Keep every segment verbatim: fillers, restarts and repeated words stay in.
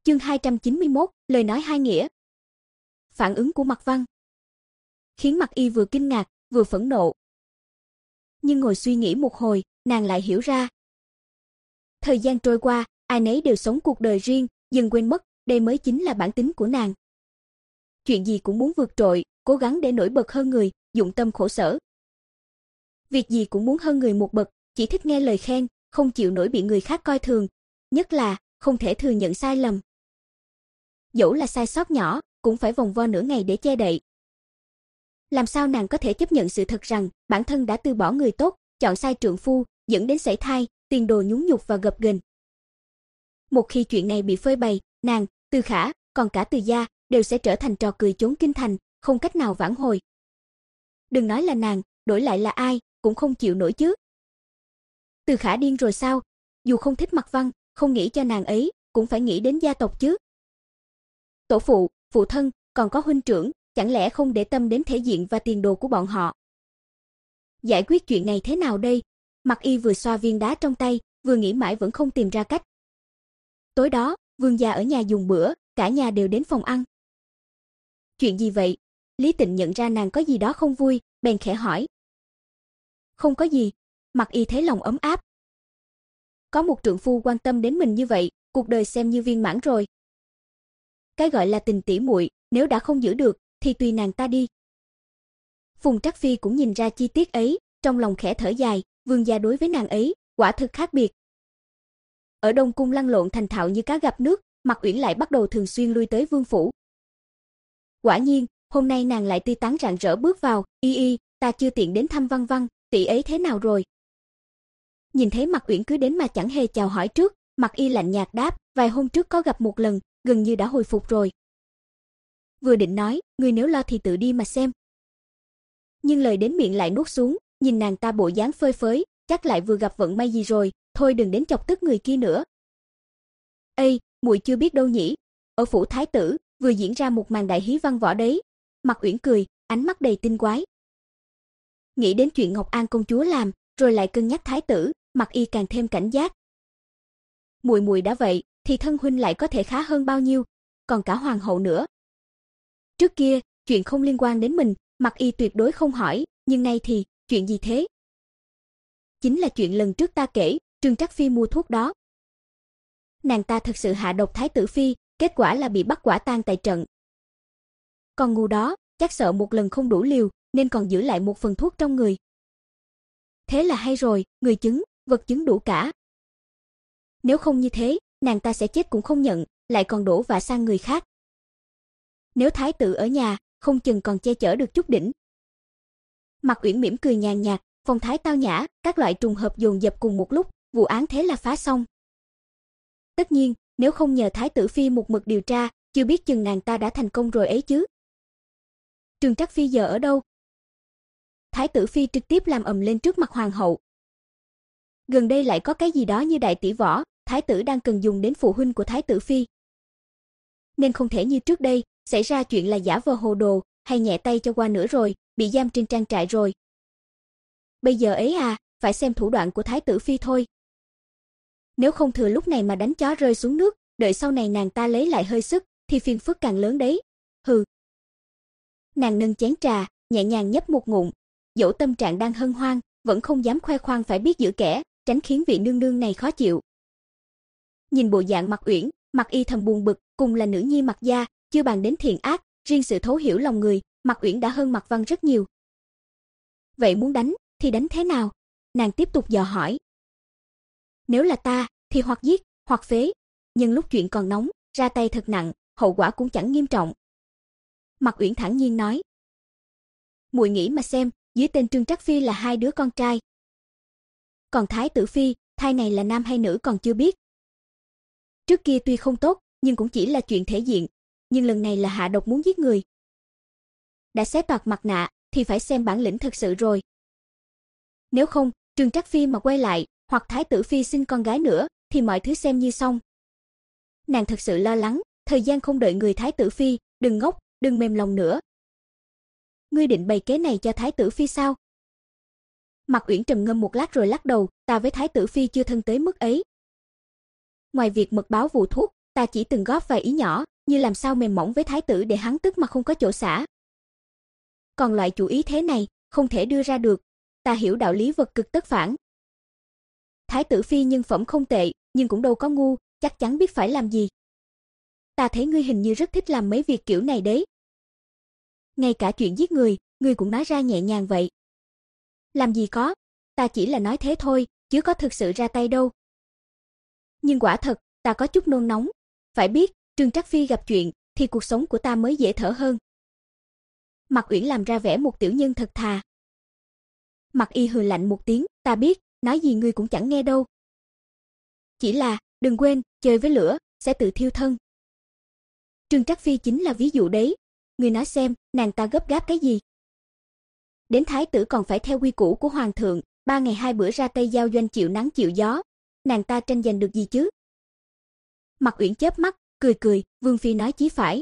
Chương hai trăm chín mươi mốt, lời nói hai nghĩa. Phản ứng của Mạc Văn khiến Mạc Y vừa kinh ngạc, vừa phẫn nộ. Nhưng ngồi suy nghĩ một hồi, nàng lại hiểu ra. Thời gian trôi qua, ai nấy đều sống cuộc đời riêng, dần quên mất, đây mới chính là bản tính của nàng. Chuyện gì cũng muốn vượt trội, cố gắng để nổi bật hơn người, dụng tâm khổ sở. Việc gì cũng muốn hơn người một bậc, chỉ thích nghe lời khen, không chịu nổi bị người khác coi thường, nhất là không thể thừa nhận sai lầm. Dẫu là sai sót nhỏ, cũng phải vòng vo nửa ngày để che đậy. Làm sao nàng có thể chấp nhận sự thật rằng bản thân đã từ bỏ người tốt, chọn sai trượng phu, dẫn đến sảy thai, tiền đồ nhúng nhục và gập ghềnh. Một khi chuyện này bị phơi bày, nàng, Từ Khả, còn cả Từ gia đều sẽ trở thành trò cười chốn kinh thành, không cách nào vãn hồi. Đừng nói là nàng, đổi lại là ai cũng không chịu nổi chứ. Từ Khả điên rồi sao? Dù không thích Mạc Văn, không nghĩ cho nàng ấy, cũng phải nghĩ đến gia tộc chứ. Tổ phụ, phụ thân, còn có huynh trưởng, chẳng lẽ không để tâm đến thể diện và tiền đồ của bọn họ? Giải quyết chuyện này thế nào đây? Mạc Y vừa xoa viên đá trong tay, vừa nghĩ mãi vẫn không tìm ra cách. Tối đó, Vương gia ở nhà dùng bữa, cả nhà đều đến phòng ăn. Chuyện gì vậy? Lý Tịnh nhận ra nàng có gì đó không vui, bèn khẽ hỏi. Không có gì. Mạc Y thấy lòng ấm áp. Có một trượng phu quan tâm đến mình như vậy, cuộc đời xem như viên mãn rồi. Cái gọi là tình tỉ muội, nếu đã không giữ được, thì tùy nàng ta đi. Phùng Trắc Phi cũng nhìn ra chi tiết ấy, trong lòng khẽ thở dài, Vương gia đối với nàng ấy, quả thực khác biệt. Ở Đông cung lăn lộn thành thạo như cá gặp nước, Mạc Uyển lại bắt đầu thường xuyên lui tới vương phủ. Quả nhiên, hôm nay nàng lại tươi tắn rạng rỡ bước vào, y y, ta chưa tiện đến thăm Văn Văn, tỷ ấy thế nào rồi? Nhìn thấy Mạc Uyển cứ đến mà chẳng hề chào hỏi trước, Mạc Y lạnh nhạt đáp, vài hôm trước có gặp một lần, gần như đã hồi phục rồi. Vừa định nói, người nếu lo thì tự đi mà xem. Nhưng lời đến miệng lại nuốt xuống, nhìn nàng ta bộ dáng phơi phới, chắc lại vừa gặp vận may gì rồi, thôi đừng đến chọc tức người kia nữa. Ê, muội chưa biết đâu nhỉ, ở phủ thái tử, vừa diễn ra một màn đại hí văn võ đấy. Mạc Uyển cười, ánh mắt đầy tinh quái. Nghĩ đến chuyện Ngọc An công chúa làm, rồi lại cân nhắc thái tử, Mạc Y càng thêm cảnh giác. Muội muội đã vậy, thì thân huynh lại có thể khá hơn bao nhiêu, còn cả hoàng hậu nữa. Trước kia, chuyện không liên quan đến mình, Mạc Y tuyệt đối không hỏi, nhưng nay thì, chuyện gì thế? Chính là chuyện lần trước ta kể, Trương Trắc Phi mua thuốc đó. Nàng ta thực sự hạ độc thái tử phi, kết quả là bị bắt quả tang tại trận. Còn ngu đó, chắc sợ một lần không đủ liều, nên còn giữ lại một phần thuốc trong người. Thế là hay rồi, người chứng, vật chứng đủ cả. Nếu không như thế, nàng ta sẽ chết cũng không nhận, lại còn đổ vạ sang người khác. Nếu thái tử ở nhà, không chừng còn che chở được chút đỉnh. Mạc Uyển mỉm cười nhàn nhạt, phong thái tao nhã, các loại trùng hợp dồn dập cùng một lúc, vụ án thế là phá xong. Tất nhiên, nếu không nhờ thái tử phi một mực điều tra, chưa biết chừng nàng ta đã thành công rồi ấy chứ. Trương Trắc Phi giờ ở đâu? Thái tử phi trực tiếp làm ầm lên trước mặt hoàng hậu. Gần đây lại có cái gì đó như đại tỷ võ, thái tử đang cần dùng đến phụ huynh của thái tử phi. Nên không thể như trước đây, xảy ra chuyện là giả vờ hồ đồ, hay nhẹ tay cho qua nữa rồi, bị giam trên trang trại rồi. Bây giờ ấy à, phải xem thủ đoạn của thái tử phi thôi. Nếu không thừa lúc này mà đánh chó rơi xuống nước, đợi sau này nàng ta lấy lại hơi sức, thì phiền phức càng lớn đấy. Hừ. Nàng nâng chén trà, nhẹ nhàng nhấp một ngụm, dẫu tâm trạng đang hân hoan, vẫn không dám khoe khoang phải biết giữ kẻ, tránh khiến vị nương nương này khó chịu. Nhìn bộ dạng Mạc Uyển, Mạc Y thầm buồn bực, cùng là nữ nhi Mạc gia, chưa bàn đến thiện ác, riêng sự thấu hiểu lòng người, Mạc Uyển đã hơn Mạc Văn rất nhiều. Vậy muốn đánh, thì đánh thế nào? Nàng tiếp tục dò hỏi. Nếu là ta, thì hoặc giết, hoặc phế, nhưng lúc chuyện còn nóng, ra tay thật nặng, hậu quả cũng chẳng nghiêm trọng. Mạc Uyển thản nhiên nói. Muội nghĩ mà xem, dưới tên Trương Trắc Phi là hai đứa con trai. Còn thái tử phi, thai này là nam hay nữ còn chưa biết. Trước kia tuy không tốt, nhưng cũng chỉ là chuyện thể diện, nhưng lần này là hạ độc muốn giết người. Đã xé toạc mặt nạ, thì phải xem bản lĩnh thực sự rồi. Nếu không, Trương Trắc Phi mà quay lại, hoặc thái tử phi sinh con gái nữa, thì mọi thứ xem như xong. Nàng thật sự lo lắng, thời gian không đợi người thái tử phi, đừng ngốc, đừng mềm lòng nữa. Ngươi định bày kế này cho thái tử phi sao? Mạc Uyển trầm ngâm một lát rồi lắc đầu, ta với thái tử phi chưa thân tới mức ấy. Ngoài việc mật báo vụ thuốc, ta chỉ từng góp vài ý nhỏ, như làm sao mềm mỏng với thái tử để hắn tức mà không có chỗ xả. Còn loại chủ ý thế này, không thể đưa ra được, ta hiểu đạo lý vật cực tất phản. Thái tử phi nhân phẩm không tệ, nhưng cũng đâu có ngu, chắc chắn biết phải làm gì. Ta thấy ngươi hình như rất thích làm mấy việc kiểu này đấy. Ngay cả chuyện giết người, ngươi cũng nói ra nhẹ nhàng vậy. Làm gì có, ta chỉ là nói thế thôi, chứ có thực sự ra tay đâu. Nhưng quả thật, ta có chút nôn nóng. Phải biết, Trương Trắc Phi gặp chuyện, thì cuộc sống của ta mới dễ thở hơn. Mạc Uyển làm ra vẻ một tiểu nhân thật thà. Mạc Y hừ lạnh một tiếng, ta biết, nói gì ngươi cũng chẳng nghe đâu. Chỉ là, đừng quên, chơi với lửa, sẽ tự thiêu thân. Trương Trắc Phi chính là ví dụ đấy. Ngươi nói xem, nàng ta gấp gáp cái gì? Đến thái tử còn phải theo quy củ của hoàng thượng, ba ngày hai bữa ra Tây giao doanh chịu nắng chịu gió. Nàng ta tranh giành được gì chứ? Mạc Uyển chớp mắt, cười cười, Vương phi nói chí phải.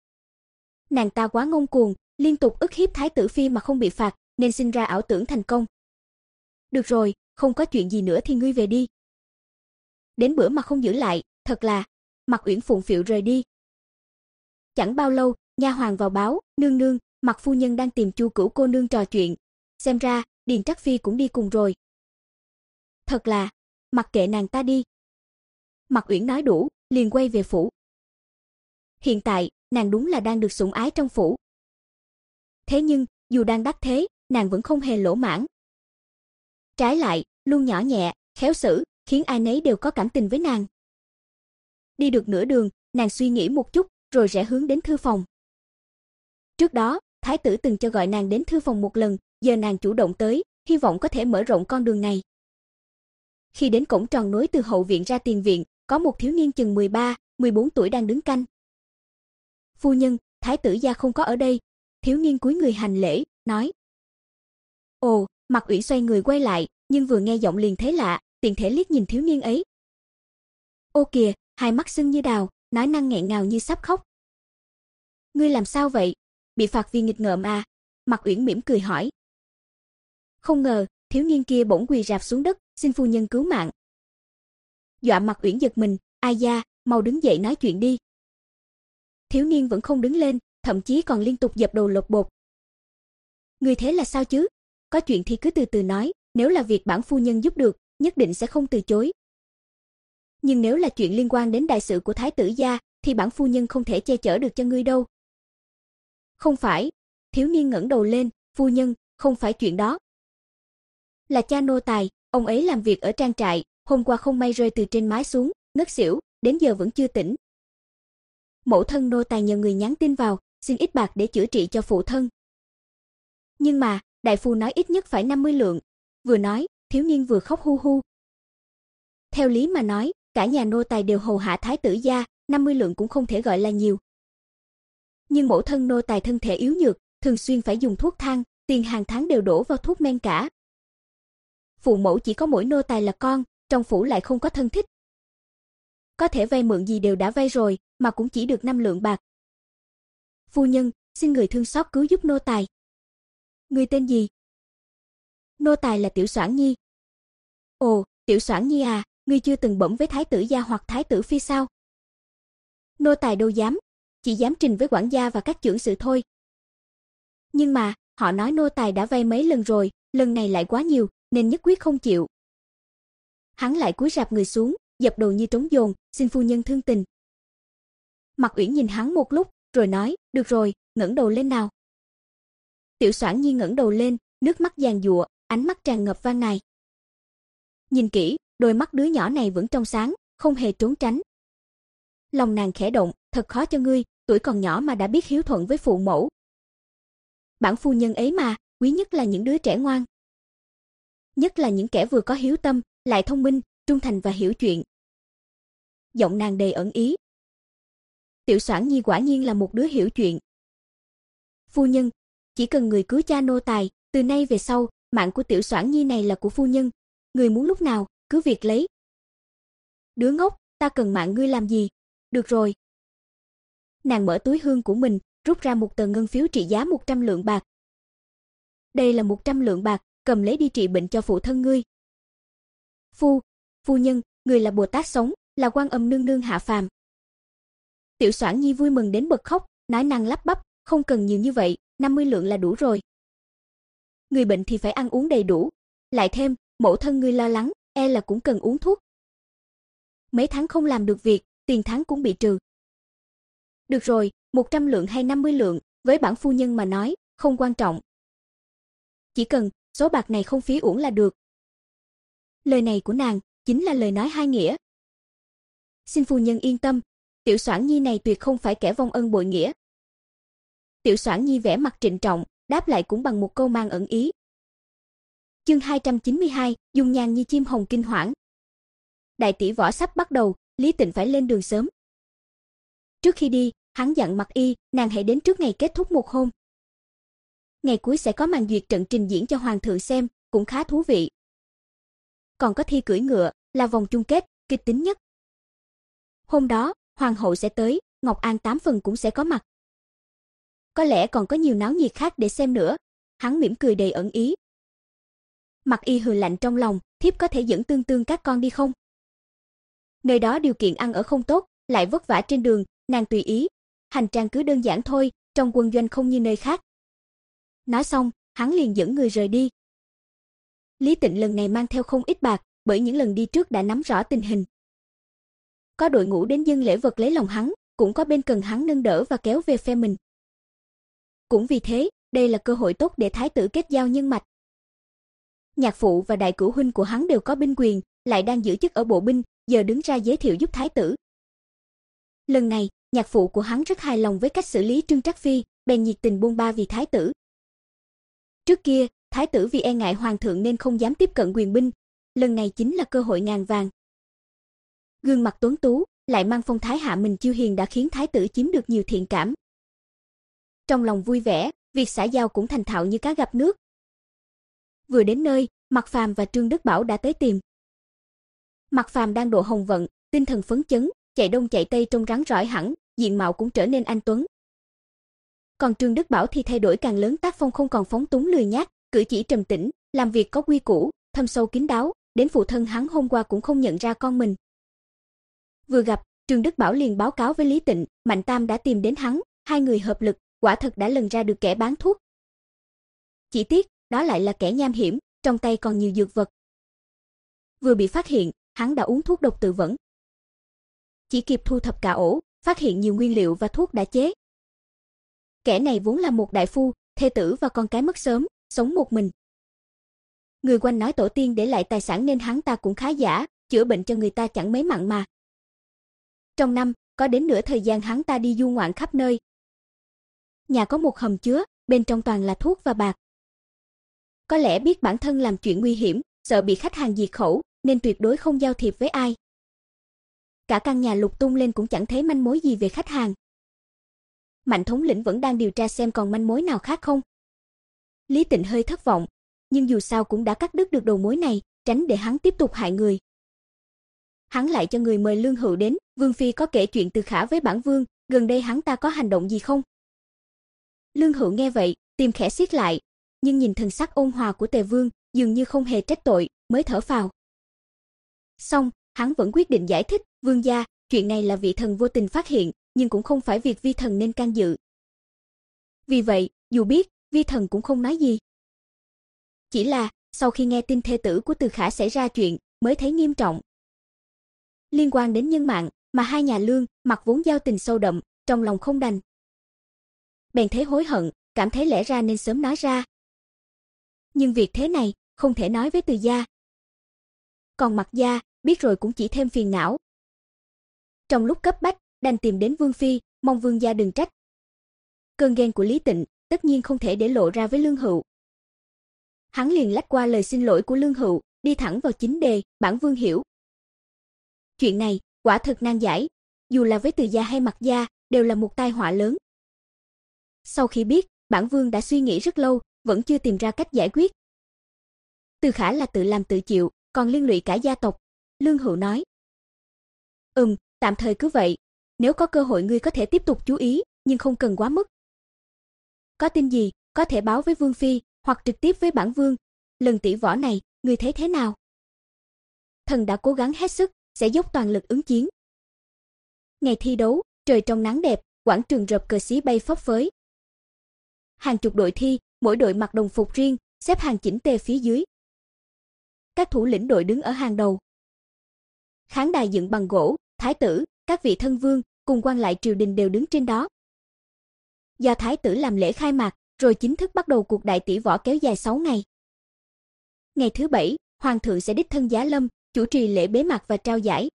Nàng ta quá ngông cuồng, liên tục ức hiếp thái tử phi mà không bị phạt, nên sinh ra ảo tưởng thành công. Được rồi, không có chuyện gì nữa thì ngươi về đi. Đến bữa mà không giữ lại, thật là. Mạc Uyển phụng phịu rời đi. Chẳng bao lâu, nha hoàn vào báo, nương nương, Mạc phu nhân đang tìm Chu Cửu cô nương trò chuyện. Xem ra, Điền Trắc Phi cũng đi cùng rồi. Thật là, mặc kệ nàng ta đi. Mạc Uyển nói đủ, liền quay về phủ. Hiện tại, nàng đúng là đang được sủng ái trong phủ. Thế nhưng, dù đang đắc thế, nàng vẫn không hề lỗ mãn. Trái lại, luôn nhỏ nhẹ, khéo xử, khiến ai nấy đều có cảm tình với nàng. Đi được nửa đường, nàng suy nghĩ một chút, rồi rẽ hướng đến thư phòng. Trước đó, thái tử từng cho gọi nàng đến thư phòng một lần, giờ nàng chủ động tới, hy vọng có thể mở rộng con đường này. Khi đến cổng tròn nối từ hậu viện ra tiền viện, có một thiếu niên chừng mười ba, mười bốn tuổi đang đứng canh. Phu nhân, thái tử gia không có ở đây. Thiếu niên cúi người hành lễ, nói. Ồ, Mạc Uyển xoay người quay lại, nhưng vừa nghe giọng liền thấy lạ, tiện thể liếc nhìn thiếu niên ấy. Ô kìa, hai mắt sưng như đào, nói năng nghẹn ngào như sắp khóc. Ngươi làm sao vậy? Bị phạt vì nghịch ngợm à? Mạc Uyển mỉm cười hỏi. Không ngờ, thiếu niên kia bỗng quỳ rạp xuống đất, xin phu nhân cứu mạng. Dọa Mạc Uyển giật mình, ai da, mau đứng dậy nói chuyện đi. Thiếu niên vẫn không đứng lên, thậm chí còn liên tục dập đầu lột bột. Ngươi thế là sao chứ? Có chuyện thì cứ từ từ nói, nếu là việc bản phu nhân giúp được, nhất định sẽ không từ chối. Nhưng nếu là chuyện liên quan đến đại sự của thái tử gia, thì bản phu nhân không thể che chở được cho ngươi đâu. Không phải, thiếu niên ngẩng đầu lên, phu nhân, không phải chuyện đó. Là cha nô tài, ông ấy làm việc ở trang trại, hôm qua không may rơi từ trên mái xuống, ngất xỉu, đến giờ vẫn chưa tỉnh. Mẫu thân nô tài nhờ người nhắn tin vào, xin ít bạc để chữa trị cho phụ thân. Nhưng mà, đại phu nói ít nhất phải năm mươi lượng. Vừa nói, thiếu niên vừa khóc hu hu. Theo lý mà nói, cả nhà nô tài đều hầu hạ thái tử gia, năm mươi lượng cũng không thể gọi là nhiều. Nhưng mẫu thân nô tài thân thể yếu nhược, thường xuyên phải dùng thuốc thang, tiền hàng tháng đều đổ vào thuốc men cả. Phụ mẫu chỉ có mỗi nô tài là con, trong phủ lại không có thân thích. Có thể vay mượn gì đều đã vay rồi, mà cũng chỉ được năm lượng bạc. Phu nhân, xin người thương xót cứu giúp nô tài. Người tên gì? Nô tài là Tiểu Soảng Nhi. Ồ, Tiểu Soảng Nhi à, ngươi chưa từng bẩm với thái tử gia hoặc thái tử phi sao? Nô tài đâu dám, chỉ dám trình với quản gia và các chưởng sự thôi. Nhưng mà, họ nói nô tài đã vay mấy lần rồi, lần này lại quá nhiều, nên nhất quyết không chịu. Hắn lại cúi rạp người xuống, dập đầu như trống dồn, xin phu nhân thương tình. Mạc Uyển nhìn hắn một lúc, rồi nói, được rồi, ngẩng đầu lên nào. Tiểu Soảng Nhi ngẩng đầu lên, nước mắt giàn giụa, ánh mắt tràn ngập van nài. Nhìn kỹ, đôi mắt đứa nhỏ này vẫn trong sáng, không hề trốn tránh. Lòng nàng khẽ động, thật khó cho ngươi, tuổi còn nhỏ mà đã biết hiếu thuận với phụ mẫu. Bản phu nhân ấy mà, quý nhất là những đứa trẻ ngoan. Nhất là những kẻ vừa có hiếu tâm, lại thông minh, trung thành và hiểu chuyện. Giọng nàng đầy ẩn ý. Tiểu Soảng Nhi quả nhiên là một đứa hiểu chuyện. Phu nhân, chỉ cần người cứu cha nô tài, từ nay về sau, mạng của Tiểu Soảng Nhi này là của phu nhân. Người muốn lúc nào, cứ việc lấy. Đứa ngốc, ta cần mạng ngươi làm gì? Được rồi. Nàng mở túi hương của mình, rút ra một tờ ngân phiếu trị giá một trăm lượng bạc. Đây là một trăm lượng bạc, cầm lấy đi trị bệnh cho phụ thân ngươi. Phu, phu nhân, người là Bồ Tát sống, là Quan Âm nương nương hạ phàm. Tiểu Soảng Nhi vui mừng đến bật khóc, nói năng lắp bắp, không cần nhiều như vậy, năm mươi lượng là đủ rồi. Người bệnh thì phải ăn uống đầy đủ, lại thêm, mẫu thân ngươi lo lắng, e là cũng cần uống thuốc. Mấy tháng không làm được việc, tiền tháng cũng bị trừ. Được rồi, một trăm lượng hay năm mươi lượng, với bản phu nhân mà nói, không quan trọng. Chỉ cần số bạc này không phí uổng là được. Lời này của nàng chính là lời nói hai nghĩa. Xin phu nhân yên tâm, Tiểu Soảng Nhi này tuyệt không phải kẻ vong ân bội nghĩa. Tiểu Soảng Nhi vẻ mặt trịnh trọng, đáp lại cũng bằng một câu mang ẩn ý. Chương hai trăm chín mươi hai, dung nhan như chim hồng kinh hoảng. Đại tỷ võ sắp bắt đầu, Lý Tịnh phải lên đường sớm. Trước khi đi, hắn dặn Mặc Y, nàng hãy đến trước ngày kết thúc một hôm. Ngày cuối sẽ có màn duyệt trận trình diễn cho hoàng thượng xem, cũng khá thú vị. Còn có thi cưỡi ngựa, là vòng chung kết, kịch tính nhất. Hôm đó, hoàng hậu sẽ tới, Ngọc An tám phần cũng sẽ có mặt. Có lẽ còn có nhiều náo nhiệt khác để xem nữa. Hắn mỉm cười đầy ẩn ý. Mặc Y hừ lạnh trong lòng, thiếp có thể dẫn Tương Tương các con đi không? Nơi đó điều kiện ăn ở không tốt, lại vất vả trên đường, nàng tùy ý. Hành trang cứ đơn giản thôi, trong quân doanh không như nơi khác. Nói xong, hắn liền dẫn người rời đi. Lý Tịnh lần này mang theo không ít bạc, bởi những lần đi trước đã nắm rõ tình hình. Có đội ngũ đến dâng lễ vật lấy lòng hắn, cũng có bên cần hắn nâng đỡ và kéo về phe mình. Cũng vì thế, đây là cơ hội tốt để thái tử kết giao nhân mạch. Nhạc phụ và đại cửu huynh của hắn đều có binh quyền, lại đang giữ chức ở bộ binh, giờ đứng ra giới thiệu giúp thái tử. Lần này, nhạc phụ của hắn rất hài lòng với cách xử lý Trương Trắc Phi, bèn nhiệt tình buông ba vì thái tử. Trước kia, thái tử vì e ngại hoàng thượng nên không dám tiếp cận quyền binh, lần này chính là cơ hội ngàn vàng. Gương mặt tuấn tú, lại mang phong thái hạ mình chiêu hiền đã khiến thái tử chiếm được nhiều thiện cảm. Trong lòng vui vẻ, việc xã giao cũng thành thạo như cá gặp nước. Vừa đến nơi, Mạc Phàm và Trương Đức Bảo đã tới tìm. Mạc Phàm đang độ hồng vận, tinh thần phấn chấn, chạy đông chạy tây trông rắn rỏi hẳn, diện mạo cũng trở nên anh tuấn. Còn Trương Đức Bảo thì thay đổi càng lớn, tác phong không còn phóng túng lười nhác, cử chỉ trầm tĩnh, làm việc có quy củ, thâm sâu kín đáo, đến phụ thân hắn hôm qua cũng không nhận ra con mình. Vừa gặp, Trương Đức Bảo liền báo cáo với Lý Tịnh, Mạnh Tam đã tìm đến hắn, hai người hợp lực, quả thật đã lần ra được kẻ bán thuốc. Chỉ tiếc, đó lại là kẻ nham hiểm, trong tay còn nhiều dược vật. Vừa bị phát hiện, hắn đã uống thuốc độc tự vẫn. Chỉ kịp thu thập cả ổ, phát hiện nhiều nguyên liệu và thuốc đã chế. Kẻ này vốn là một đại phu, thê tử và con cái mất sớm, sống một mình. Người quanh nói tổ tiên để lại tài sản nên hắn ta cũng khá giả, chữa bệnh cho người ta chẳng mấy mặn mà. Trong năm, có đến nửa thời gian hắn ta đi du ngoạn khắp nơi. Nhà có một hầm chứa, bên trong toàn là thuốc và bạc. Có lẽ biết bản thân làm chuyện nguy hiểm, sợ bị khách hàng diệt khẩu, nên tuyệt đối không giao thiệp với ai. Cả căn nhà lục tung lên cũng chẳng thấy manh mối gì về khách hàng. Mạnh thống lĩnh vẫn đang điều tra xem còn manh mối nào khác không. Lý Tịnh hơi thất vọng, nhưng dù sao cũng đã cắt đứt được đầu mối này, tránh để hắn tiếp tục hại người. Hắn lại cho người mời Lương Hữu đến, Vương phi có kể chuyện Từ Khả với bản vương, gần đây hắn ta có hành động gì không? Lương Hữu nghe vậy, tim khẽ siết lại, nhưng nhìn thần sắc ôn hòa của Tề Vương, dường như không hề trách tội, mới thở phào. Xong, hắn vẫn quyết định giải thích, vương gia, chuyện này là vị thần vô tình phát hiện, nhưng cũng không phải việc vi thần nên can dự. Vì vậy, dù biết, vi thần cũng không nói gì. Chỉ là, sau khi nghe tin thê tử của Từ Khả xảy ra chuyện, mới thấy nghiêm trọng. Liên quan đến nhân mạng, mà hai nhà Lương, Mặc vốn giao tình sâu đậm, trong lòng không đành. Bèn thấy hối hận, cảm thấy lẽ ra nên sớm nói ra. Nhưng việc thế này, không thể nói với Từ gia. Còn Mặc gia, biết rồi cũng chỉ thêm phiền não. Trong lúc cấp bách, đành tìm đến Vương phi, mong vương gia đừng trách. Cơn ghen của Lý Tịnh, tất nhiên không thể để lộ ra với Lương Hữu. Hắn liền lách qua lời xin lỗi của Lương Hữu, đi thẳng vào chính đề, bản vương hiểu. Chuyện này, quả thực nan giải, dù là với Từ gia hay Mặc gia, đều là một tai họa lớn. Sau khi biết, bản vương đã suy nghĩ rất lâu, vẫn chưa tìm ra cách giải quyết. Từ Khả là tự làm tự chịu, còn liên lụy cả gia tộc, Lương Hữu nói. Ừm, tạm thời cứ vậy, nếu có cơ hội ngươi có thể tiếp tục chú ý, nhưng không cần quá mức. Có tin gì, có thể báo với Vương phi, hoặc trực tiếp với bản vương, lần tỷ võ này, ngươi thấy thế nào? Thần đã cố gắng hết sức, sẽ dốc toàn lực ứng chiến. Ngày thi đấu, Trời trong nắng đẹp, quảng trường rợp cờ xí bay phấp phới. Hàng chục đội thi, mỗi đội mặc đồng phục riêng, xếp hàng chỉnh tề phía dưới. Các thủ lĩnh đội đứng ở hàng đầu. Khán đài dựng bằng gỗ, thái tử, các vị thân vương cùng quan lại triều đình đều đứng trên đó. Do thái tử làm lễ khai mạc, rồi chính thức bắt đầu cuộc đại tỷ võ kéo dài sáu ngày. Ngày thứ bảy, hoàng thượng sẽ đích thân giá lâm, chủ trì lễ bế mạc và trao giải.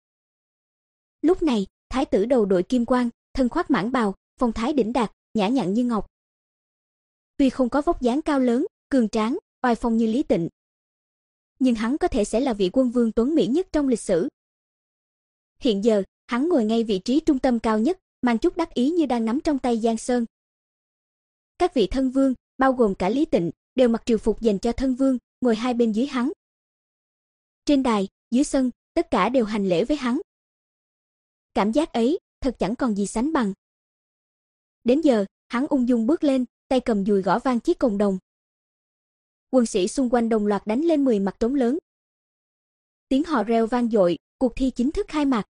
Lúc này, thái tử đầu đội kim quan, thân khoác mãng bào, phong thái đỉnh đạt, nhã nhặn như ngọc. Tuy không có vóc dáng cao lớn, cường tráng, oai phong như Lý Tịnh, nhưng hắn có thể sẽ là vị quân vương tuấn mỹ nhất trong lịch sử. Hiện giờ, hắn ngồi ngay vị trí trung tâm cao nhất, mang chút đắc ý như đang nắm trong tay Giang Sơn. Các vị thân vương, bao gồm cả Lý Tịnh, đều mặc triều phục dành cho thân vương, ngồi hai bên dưới hắn. Trên đài, dưới sân, tất cả đều hành lễ với hắn. Cảm giác ấy, thật chẳng còn gì sánh bằng. Đến giờ, hắn ung dung bước lên, tay cầm dùi gõ vang chiếc cồng đồng. Quân sĩ xung quanh đồng loạt đánh lên mười mặt trống lớn. Tiếng hò reo vang dội, cuộc thi chính thức khai mạc.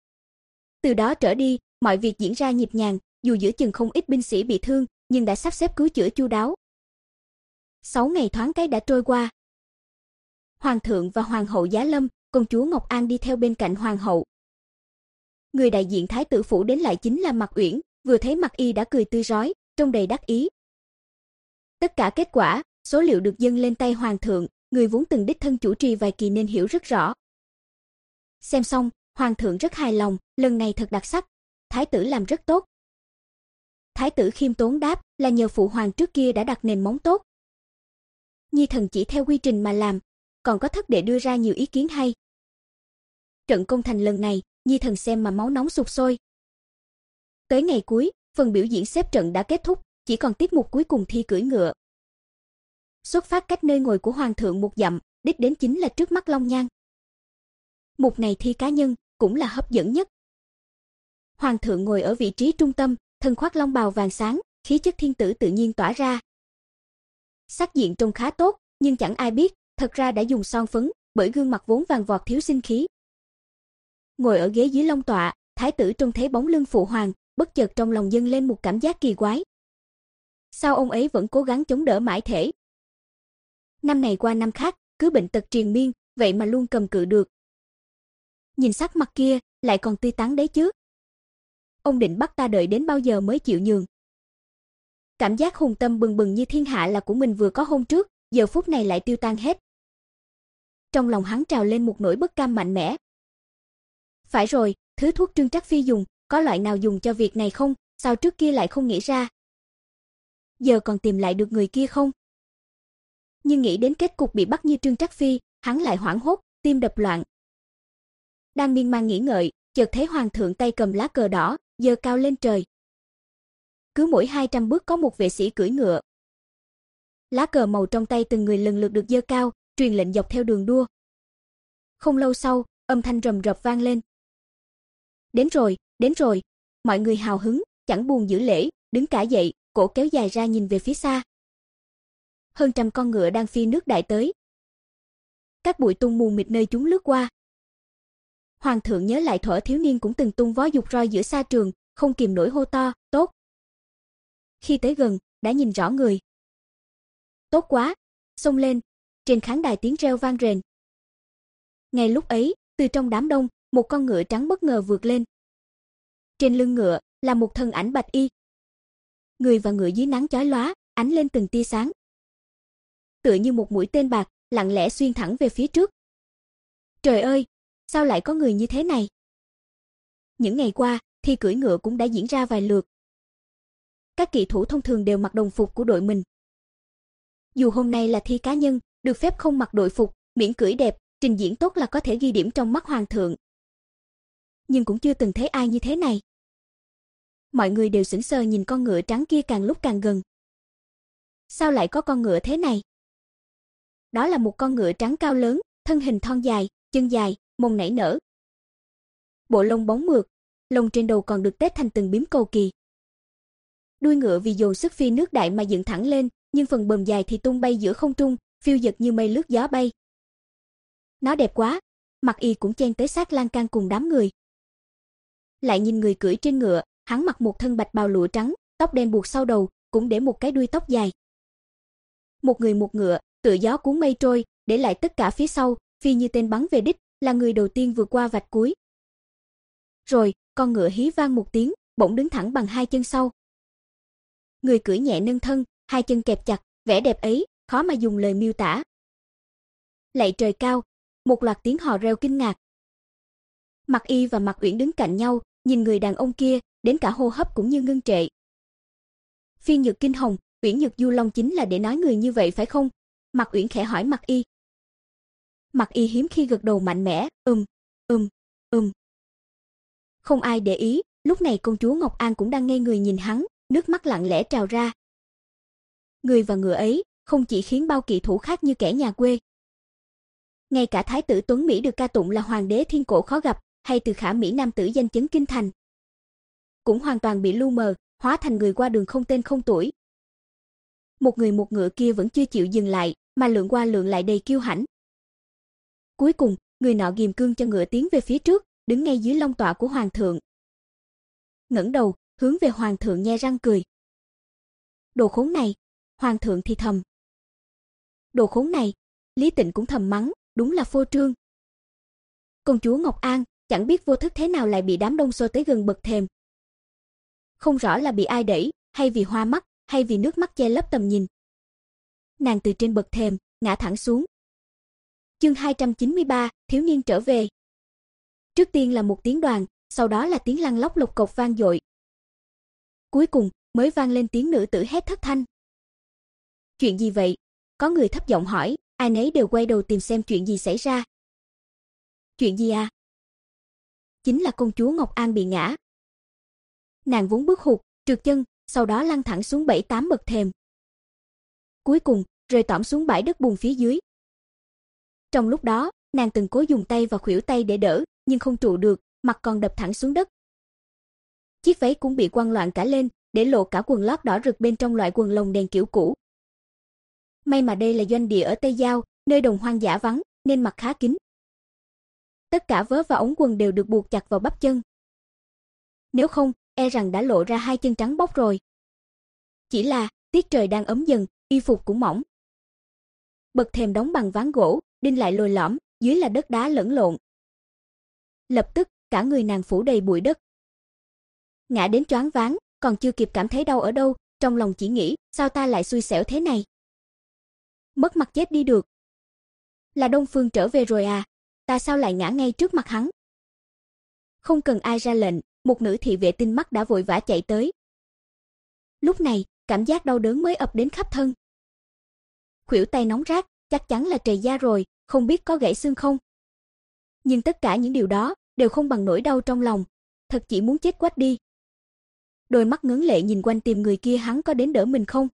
Từ đó trở đi, mọi việc diễn ra nhịp nhàng, dù giữa chừng không ít binh sĩ bị thương, nhưng đã sắp xếp cứu chữa chu đáo. Sáu ngày thoáng cái đã trôi qua. Hoàng thượng và hoàng hậu giá lâm, công chúa Ngọc An đi theo bên cạnh hoàng hậu. Người đại diện thái tử phủ đến lại chính là Mạc Uyển, vừa thấy Mạc Y đã cười tươi rói, trông đầy đắc ý. Tất cả kết quả, số liệu được dâng lên tay hoàng thượng, người vốn từng đích thân chủ trì vài kỳ nên hiểu rất rõ. Xem xong, hoàng thượng rất hài lòng, lần này thật đặc sắc, thái tử làm rất tốt. Thái tử khiêm tốn đáp, là nhờ phụ hoàng trước kia đã đặt nền móng tốt. Nhi thần chỉ theo quy trình mà làm, còn có thất đệ đưa ra nhiều ý kiến hay. Trận công thành lần này, Nhi thần xem mà máu nóng sục sôi. Tới ngày cuối, phần biểu diễn xếp trận đã kết thúc, chỉ còn tiết mục cuối cùng thi cưỡi ngựa. Xuất phát cách nơi ngồi của hoàng thượng một dặm, đích đến chính là trước mắt Long Nhan. Mục này thi cá nhân, cũng là hấp dẫn nhất. Hoàng thượng ngồi ở vị trí trung tâm, thân khoác long bào vàng sáng, khí chất thiên tử tự nhiên tỏa ra. Sắc diện trông khá tốt, nhưng chẳng ai biết, thật ra đã dùng son phấn, bởi gương mặt vốn vàng vọt thiếu sinh khí. Ngồi ở ghế dưới long tọa, thái tử trông thấy bóng lưng phụ hoàng, bất chợt trong lòng dâng lên một cảm giác kỳ quái. Sao ông ấy vẫn cố gắng chống đỡ mãi thế? Năm này qua năm khác, cứ bệnh tật triền miên, vậy mà luôn cầm cự được. Nhìn sắc mặt kia, lại còn tươi tắn đấy chứ. Ông định bắt ta đợi đến bao giờ mới chịu nhường? Cảm giác hùng tâm bừng bừng như thiên hạ là của mình vừa có hôm trước, giờ phút này lại tiêu tan hết. Trong lòng hắn trào lên một nỗi bất cam mạnh mẽ. Phải rồi, thứ thuốc Trương Trắc Phi dùng, có loại nào dùng cho việc này không? Sao trước kia lại không nghĩ ra? Giờ còn tìm lại được người kia không? Nhưng nghĩ đến kết cục bị bắt như Trương Trắc Phi, hắn lại hoảng hốt, tim đập loạn. Đang miên man nghĩ ngợi, chợt thấy hoàng thượng tay cầm lá cờ đỏ, giơ cao lên trời. Cứ mỗi hai trăm bước có một vệ sĩ cưỡi ngựa. Lá cờ màu trong tay từng người lần lượt được giơ cao, truyền lệnh dọc theo đường đua. Không lâu sau, âm thanh rầm rập vang lên. Đến rồi, đến rồi. Mọi người hào hứng, chẳng buồn giữ lễ, đứng cả dậy, cổ kéo dài ra nhìn về phía xa. Hơn trăm con ngựa đang phi nước đại tới. Các bụi tung mù mịt nơi chúng lướt qua. Hoàng thượng nhớ lại thuở thiếu niên cũng từng tung vó dục roi giữa sa trường, không kìm nổi hô to, tốt. Khi tới gần, đã nhìn rõ người. Tốt quá, xông lên, trên khán đài tiếng reo vang rền. Ngay lúc ấy, từ trong đám đông, một con ngựa trắng bất ngờ vượt lên. Trên lưng ngựa là một thân ảnh bạch y. Người và ngựa dưới nắng chói lóa, ánh lên từng tia sáng. Tựa như một mũi tên bạc, lặng lẽ xuyên thẳng về phía trước. Trời ơi, sao lại có người như thế này? Những ngày qua, thi cưỡi ngựa cũng đã diễn ra vài lượt. Các kỳ thủ thông thường đều mặc đồng phục của đội mình. Dù hôm nay là thi cá nhân, được phép không mặc đội phục, miễn cưỡi đẹp, trình diễn tốt là có thể ghi điểm trong mắt hoàng thượng. Nhưng cũng chưa từng thấy ai như thế này. Mọi người đều sững sờ nhìn con ngựa trắng kia càng lúc càng gần. Sao lại có con ngựa thế này? Đó là một con ngựa trắng cao lớn, thân hình thon dài, chân dài, mông nảy nở. Bộ lông bóng mượt, lông trên đầu còn được tết thành từng bím cầu kỳ. Đuôi ngựa vì dồn sức phi nước đại mà dựng thẳng lên, nhưng phần bờm dài thì tung bay giữa không trung, phiêu dật như mây lướt gió bay. Nó đẹp quá, Mạc Y cũng chen tới sát lan can cùng đám người. Lại nhìn người cưỡi trên ngựa, hắn mặc một thân bạch bào lụa trắng, tóc đen buộc sau đầu, cũng để một cái đuôi tóc dài. Một người một ngựa, tựa gió cuốn mây trôi, để lại tất cả phía sau, phi như tên bắn về đích, là người đầu tiên vượt qua vạch cuối. Rồi, con ngựa hí vang một tiếng, bỗng đứng thẳng bằng hai chân sau. Người cưỡi nhẹ nâng thân, hai chân kẹp chặt, vẻ đẹp ấy, khó mà dùng lời miêu tả. Lạy trời cao, một loạt tiếng hò reo kinh ngạc. Mạc Y và Mạc Uyển đứng cạnh nhau, nhìn người đàn ông kia, đến cả hô hấp cũng như ngưng trệ. Phiên Nhược Kinh hồng, Uyển Nhược Du Long chính là để nói người như vậy phải không? Mạc Uyển khẽ hỏi Mạc Y. Mạc Y hiếm khi gật đầu mạnh mẽ, ừm, ừm, ừm. Không ai để ý, lúc này công chúa Ngọc An cũng đang ngây người nhìn hắn, nước mắt lặng lẽ trào ra. Người và ngựa ấy, không chỉ khiến bao kỵ thủ khác như kẻ nhà quê. Ngay cả thái tử Tuấn Mỹ được ca tụng là hoàng đế thiên cổ khó gặp, hay từ khả mỹ nam tử danh chấn kinh thành, cũng hoàn toàn bị lu mờ, hóa thành người qua đường không tên không tuổi. Một người một ngựa kia vẫn chưa chịu dừng lại, mà lượn qua lượn lại đầy kiêu hãnh. Cuối cùng, người nọ ghim cương cho ngựa tiến về phía trước, đứng ngay dưới long tọa của hoàng thượng. Ngẩng đầu, hướng về hoàng thượng nhe răng cười. Đồ khốn này, hoàng thượng thì thầm. Đồ khốn này, Lý Tịnh cũng thầm mắng, đúng là phô trương. Công chúa Ngọc An, chẳng biết vô thức thế nào lại bị đám đông xô tới gần bậc thềm. Không rõ là bị ai đẩy, hay vì hoa mắt, hay vì nước mắt che lấp tầm nhìn. Nàng từ trên bậc thềm, ngã thẳng xuống. Chương hai trăm chín mươi ba, thiếu niên trở về. Trước tiên là một tiếng đoàn, sau đó là tiếng lăn lóc lục cộc vang dội. Cuối cùng, mới vang lên tiếng nữ tử hét thất thanh. Chuyện gì vậy? Có người thấp giọng hỏi, ai nấy đều quay đầu tìm xem chuyện gì xảy ra. Chuyện gì à? Chính là công chúa Ngọc An bị ngã. Nàng vốn bước hụt, trượt chân, sau đó lăn thẳng xuống bảy tám bậc thềm. Cuối cùng, rơi tõm xuống bãi đất bùn phía dưới. Trong lúc đó, nàng từng cố dùng tay và khuỷu tay để đỡ, nhưng không trụ được, mặt còn đập thẳng xuống đất. Chiếc váy cũng bị quăng loạn cả lên, để lộ cả quần lót đỏ rực bên trong loại quần lồng đèn kiểu cũ. May mà đây là doanh địa ở Tây Giao, nơi đồng hoang dã vắng, nên mặt khá kín. Tất cả vớ và ống quần đều được buộc chặt vào bắp chân. Nếu không, e rằng đã lộ ra hai chân trắng bóc rồi. Chỉ là, tiết trời đang ấm dần, y phục cũng mỏng. Bậc thềm đóng bằng ván gỗ, đinh lại lồi lõm, dưới là đất đá lẫn lộn. Lập tức, cả người nàng phủ đầy bụi đất. Ngã đến choáng váng, còn chưa kịp cảm thấy đau ở đâu, trong lòng chỉ nghĩ, sao ta lại xui xẻo thế này? Mất mặt chết đi được. Là Đông Phương trở về rồi à? Ta sao lại ngã ngay trước mặt hắn? Không cần ai ra lệnh, một nữ thị vệ tinh mắt đã vội vã chạy tới. Lúc này, cảm giác đau đớn mới ập đến khắp thân. Khuỷu tay nóng rát, chắc chắn là trầy da rồi, không biết có gãy xương không. Nhưng tất cả những điều đó đều không bằng nỗi đau trong lòng, thật chỉ muốn chết quách đi. Đôi mắt ngấn lệ nhìn quanh tìm người kia hắn có đến đỡ mình không.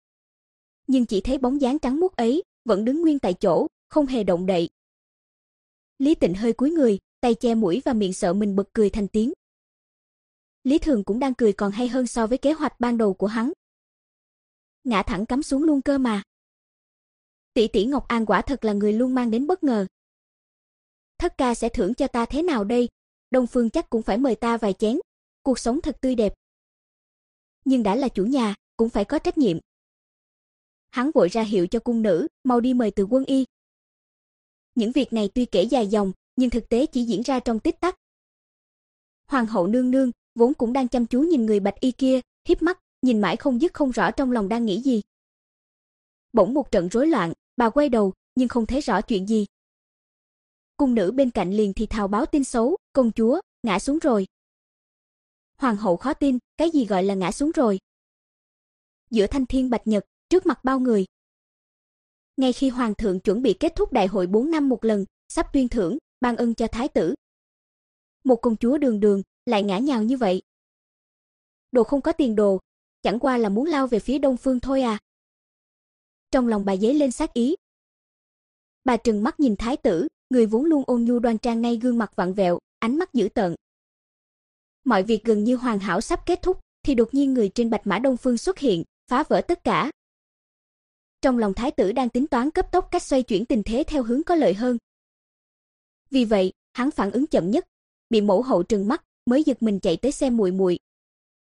Nhưng chỉ thấy bóng dáng trắng muốt ấy vẫn đứng nguyên tại chỗ, không hề động đậy. Lý Tịnh hơi cúi người, tay che mũi và miệng sợ mình bật cười thành tiếng. Lý Thường cũng đang cười còn hay hơn so với kế hoạch ban đầu của hắn. Ngã thẳng cắm xuống luôn cơ mà. Tỷ tỷ Ngọc An quả thật là người luôn mang đến bất ngờ. Thất ca sẽ thưởng cho ta thế nào đây? Đông Phương chắc cũng phải mời ta vài chén. Cuộc sống thật tươi đẹp. Nhưng đã là chủ nhà, cũng phải có trách nhiệm. Hắn vội ra hiệu cho cung nữ, mau đi mời Từ Quân Y. Những việc này tuy kể dài dòng, nhưng thực tế chỉ diễn ra trong tích tắc. Hoàng hậu nương nương vốn cũng đang chăm chú nhìn người bạch y kia, híp mắt, nhìn mãi không dứt không rõ trong lòng đang nghĩ gì. Bỗng một trận rối loạn, bà quay đầu, nhưng không thấy rõ chuyện gì. Cung nữ bên cạnh liền thì thào báo tin xấu, công chúa, ngã xuống rồi. Hoàng hậu khó tin, cái gì gọi là ngã xuống rồi? Giữa thanh thiên bạch nhật, trước mặt bao người. Ngay khi hoàng thượng chuẩn bị kết thúc đại hội bốn năm một lần, sắp tuyên thưởng, ban ân cho thái tử. Một công chúa đường đường, lại ngã nhào như vậy. Đồ không có tiền đồ, chẳng qua là muốn lao về phía Đông Phương thôi à. Trong lòng bà dấy lên sát ý. Bà trừng mắt nhìn thái tử, người vốn luôn ôn nhu đoan trang nay gương mặt vặn vẹo, ánh mắt dữ tợn. Mọi việc gần như hoàn hảo sắp kết thúc, thì đột nhiên người trên bạch mã Đông Phương xuất hiện, phá vỡ tất cả. Trong lòng thái tử đang tính toán cấp tốc cách xoay chuyển tình thế theo hướng có lợi hơn. Vì vậy, hắn phản ứng chậm nhất, bị mẫu hậu trừng mắt, mới giật mình chạy tới xem muội muội.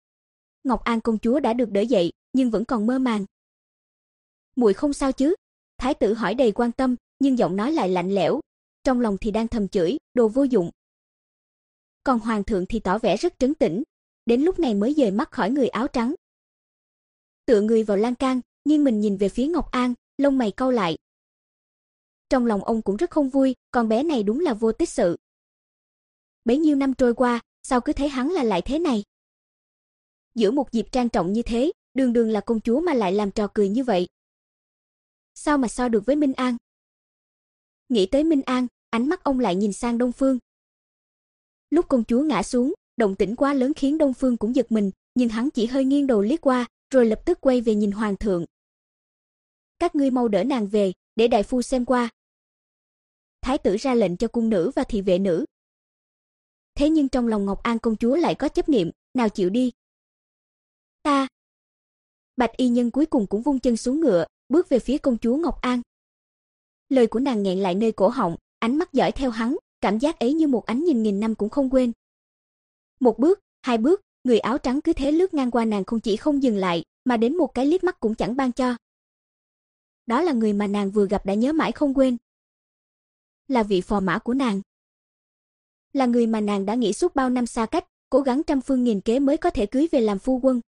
Ngọc An công chúa đã được đỡ dậy, nhưng vẫn còn mơ màng. "Muội không sao chứ?" Thái tử hỏi đầy quan tâm, nhưng giọng nói lại lạnh lẽo, trong lòng thì đang thầm chửi, đồ vô dụng. Còn hoàng thượng thì tỏ vẻ rất trấn tĩnh, đến lúc này mới dời mắt khỏi người áo trắng. Tựa người vào lan can, nghiêng mình nhìn về phía Ngọc An, lông mày cau lại. Trong lòng ông cũng rất không vui, con bé này đúng là vô tích sự. Bấy nhiêu năm trôi qua, sao cứ thấy hắn là lại thế này? Giữa một dịp trang trọng như thế, đường đường là công chúa mà lại làm trò cười như vậy. Sao mà so được với Minh An? Nghĩ tới Minh An, ánh mắt ông lại nhìn sang Đông Phương. Lúc công chúa ngã xuống, động tĩnh quá lớn khiến Đông Phương cũng giật mình, nhưng hắn chỉ hơi nghiêng đầu liếc qua, rồi lập tức quay về nhìn hoàng thượng. "Các ngươi mau đỡ nàng về, để đại phu xem qua." Thái tử ra lệnh cho cung nữ và thị vệ nữ. Thế nhưng trong lòng Ngọc An công chúa lại có chấp niệm, nào chịu đi. "Ta." Bạch y nhân cuối cùng cũng vung chân xuống ngựa, bước về phía công chúa Ngọc An. Lời của nàng nghẹn lại nơi cổ họng, ánh mắt dõi theo hắn, cảm giác ấy như một ánh nhìn nghìn năm cũng không quên. Một bước, hai bước, người áo trắng cứ thế lướt ngang qua nàng không chỉ không dừng lại, mà đến một cái liếc mắt cũng chẳng ban cho. Đó là người mà nàng vừa gặp đã nhớ mãi không quên. Là vị phò mã của nàng. Là người mà nàng đã nghĩ suốt bao năm xa cách, cố gắng trăm phương nghìn kế mới có thể cưới về làm phu quân.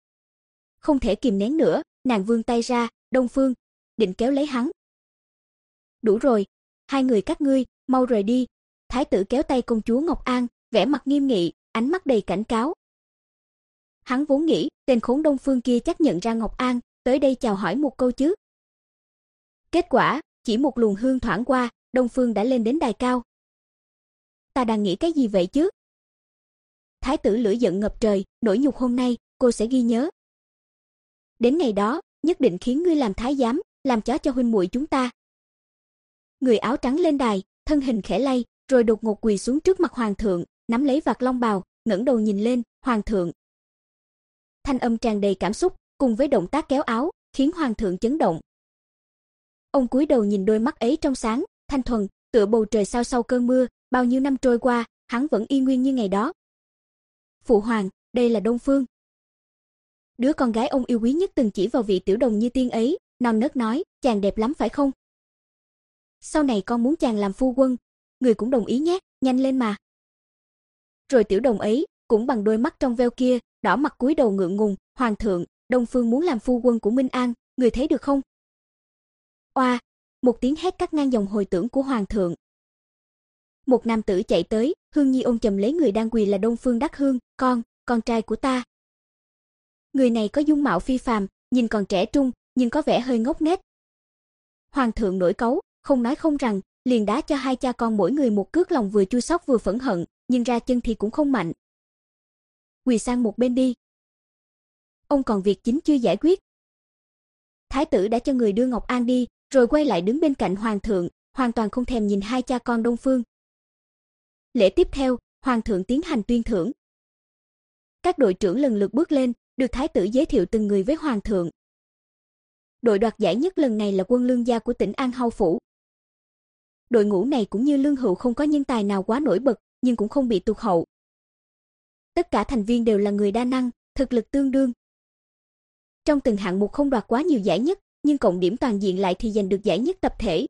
Không thể kìm nén nữa, nàng vươn tay ra, Đông Phương, định kéo lấy hắn. "Đủ rồi, hai người các ngươi, mau rời đi." Thái tử kéo tay công chúa Ngọc An, vẻ mặt nghiêm nghị, ánh mắt đầy cảnh cáo. Hắn vốn nghĩ, tên khốn Đông Phương kia chắc nhận ra Ngọc An, tới đây chào hỏi một câu chứ. Kết quả, chỉ một luồng hương thoảng qua, Đông Phương đã lên đến đài cao. "Ta đang nghĩ cái gì vậy chứ?" Thái tử lửa giận ngập trời, nỗi nhục hôm nay, cô sẽ ghi nhớ. Đến ngày đó, nhất định khiến ngươi làm thái giám, làm chó cho huynh muội chúng ta. Người áo trắng lên đài, thân hình khẽ lay, rồi đột ngột quỳ xuống trước mặt hoàng thượng, nắm lấy vạt long bào, ngẩng đầu nhìn lên, "Hoàng thượng." Thanh âm tràn đầy cảm xúc, cùng với động tác kéo áo, khiến hoàng thượng chấn động. Ông cúi đầu nhìn đôi mắt ấy trong sáng, thanh thuần, tựa bầu trời sao sau cơn mưa, bao nhiêu năm trôi qua, hắn vẫn y nguyên như ngày đó. "Phụ hoàng, đây là Đông Phương." Đứa con gái ông yêu quý nhất từng chỉ vào vị tiểu đồng như tiên ấy, non nớt nói, "Chàng đẹp lắm phải không? Sau này con muốn chàng làm phu quân, người cũng đồng ý nhé, nhanh lên mà." Rồi tiểu đồng ấy, cũng bằng đôi mắt trong veo kia, đỏ mặt cúi đầu ngượng ngùng, "Hoàng thượng, Đông Phương muốn làm phu quân của Minh An, người thấy được không?" Oa, một tiếng hét cắt ngang dòng hồi tưởng của hoàng thượng. Một nam tử chạy tới, Hương Nhi ôm chầm lấy người đang quỳ là Đông Phương Đắc Hương, "Con, con trai của ta." Người này có dung mạo phi phàm, nhìn còn trẻ trung, nhưng có vẻ hơi ngốc nghếch. Hoàng thượng nổi cáu, không nói không rằng, liền đá cho hai cha con mỗi người một cước, lòng vừa chua xót vừa phẫn hận, nhưng ra chân thì cũng không mạnh. "Quỳ sang một bên đi. Ông còn việc chính chưa giải quyết." Thái tử đã cho người đưa Ngọc An đi, rồi quay lại đứng bên cạnh hoàng thượng, hoàn toàn không thèm nhìn hai cha con Đông Phương. Lễ tiếp theo, hoàng thượng tiến hành tuyên thưởng. Các đội trưởng lần lượt bước lên, được thái tử giới thiệu từng người với hoàng thượng. Đội đoạt giải nhất lần này là quân lương gia của tỉnh An Hầu phủ. Đội ngũ này cũng như Lương Hữu không có nhân tài nào quá nổi bật, nhưng cũng không bị tụt hậu. Tất cả thành viên đều là người đa năng, thực lực tương đương. Trong từng hạng mục không đoạt quá nhiều giải nhất, nhưng cộng điểm toàn diện lại thì giành được giải nhất tập thể.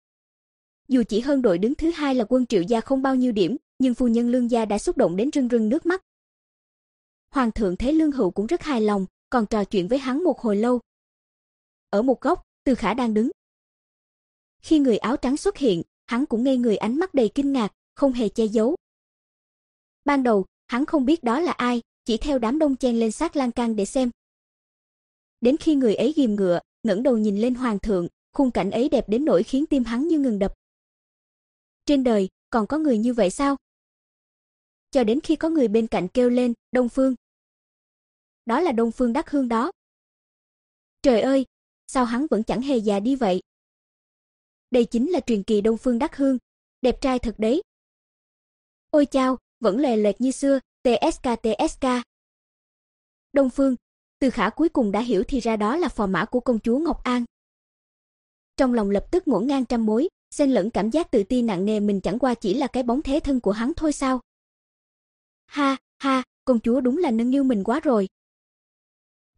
Dù chỉ hơn đội đứng thứ hai là quân Triệu gia không bao nhiêu điểm, nhưng phu nhân Lương gia đã xúc động đến rưng rưng nước mắt. Hoàng thượng thấy Lương Hữu cũng rất hài lòng, còn trò chuyện với hắn một hồi lâu. Ở một góc, Từ Khả đang đứng. Khi người áo trắng xuất hiện, hắn cũng ngây người, ánh mắt đầy kinh ngạc, không hề che giấu. Ban đầu, hắn không biết đó là ai, chỉ theo đám đông chen lên sát lan can để xem. Đến khi người ấy ghim ngựa, ngẩng đầu nhìn lên hoàng thượng, khung cảnh ấy đẹp đến nỗi khiến tim hắn như ngừng đập. Trên đời, còn có người như vậy sao? Cho đến khi có người bên cạnh kêu lên, "Đông Phương." Đó là Đông Phương Đắc Hương đó. Trời ơi, sao hắn vẫn chẳng hề già đi vậy? Đây chính là truyền kỳ Đông Phương Đắc Hương, đẹp trai thật đấy. Ôi chao, vẫn lè loẹt như xưa, tê ét ca tê ét ca. Đông Phương, Từ Khả cuối cùng đã hiểu thì ra đó là phò mã của công chúa Ngọc An. Trong lòng lập tức ngổn ngang trăm mối, xen lẫn cảm giác tự ti nặng nề, mình chẳng qua chỉ là cái bóng thế thân của hắn thôi sao? Ha, ha, công chúa đúng là nâng niu mình quá rồi.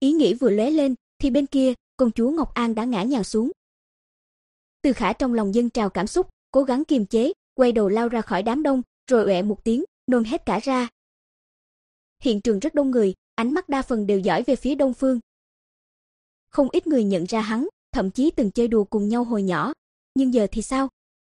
Ý nghĩ vừa lóe lên, thì bên kia, công chúa Ngọc An đã ngã nhào xuống. Từ Khả trong lòng dâng trào cảm xúc, cố gắng kiềm chế, quay đầu lao ra khỏi đám đông, rồi oẹ một tiếng, nôn hết cả ra. Hiện trường rất đông người, ánh mắt đa phần đều dõi về phía Đông Phương. Không ít người nhận ra hắn, thậm chí từng chơi đùa cùng nhau hồi nhỏ. Nhưng giờ thì sao?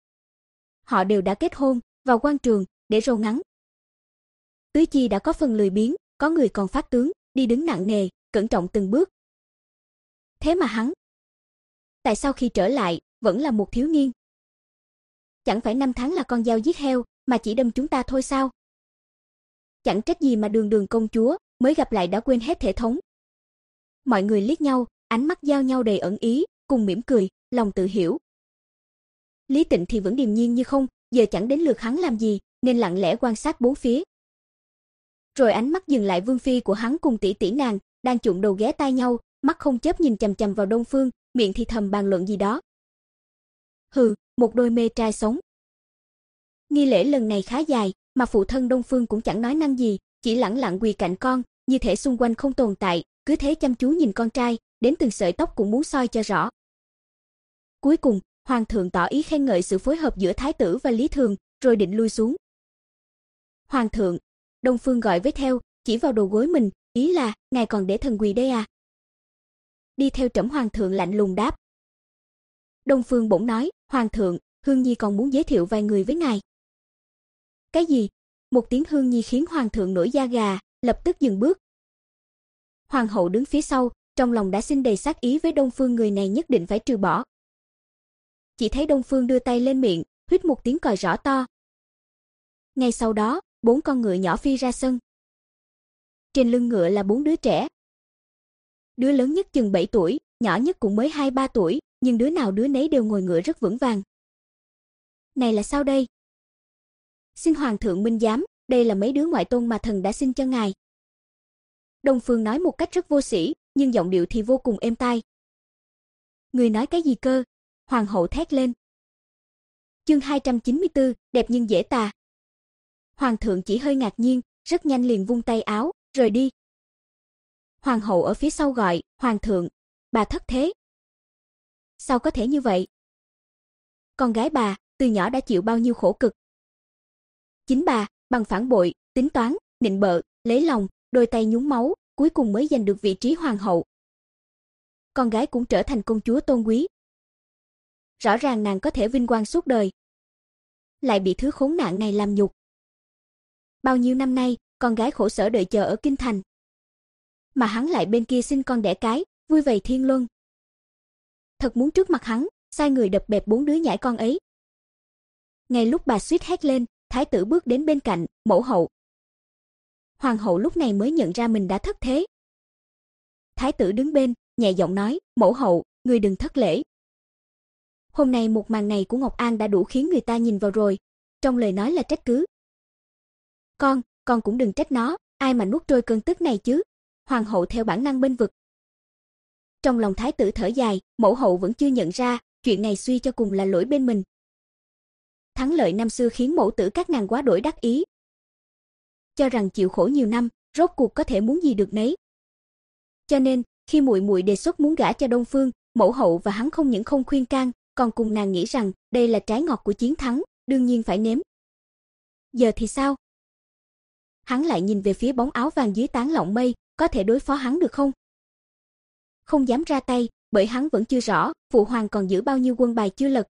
Họ đều đã kết hôn, vào quan trường, để râu ngắn. Tứ chi đã có phần lười biếng, có người còn phát tướng, đi đứng nặng nề, cẩn trọng từng bước. Thế mà hắn, tại sao khi trở lại, vẫn là một thiếu niên? Chẳng phải năm tháng là con dao giết heo, mà chỉ đâm chúng ta thôi sao? Chẳng trách gì mà đường đường công chúa, mới gặp lại đã quên hết thể thống. Mọi người liếc nhau, ánh mắt giao nhau đầy ẩn ý, cùng mỉm cười, lòng tự hiểu. Lý Tịnh thì vẫn điềm nhiên như không, giờ chẳng đến lượt hắn làm gì, nên lặng lẽ quan sát bốn phía. Rồi ánh mắt dừng lại vương phi của hắn cùng tỷ tỷ nàng, đang chụm đầu ghé tai nhau, mắt không chớp nhìn chằm chằm vào Đông Phương, miệng thì thầm bàn luận gì đó. Hừ, một đôi mê trai sống. Nghi lễ lần này khá dài, mà phụ thân Đông Phương cũng chẳng nói năng gì, chỉ lẳng lặng quỳ cạnh con, như thể xung quanh không tồn tại, cứ thế chăm chú nhìn con trai, đến từng sợi tóc cũng muốn soi cho rõ. Cuối cùng, hoàng thượng tỏ ý khen ngợi sự phối hợp giữa thái tử và Lý Thường, rồi định lui xuống. Hoàng thượng, Đông Phương gọi với theo, chỉ vào đầu gối mình, ý là, ngài còn để thần quỳ đây à? Đi theo trẫm. Hoàng thượng lạnh lùng đáp. Đông Phương bỗng nói, Hoàng thượng, Hương Nhi còn muốn giới thiệu vài người với ngài. Cái gì? Một tiếng Hương Nhi khiến Hoàng thượng nổi da gà, lập tức dừng bước. Hoàng hậu đứng phía sau, trong lòng đã sinh đầy sát ý với Đông Phương, người này nhất định phải trừ bỏ. Chỉ thấy Đông Phương đưa tay lên miệng, huýt một tiếng còi rõ to. Ngay sau đó, bốn con ngựa nhỏ phi ra sân. Trên lưng ngựa là bốn đứa trẻ. Đứa lớn nhất chừng bảy tuổi, nhỏ nhất cũng mới hai ba tuổi, nhưng đứa nào đứa nấy đều ngồi ngựa rất vững vàng. Này là sao đây? Xin Hoàng thượng minh giám, đây là mấy đứa ngoại tôn mà thần đã sinh cho ngài. Đông Phương nói một cách rất vô sĩ, nhưng giọng điệu thì vô cùng êm tai. Người nói cái gì cơ? Hoàng hậu thét lên. Chương hai trăm chín mươi tư, đẹp nhưng dễ tà. Hoàng thượng chỉ hơi ngạc nhiên, rất nhanh liền vung tay áo, rời đi. Hoàng hậu ở phía sau gọi, Hoàng thượng, bà thất thế. Sao có thể như vậy? Con gái bà, từ nhỏ đã chịu bao nhiêu khổ cực. Chính bà, bằng phản bội, tính toán, nịnh bợ, lấy lòng, đôi tay nhúng máu, cuối cùng mới giành được vị trí hoàng hậu. Con gái cũng trở thành công chúa tôn quý. Rõ ràng nàng có thể vinh quang suốt đời, lại bị thứ khốn nạn này làm nhục. Bao nhiêu năm nay, con gái khổ sở đợi chờ ở kinh thành, mà hắn lại bên kia sinh con đẻ cái, vui vầy thiên luân. Thật muốn trước mặt hắn, sai người đập bẹp bốn đứa nhãi con ấy. Ngay lúc bà suýt hét lên, thái tử bước đến bên cạnh, mẫu hậu. Hoàng hậu lúc này mới nhận ra mình đã thất thế. Thái tử đứng bên, nhẹ giọng nói, mẫu hậu, người đừng thất lễ. Hôm nay một màn này của Ngọc An đã đủ khiến người ta nhìn vào rồi, trong lời nói là trách cứ. Con, con cũng đừng trách nó, ai mà nuốt trôi cơn tức này chứ? Hoàng hậu theo bản năng bênh vực. Trong lòng thái tử thở dài, mẫu hậu vẫn chưa nhận ra, chuyện này suy cho cùng là lỗi bên mình. Thắng lợi năm xưa khiến mẫu tử các nàng quá đổi đắc ý, cho rằng chịu khổ nhiều năm, rốt cuộc có thể muốn gì được nấy. Cho nên, khi muội muội đề xuất muốn gả cho Đông Phương, mẫu hậu và hắn không những không khuyên can, còn cùng nàng nghĩ rằng đây là trái ngọt của chiến thắng, đương nhiên phải nếm. Giờ thì sao? Hắn lại nhìn về phía bóng áo vàng dưới tán lọng mây, có thể đối phó hắn được không? Không dám ra tay, bởi hắn vẫn chưa rõ, phụ hoàng còn giữ bao nhiêu quân bài chưa lật.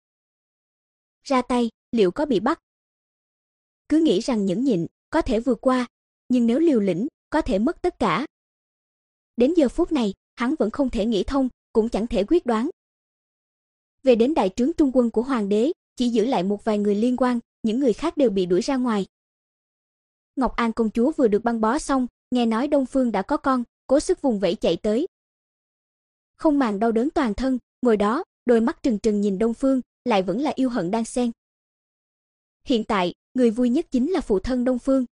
Ra tay, liệu có bị bắt? Cứ nghĩ rằng nhẫn nhịn, có thể vượt qua, nhưng nếu liều lĩnh, có thể mất tất cả. Đến giờ phút này, hắn vẫn không thể nghĩ thông, cũng chẳng thể quyết đoán. Về đến đại trướng trung quân của hoàng đế, chỉ giữ lại một vài người liên quan, những người khác đều bị đuổi ra ngoài. Ngọc An công chúa vừa được băng bó xong, nghe nói Đông Phương đã có con, cố sức vùng vẫy chạy tới. Không màng đau đớn toàn thân, ngồi đó, đôi mắt trừng trừng nhìn Đông Phương, lại vẫn là yêu hận đang xen. Hiện tại, người vui nhất chính là phụ thân Đông Phương.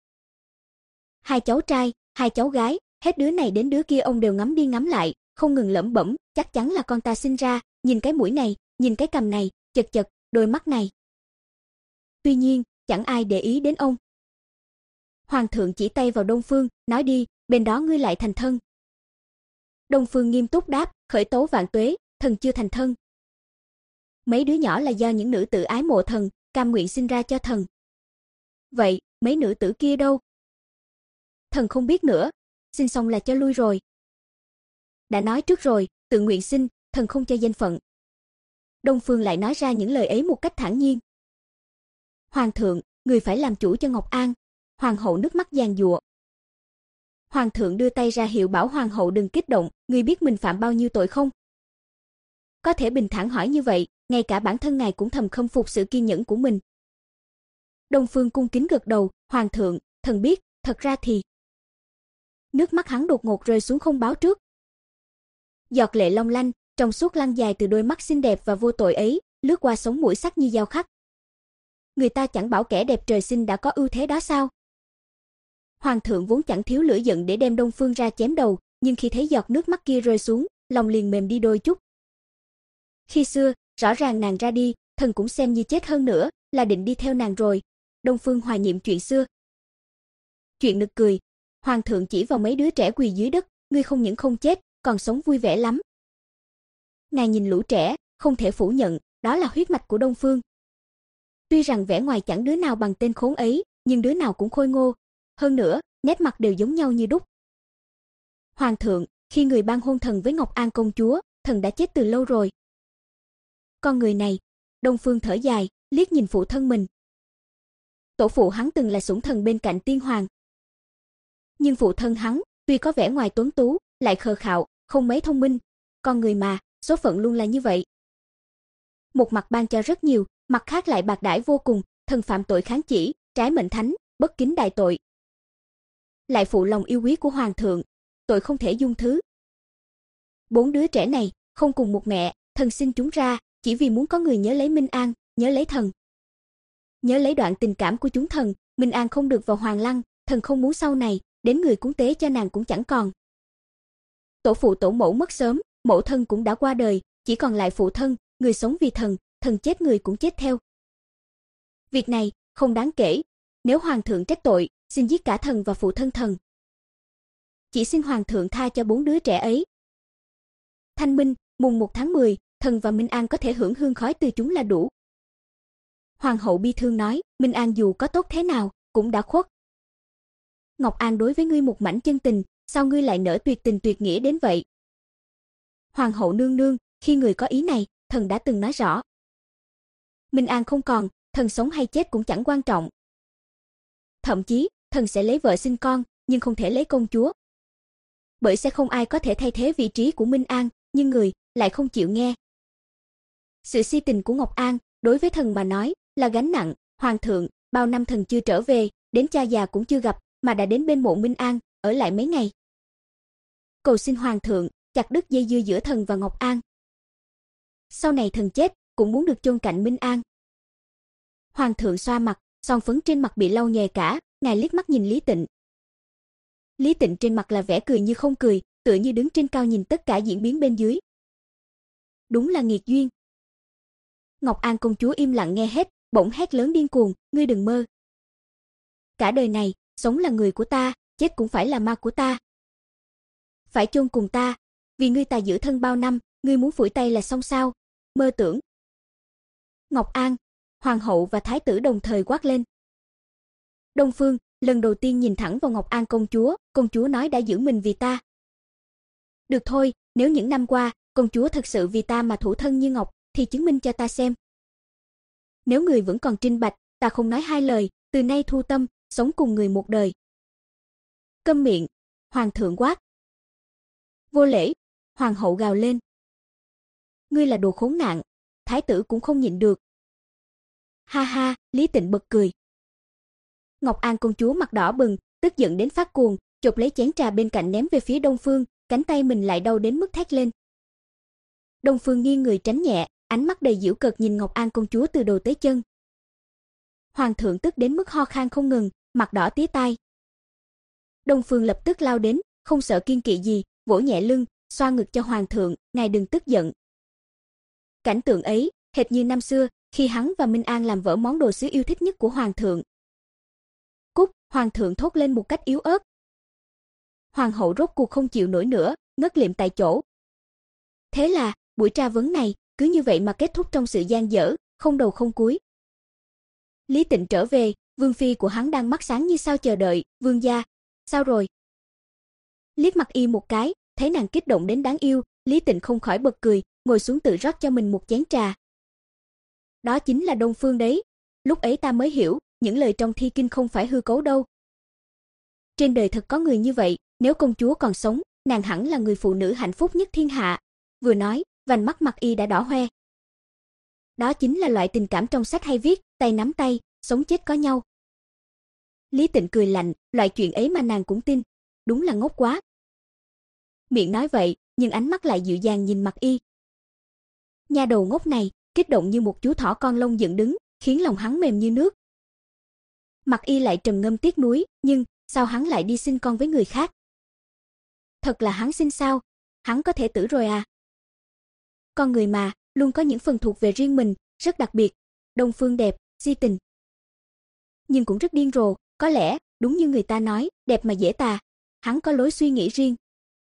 Hai cháu trai, hai cháu gái, hết đứa này đến đứa kia ông đều ngắm đi ngắm lại, không ngừng lẩm bẩm, chắc chắn là con ta sinh ra, nhìn cái mũi này, nhìn cái cằm này, chật chật, đôi mắt này. Tuy nhiên, chẳng ai để ý đến ông. Hoàng thượng chỉ tay vào Đông Phương, nói đi, bên đó ngươi lại thành thân. Đông Phương nghiêm túc đáp, khởi tấu vạn tuế, thần chưa thành thân. Mấy đứa nhỏ là do những nữ tử ái mộ thần, cam nguyện sinh ra cho thần. Vậy, mấy nữ tử kia đâu? Thần không biết nữa, sinh xong là cho lui rồi. Đã nói trước rồi, tự nguyện sinh, thần không cho danh phận. Đông Phương lại nói ra những lời ấy một cách thản nhiên. Hoàng thượng, người phải làm chủ cho Ngọc An. Hoàng hậu nước mắt giàn giụa. Hoàng thượng đưa tay ra hiệu bảo hoàng hậu đừng kích động, người biết mình phạm bao nhiêu tội không? Có thể bình thản hỏi như vậy, ngay cả bản thân ngài cũng thầm khâm phục sự kiên nhẫn của mình. Đông Phương cung kính gật đầu, hoàng thượng, thần biết, thật ra thì... Nước mắt hắn đột ngột rơi xuống không báo trước. Giọt lệ long lanh, trong suốt lăn dài từ đôi mắt xinh đẹp và vô tội ấy, lướt qua sống mũi sắc như dao khắc. Người ta chẳng bảo kẻ đẹp trời sinh đã có ưu thế đó sao? Hoàng thượng vốn chẳng thiếu lửa giận để đem Đông Phương ra chém đầu, nhưng khi thấy giọt nước mắt kia rơi xuống, lòng liền mềm đi đôi chút. Khi xưa, rõ ràng nàng ra đi, thần cũng xem như chết, hơn nữa là định đi theo nàng rồi. Đông Phương hoài niệm chuyện xưa. Chuyện nực cười, hoàng thượng chỉ vào mấy đứa trẻ quỳ dưới đất, ngươi không những không chết, còn sống vui vẻ lắm. Ngài nhìn lũ trẻ, không thể phủ nhận, đó là huyết mạch của Đông Phương. Tuy rằng vẻ ngoài chẳng đứa nào bằng tên khốn ấy, nhưng đứa nào cũng khôi ngô, hơn nữa, nét mặt đều giống nhau như đúc. Hoàng thượng, khi người ban hôn thần với Ngọc An công chúa, thần đã chết từ lâu rồi. Con người này, Đông Phương thở dài, liếc nhìn phụ thân mình. Tổ phụ hắn từng là sủng thần bên cạnh tiên hoàng. Nhưng phụ thân hắn, tuy có vẻ ngoài tuấn tú, lại khờ khạo, không mấy thông minh. Con người mà, số phận luôn là như vậy. Một mặt ban cho rất nhiều, mặt khác lại bạc đãi vô cùng, thần phạm tội kháng chỉ, trái mệnh thánh, bất kính đại tội. Lại phụ lòng yêu quý của hoàng thượng, tội không thể dung thứ. Bốn đứa trẻ này, không cùng một mẹ, thần sinh chúng ra, chỉ vì muốn có người nhớ lấy Minh An, nhớ lấy thần. Nhớ lấy đoạn tình cảm của chúng thần, Minh An không được vào hoàng lăng, thần không muốn sau này, đến người cúng tế cho nàng cũng chẳng còn. Tổ phụ tổ mẫu mất sớm, mẫu thân cũng đã qua đời, chỉ còn lại phụ thân, người sống vì thần, thần chết người cũng chết theo. Việc này, không đáng kể, nếu hoàng thượng trách tội, xin giết cả thần và phụ thân thần. Chỉ xin hoàng thượng tha cho bốn đứa trẻ ấy. Thanh minh, mùng một tháng mười, thần và Minh An có thể hưởng hương khói từ chúng là đủ. Hoàng hậu bi thương nói, Minh An dù có tốt thế nào, cũng đã khuất. Ngọc An đối với ngươi một mảnh chân tình, sao ngươi lại nỡ tuyệt tình tuyệt nghĩa đến vậy? Hoàng hậu nương nương, khi người có ý này, thần đã từng nói rõ. Minh An không còn, thần sống hay chết cũng chẳng quan trọng. Thậm chí, thần sẽ lấy vợ sinh con, nhưng không thể lấy công chúa. Bởi sẽ không ai có thể thay thế vị trí của Minh An, nhưng người lại không chịu nghe. Sự si tình của Ngọc An, đối với thần mà nói, là gánh nặng. Hoàng thượng, bao năm thần chưa trở về, đến cha già cũng chưa gặp, mà đã đến bên mộ Minh An, ở lại mấy ngày. Cầu xin hoàng thượng, chặt đứt dây dưa giữa thần và Ngọc An. Sau này thần chết, cũng muốn được chôn cạnh Minh An. Hoàng thượng xoa mặt, son phấn trên mặt bị lau nhòe cả, ngài liếc mắt nhìn Lý Tịnh. Lý Tịnh trên mặt là vẻ cười như không cười, tựa như đứng trên cao nhìn tất cả diễn biến bên dưới. Đúng là nghiệt duyên. Ngọc An công chúa im lặng nghe hết, bỗng hét lớn điên cuồng, ngươi đừng mơ. Cả đời này, sống là người của ta, chết cũng phải là ma của ta. Phải chôn cùng ta, vì ngươi ta giữ thân bao năm, ngươi muốn phủi tay là xong sao? Mơ tưởng. Ngọc An, hoàng hậu và thái tử đồng thời quát lên. Đông Phương, lần đầu tiên nhìn thẳng vào Ngọc An công chúa, công chúa nói đã giữ mình vì ta. Được thôi, nếu những năm qua, công chúa thật sự vì ta mà thủ thân như ngọc, thì chứng minh cho ta xem. Nếu người vẫn còn trinh bạch, ta không nói hai lời, từ nay thu tâm, sống cùng người một đời. Câm miệng, hoàng thượng quát. Vô lễ, hoàng hậu gào lên. Ngươi là đồ khốn nạn, thái tử cũng không nhịn được. Ha ha, Lý Tịnh bật cười. Ngọc An công chúa mặt đỏ bừng, tức giận đến phát cuồng, chộp lấy chén trà bên cạnh ném về phía Đông Phương, cánh tay mình lại đau đến mức thét lên. Đông Phương nghiêng người tránh nhẹ, ánh mắt đầy giễu cợt nhìn Ngọc An công chúa từ đầu tới chân. Hoàng thượng tức đến mức ho khan không ngừng, mặt đỏ tía tai. Đông Phương lập tức lao đến, không sợ kiêng kỵ gì, vỗ nhẹ lưng, xoa ngực cho hoàng thượng, ngài đừng tức giận. Cảnh tượng ấy, hệt như năm xưa, khi hắn và Minh An làm vỡ món đồ sứ yêu thích nhất của hoàng thượng. Cút, hoàng thượng thốt lên một cách yếu ớt. Hoàng hậu rốt cuộc không chịu nổi nữa, ngất lịm tại chỗ. Thế là, buổi tra vấn này, cứ như vậy mà kết thúc trong sự gian dở, không đầu không cuối. Lý Tịnh trở về, vương phi của hắn đang mắt sáng như sao chờ đợi, vương gia, sao rồi? Liếc Mặc Y một cái, thấy nàng kích động đến đáng yêu, Lý Tịnh không khỏi bật cười, ngồi xuống tự rót cho mình một chén trà. Đó chính là Đông Phương đấy, lúc ấy ta mới hiểu, những lời trong thi kinh không phải hư cấu đâu. Trên đời thật có người như vậy, nếu công chúa còn sống, nàng hẳn là người phụ nữ hạnh phúc nhất thiên hạ. Vừa nói, vành mắt Mặc Y đã đỏ hoe. Đó chính là loại tình cảm trong sách hay viết, tay nắm tay, sống chết có nhau. Lý Tịnh cười lạnh, loại chuyện ấy mà nàng cũng tin, đúng là ngốc quá. Miệng nói vậy, nhưng ánh mắt lại dịu dàng nhìn Mặc Y. Nha đầu ngốc này, kích động như một chú thỏ con lông dựng đứng, khiến lòng hắn mềm như nước. Mặc Y lại trầm ngâm tiếc nuối, nhưng sao hắn lại đi sinh con với người khác? Thật là hắn sinh sao? Hắn có thể tử rồi à? Con người mà, luôn có những phần thuộc về riêng mình, rất đặc biệt. Đông Phương đẹp, si tình. Nhưng cũng rất điên rồ, có lẽ, đúng như người ta nói, đẹp mà dễ tà. Hắn có lối suy nghĩ riêng.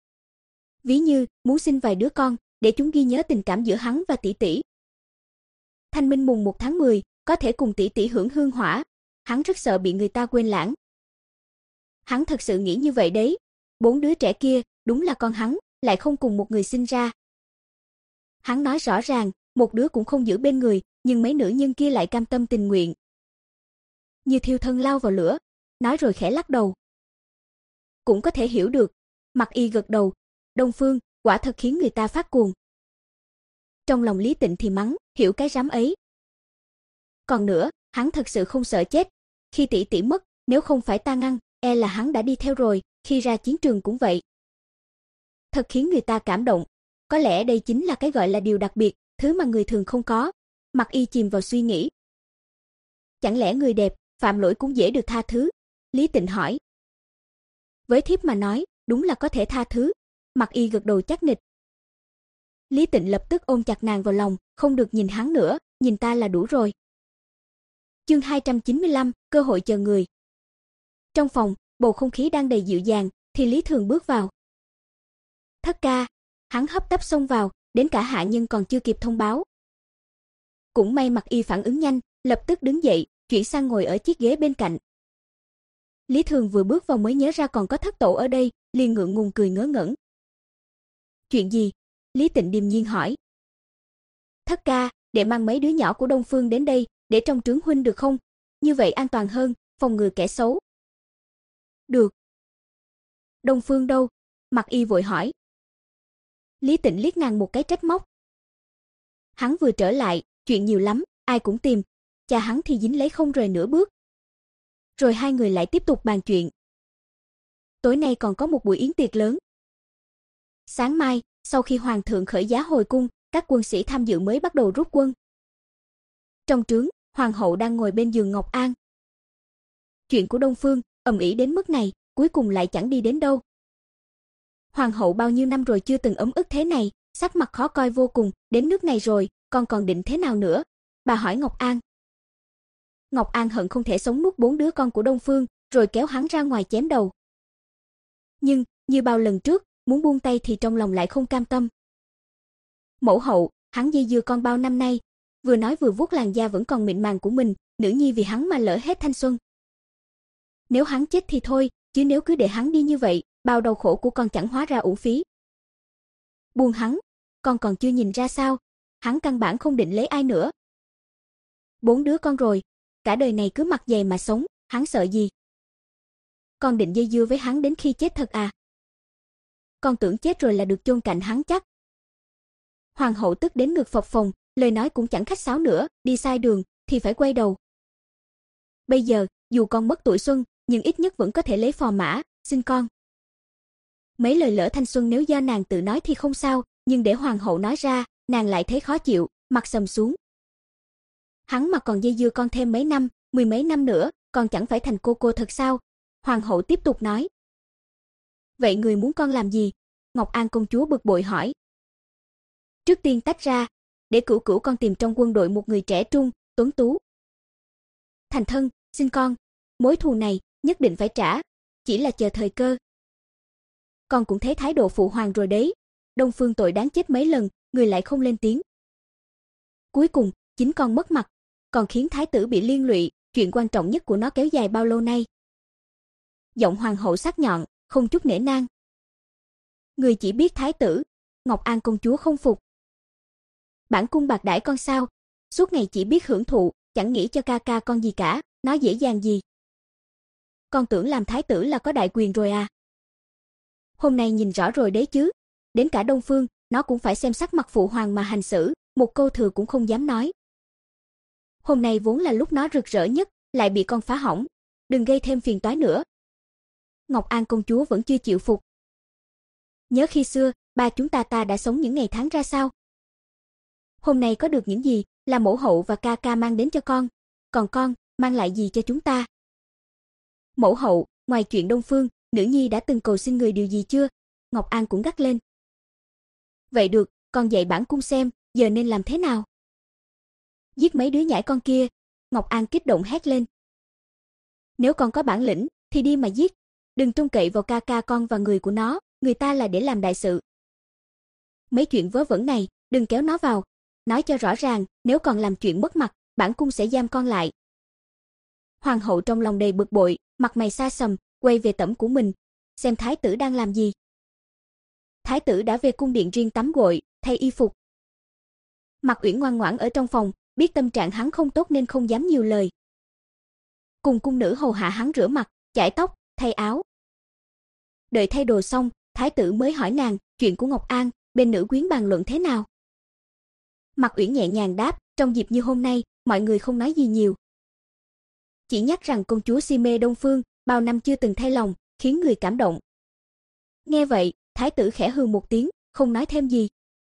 Ví như, muốn sinh vài đứa con, để chúng ghi nhớ tình cảm giữa hắn và tỷ tỷ. Thanh minh mùng một tháng mười, có thể cùng tỷ tỷ hưởng hương hỏa. Hắn rất sợ bị người ta quên lãng. Hắn thật sự nghĩ như vậy đấy. Bốn đứa trẻ kia, đúng là con hắn, lại không cùng một người sinh ra. Hắn nói rõ ràng, một đứa cũng không giữ bên người, nhưng mấy nữ nhân kia lại cam tâm tình nguyện. Như thiêu thân lao vào lửa, nói rồi khẽ lắc đầu. Cũng có thể hiểu được. Mặc Y gật đầu. Đông Phương, quả thật khiến người ta phát cuồng. Trong lòng Lý Tịnh thì mắng, hiểu cái rắm ấy. Còn nữa, hắn thật sự không sợ chết. Khi tỷ tỷ mất, nếu không phải ta ngăn, e là hắn đã đi theo rồi, khi ra chiến trường cũng vậy. Thật khiến người ta cảm động. Có lẽ đây chính là cái gọi là điều đặc biệt, thứ mà người thường không có. Mặc Y chìm vào suy nghĩ. Chẳng lẽ người đẹp, phạm lỗi cũng dễ được tha thứ? Lý Tịnh hỏi. Với thiếp mà nói, đúng là có thể tha thứ. Mặc Y gật đầu chắc nịch. Lý Tịnh lập tức ôm chặt nàng vào lòng, không được nhìn hắn nữa, nhìn ta là đủ rồi. Chương hai trăm chín mươi lăm, cơ hội chờ người. Trong phòng, bầu không khí đang đầy dịu dàng, thì Lý Thường bước vào. Thất ca, hắn hấp tấp xông vào, đến cả hạ nhân còn chưa kịp thông báo. Cũng may Mặc Y phản ứng nhanh, lập tức đứng dậy, chuyển sang ngồi ở chiếc ghế bên cạnh. Lý Thường vừa bước vào mới nhớ ra còn có thất tổ ở đây, liền ngượng ngùng cười ngớ ngẩn. Chuyện gì? Lý Tịnh điềm nhiên hỏi. Thất ca, để mang mấy đứa nhỏ của Đông Phương đến đây, để trong trướng huynh được không? Như vậy an toàn hơn, phòng ngừa kẻ xấu. Được. Đông Phương đâu? Mặc Y vội hỏi. Lý Tịnh liếc nàng một cái trách móc. Hắn vừa trở lại, chuyện nhiều lắm, ai cũng tìm. Cha hắn thì dính lấy không rời nửa bước. Rồi hai người lại tiếp tục bàn chuyện. Tối nay còn có một buổi yến tiệc lớn. Sáng mai, sau khi hoàng thượng khởi giá hồi cung, các quân sĩ tham dự mới bắt đầu rút quân. Trong trướng, hoàng hậu đang ngồi bên giường Ngọc An. Chuyện của Đông Phương, ầm ĩ đến mức này, cuối cùng lại chẳng đi đến đâu. Hoàng hậu bao nhiêu năm rồi chưa từng ấm ức thế này, sắc mặt khó coi vô cùng, đến nước này rồi, con còn định thế nào nữa? Bà hỏi Ngọc An. Ngọc An hận không thể sống nuốt bốn đứa con của Đông Phương, rồi kéo hắn ra ngoài chém đầu. Nhưng, như bao lần trước, muốn buông tay thì trong lòng lại không cam tâm. Mẫu hậu, hắn dây dưa con bao năm nay, vừa nói vừa vuốt làn da vẫn còn mịn màng của mình, nữ nhi vì hắn mà lỡ hết thanh xuân. Nếu hắn chết thì thôi, chứ nếu cứ để hắn đi như vậy, bao đau khổ của con chẳng hóa ra uổng phí. Buông hắn, con còn chưa nhìn ra sao, hắn căn bản không định lấy ai nữa. Bốn đứa con rồi, cả đời này cứ mặc dày mà sống, hắn sợ gì? Con định dây dưa với hắn đến khi chết thật à? Con tưởng chết rồi là được chôn cạnh hắn chắc. Hoàng hậu tức đến ngực phập phồng, lời nói cũng chẳng khách sáo nữa, đi sai đường thì phải quay đầu. Bây giờ, dù con mất tuổi xuân, nhưng ít nhất vẫn có thể lấy phò mã, sinh con. Mấy lời lỡ thanh xuân nếu do nàng tự nói thì không sao, nhưng để hoàng hậu nói ra, nàng lại thấy khó chịu, mặt sầm xuống. Hắn mà còn dây dưa con thêm mấy năm, mười mấy năm nữa, còn chẳng phải thành cô cô thật sao? Hoàng hậu tiếp tục nói. Vậy người muốn con làm gì? Ngọc An công chúa bực bội hỏi. Trước tiên tách ra, để cửu cửu con tìm trong quân đội một người trẻ trung, tuấn tú. Thành thân, sinh con, mối thù này nhất định phải trả, chỉ là chờ thời cơ. con cũng thấy thái độ phụ hoàng rồi đấy. Đông Phương tội đáng chết mấy lần, người lại không lên tiếng. Cuối cùng, chính con mất mặt, còn khiến thái tử bị liên lụy, chuyện quan trọng nhất của nó kéo dài bao lâu nay. Giọng hoàng hậu sắc nhọn, không chút nể nang. Người chỉ biết thái tử, Ngọc An công chúa không phục. Bản cung bạc đãi con sao? Suốt ngày chỉ biết hưởng thụ, chẳng nghĩ cho ca ca con gì cả, nó dễ dàng gì. Con tưởng làm thái tử là có đại quyền rồi à? Hôm nay nhìn rõ rồi đấy chứ, đến cả Đông Phương, nó cũng phải xem sắc mặt phụ hoàng mà hành xử, một câu thừa cũng không dám nói. Hôm nay vốn là lúc nó rực rỡ nhất, lại bị con phá hỏng, đừng gây thêm phiền toái nữa. Ngọc An công chúa vẫn chưa chịu phục. Nhớ khi xưa, ba chúng ta ta đã sống những ngày tháng ra sao? Hôm nay có được những gì là mẫu hậu và ca ca mang đến cho con, còn con mang lại gì cho chúng ta? Mẫu hậu, ngoài chuyện Đông Phương, nữ nhi đã từng cầu xin người điều gì chưa? Ngọc An cũng gắt lên. Vậy được, con dạy bản cung xem, giờ nên làm thế nào? Giết mấy đứa nhãi con kia, Ngọc An kích động hét lên. Nếu con có bản lĩnh, thì đi mà giết, đừng trông cậy vào ca ca con và người của nó, người ta là để làm đại sự. Mấy chuyện vớ vẩn này, đừng kéo nó vào, nói cho rõ ràng, nếu còn làm chuyện mất mặt, bản cung sẽ giam con lại. Hoàng hậu trong lòng đầy bực bội, mặt mày xa sầm, quay về tẩm của mình, xem thái tử đang làm gì. Thái tử đã về cung điện riêng tắm gội, thay y phục. Mạc Uyển ngoan ngoãn ở trong phòng, biết tâm trạng hắn không tốt nên không dám nhiều lời. Cùng cung nữ hầu hạ hắn rửa mặt, chải tóc, thay áo. Đợi thay đồ xong, thái tử mới hỏi nàng, chuyện của Ngọc An, bên nữ quyến bàn luận thế nào? Mạc Uyển nhẹ nhàng đáp, trong dịp như hôm nay, mọi người không nói gì nhiều. Chỉ nhắc rằng công chúa si mê Đông Phương, bao năm chưa từng thay lòng, khiến người cảm động. Nghe vậy, thái tử khẽ hừ một tiếng, không nói thêm gì.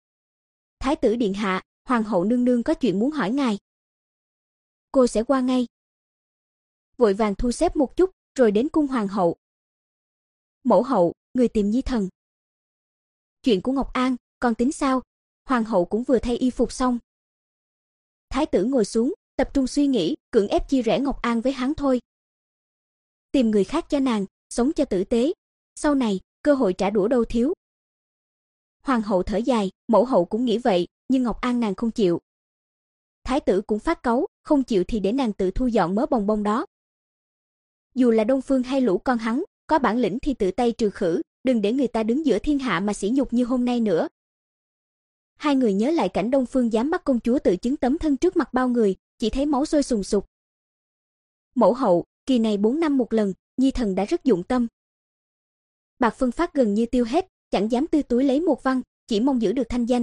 Thái tử điện hạ, hoàng hậu nương nương có chuyện muốn hỏi ngài. Cô sẽ qua ngay. Vội vàng thu xếp một chút, rồi đến cung hoàng hậu. Mẫu hậu, người tìm Nhi thần. Chuyện của Ngọc An, con tính sao? Hoàng hậu cũng vừa thay y phục xong. Thái tử ngồi xuống, tập trung suy nghĩ, cưỡng ép chia rẽ Ngọc An với hắn thôi. Tìm người khác cho nàng, sống cho tử tế. Sau này, cơ hội trả đũa đâu thiếu. Hoàng hậu thở dài, mẫu hậu cũng nghĩ vậy, nhưng Ngọc An nàng không chịu. Thái tử cũng phát cáu, không chịu thì để nàng tự thu dọn mớ bồng bông đó. Dù là Đông Phương hay lũ con hắn, có bản lĩnh thì tự tay trừ khử, đừng để người ta đứng giữa thiên hạ mà sỉ nhục như hôm nay nữa. Hai người nhớ lại cảnh Đông Phương dám bắt công chúa tự chứng tấm thân trước mặt bao người, chỉ thấy máu sôi sùng sục. Mẫu hậu, kỳ này bốn năm một lần, Nhi thần đã rất dụng tâm. Bạc phân phát gần như tiêu hết, chẳng dám tư túi lấy một văn, chỉ mong giữ được thanh danh.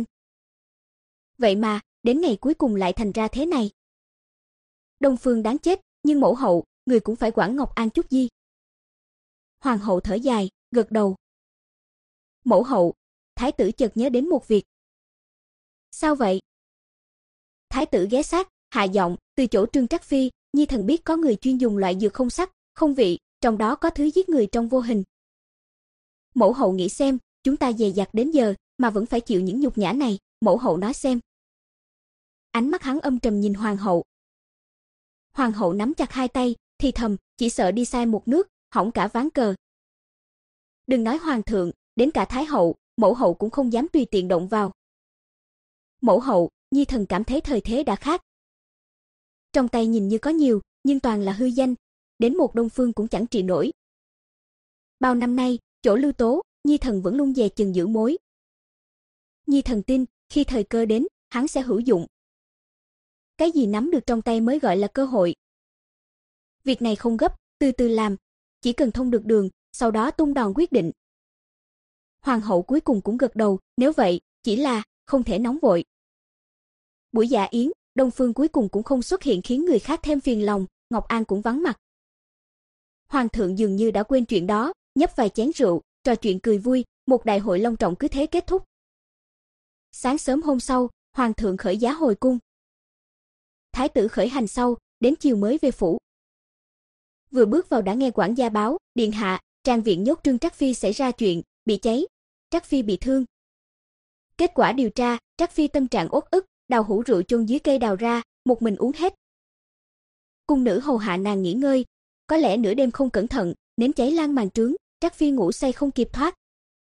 Vậy mà, đến ngày cuối cùng lại thành ra thế này. Đông Phương đáng chết, nhưng mẫu hậu, người cũng phải quản Ngọc An chút gì. Hoàng hậu thở dài, gật đầu. Mẫu hậu, thái tử chợt nhớ đến một việc. Sao vậy? Thái tử ghé sát, hạ giọng, từ chỗ Trương Trắc Phi, Nhi thần biết có người chuyên dùng loại dược không sắc, không vị, trong đó có thứ giết người trong vô hình. Mẫu hậu nghĩ xem, chúng ta dè dặt đến giờ mà vẫn phải chịu những nhục nhã này, mẫu hậu nói xem. Ánh mắt hắn âm trầm nhìn hoàng hậu. Hoàng hậu nắm chặt hai tay, thì thầm, chỉ sợ đi sai một nước, hỏng cả ván cờ. Đừng nói hoàng thượng, đến cả thái hậu, mẫu hậu cũng không dám tùy tiện động vào. Mẫu hậu, Nhi thần cảm thấy thời thế đã khác. Trong tay nhìn như có nhiều, nhưng toàn là hư danh, đến một Đông Phương cũng chẳng trị nổi. Bao năm nay, chỗ Lưu Tố, Nhi thần vẫn luôn dè chừng giữ mối. Nhi thần tin, khi thời cơ đến, hắn sẽ hữu dụng. Cái gì nắm được trong tay mới gọi là cơ hội. Việc này không gấp, từ từ làm, chỉ cần thông được đường, sau đó tung đòn quyết định. Hoàng hậu cuối cùng cũng gật đầu, nếu vậy, chỉ là không thể nóng vội. Buổi dạ yến, Đông Phương cuối cùng cũng không xuất hiện khiến người khác thêm phiền lòng, Ngọc An cũng vắng mặt. Hoàng thượng dường như đã quên chuyện đó, nhấp vài chén rượu, trò chuyện cười vui, một đại hội long trọng cứ thế kết thúc. Sáng sớm hôm sau, hoàng thượng khởi giá hồi cung. Thái tử khởi hành sau, đến chiều mới về phủ. Vừa bước vào đã nghe quản gia báo, điện hạ, trang viện nhốt Trương Trắc Phi xảy ra chuyện, bị cháy, Trắc Phi bị thương. Kết quả điều tra, Trắc Phi tâm trạng uất ức, đào hũ rượu chôn dưới cây đào ra, một mình uống hết. Cung nữ hầu hạ nàng nghỉ ngơi, có lẽ nửa đêm không cẩn thận, nến cháy lan màn trướng, Trắc Phi ngủ say không kịp thoát.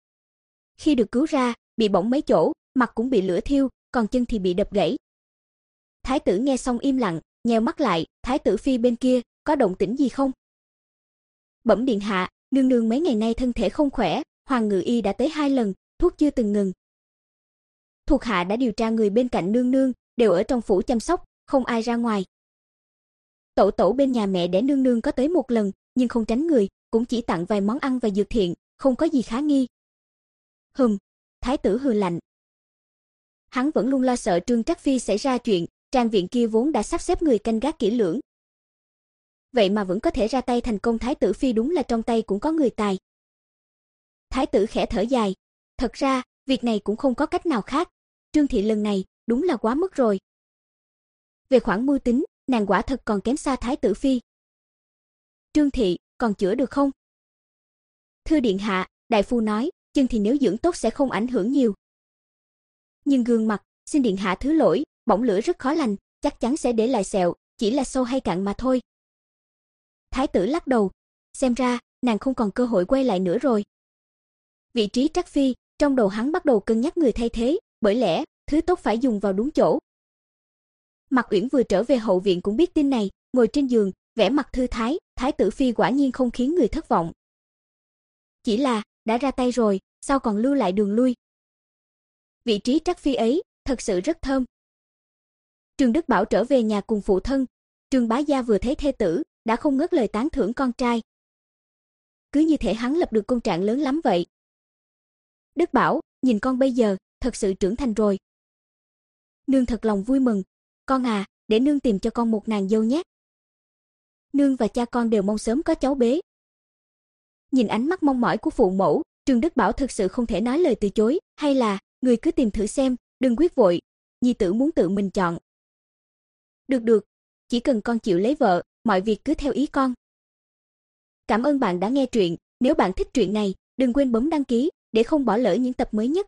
Khi được cứu ra, bị bỏng mấy chỗ, mặt cũng bị lửa thiêu, còn chân thì bị đập gãy. Thái tử nghe xong im lặng, nheo mắt lại, thái tử phi bên kia, có động tĩnh gì không? Bẩm điện hạ, nương nương mấy ngày nay thân thể không khỏe, hoàng ngự y đã tới hai lần, thuốc chưa từng ngừng. Thuộc hạ đã điều tra người bên cạnh nương nương, đều ở trong phủ chăm sóc, không ai ra ngoài. Tẩu tẩu bên nhà mẹ đẻ nương nương có tới một lần, nhưng không tránh người, cũng chỉ tặng vài món ăn và dược thiện, không có gì khá nghi. Hừm, thái tử hừ lạnh. Hắn vẫn luôn lo sợ Trương Trắc Phi xảy ra chuyện, trang viện kia vốn đã sắp xếp người canh gác kỹ lưỡng. Vậy mà vẫn có thể ra tay thành công, thái tử phi đúng là trong tay cũng có người tài. Thái tử khẽ thở dài, thật ra, việc này cũng không có cách nào khác, Trương thị lần này đúng là quá mức rồi. Về khoản mưu tính, nàng quả thật còn kém xa thái tử phi. Trương thị, còn chữa được không? Thưa điện hạ, đại phu nói, chân thì nếu dưỡng tốt sẽ không ảnh hưởng nhiều. Nhưng gương mặt, xin điện hạ thứ lỗi, bỏng lửa rất khó lành, chắc chắn sẽ để lại sẹo, chỉ là sâu hay cạn mà thôi. Thái tử lắc đầu, xem ra, nàng không còn cơ hội quay lại nữa rồi. Vị trí Trắc Phi, trong đầu hắn bắt đầu cân nhắc người thay thế, bởi lẽ, thứ tốt phải dùng vào đúng chỗ. Mạc Uyển vừa trở về hậu viện cũng biết tin này, ngồi trên giường, vẻ mặt thư thái, thái tử phi quả nhiên không khiến người thất vọng. Chỉ là, đã ra tay rồi, sao còn lưu lại đường lui? Vị trí Trắc Phi ấy, thật sự rất thơm. Trương Đức Bảo trở về nhà cùng phụ thân, Trương Bá Gia vừa thấy thê tử, đã không ngớt lời tán thưởng con trai. Cứ như thể hắn lập được công trạng lớn lắm vậy. Đức Bảo, nhìn con bây giờ, thật sự trưởng thành rồi. Nương thật lòng vui mừng, con à, để nương tìm cho con một nàng dâu nhé. Nương và cha con đều mong sớm có cháu bế. Nhìn ánh mắt mong mỏi của phụ mẫu, Trương Đức Bảo thực sự không thể nói lời từ chối, hay là, người cứ tìm thử xem, đừng quyết vội, nhi tử muốn tự mình chọn. Được được, chỉ cần con chịu lấy vợ, mọi việc cứ theo ý con. Cảm ơn bạn đã nghe truyện, nếu bạn thích truyện này, đừng quên bấm đăng ký, để không bỏ lỡ những tập mới nhất.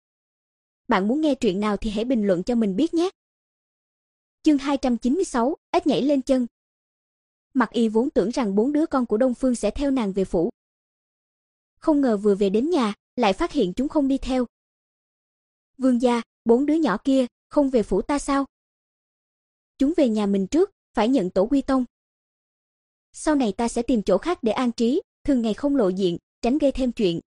Bạn muốn nghe truyện nào thì hãy bình luận cho mình biết nhé. Chương hai trăm chín mươi sáu, ếch nhảy lên chân. Mạc Y vốn tưởng rằng bốn đứa con của Đông Phương sẽ theo nàng về phủ. Không ngờ vừa về đến nhà, lại phát hiện chúng không đi theo. Vương gia, bốn đứa nhỏ kia, không về phủ ta sao? Chúng về nhà mình trước, phải nhận tổ quy tông. Sau này ta sẽ tìm chỗ khác để an trí, thường ngày không lộ diện, tránh gây thêm chuyện.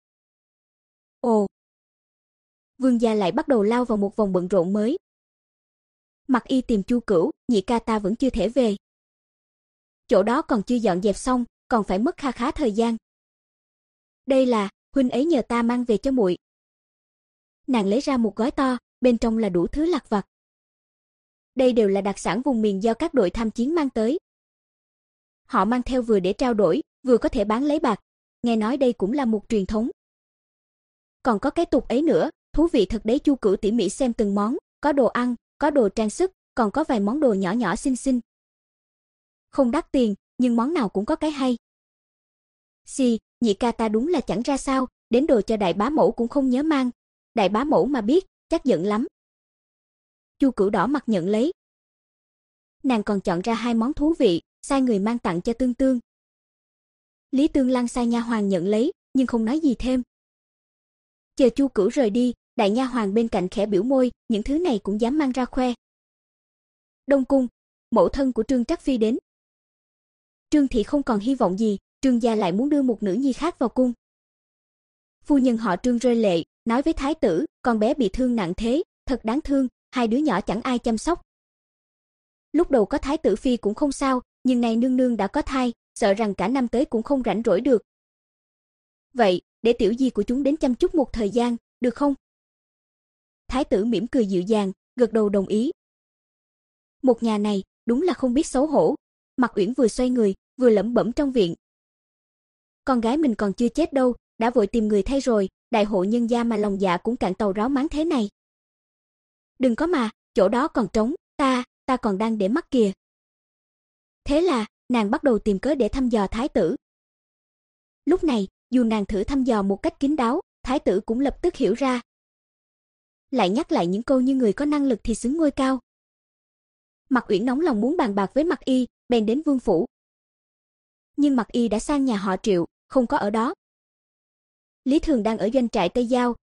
Ồ! Vương gia lại bắt đầu lao vào một vòng bận rộn mới. Mạc Y tìm Chu Cửu, nhị ca ta vẫn chưa thể về. Chỗ đó còn chưa dọn dẹp xong, còn phải mất kha khá thời gian. Đây là, huynh ấy nhờ ta mang về cho muội. Nàng lấy ra một gói to, bên trong là đủ thứ lặt vặt. Đây đều là đặc sản vùng miền do các đội tham chiến mang tới. Họ mang theo vừa để trao đổi, vừa có thể bán lấy bạc. Nghe nói đây cũng là một truyền thống. Còn có cái tục ấy nữa, thú vị thật đấy. Chu Cửu tỉ mỉ xem từng món, có đồ ăn, có đồ trang sức, còn có vài món đồ nhỏ nhỏ xinh xinh. Không đắt tiền, nhưng món nào cũng có cái hay. Xì, nhị ca ta đúng là chẳng ra sao, đến đồ cho đại bá mẫu cũng không nhớ mang. Đại bá mẫu mà biết, chắc giận lắm. Chu Cửu đỏ mặt nhận lấy. Nàng còn chọn ra hai món thú vị, sai người mang tặng cho Tương Tương. Lý Tương Lăng sai nha hoàn nhận lấy, nhưng không nói gì thêm. Chờ Chu Cửu rời đi, đại nha hoàn bên cạnh khẽ biểu môi, những thứ này cũng dám mang ra khoe. Đông cung, mẫu thân của Trương Trắc Phi đến. Trương thị không còn hy vọng gì, Trương gia lại muốn đưa một nữ nhi khác vào cung. Phu nhân họ Trương rơi lệ, nói với thái tử, con bé bị thương nặng thế, thật đáng thương, hai đứa nhỏ chẳng ai chăm sóc. Lúc đầu có thái tử phi cũng không sao, nhưng này nương nương đã có thai, sợ rằng cả năm tới cũng không rảnh rỗi được. Vậy, để tiểu di của chúng đến chăm chút một thời gian, được không? Thái tử mỉm cười dịu dàng, gật đầu đồng ý. Một nhà này, đúng là không biết xấu hổ. Mạc Uyển vừa xoay người, vừa lẩm bẩm trong viện. Con gái mình còn chưa chết đâu, đã vội tìm người thay rồi, đại hộ nhân gia mà lòng dạ cũng cạn tàu ráo máng thế này. Đừng có mà, chỗ đó còn trống, ta, ta còn đang để mắt kìa. Thế là, nàng bắt đầu tìm cớ để thăm dò thái tử. Lúc này, dù nàng thử thăm dò một cách kín đáo, thái tử cũng lập tức hiểu ra. Lại nhắc lại những câu như người có năng lực thì xứng ngôi cao. Mạc Uyển nóng lòng muốn bàn bạc với Mạc Y, bèn đến vương phủ. Nhưng Mạc Y đã sang nhà họ Triệu, không có ở đó. Lý Thường đang ở doanh trại Tây Giao,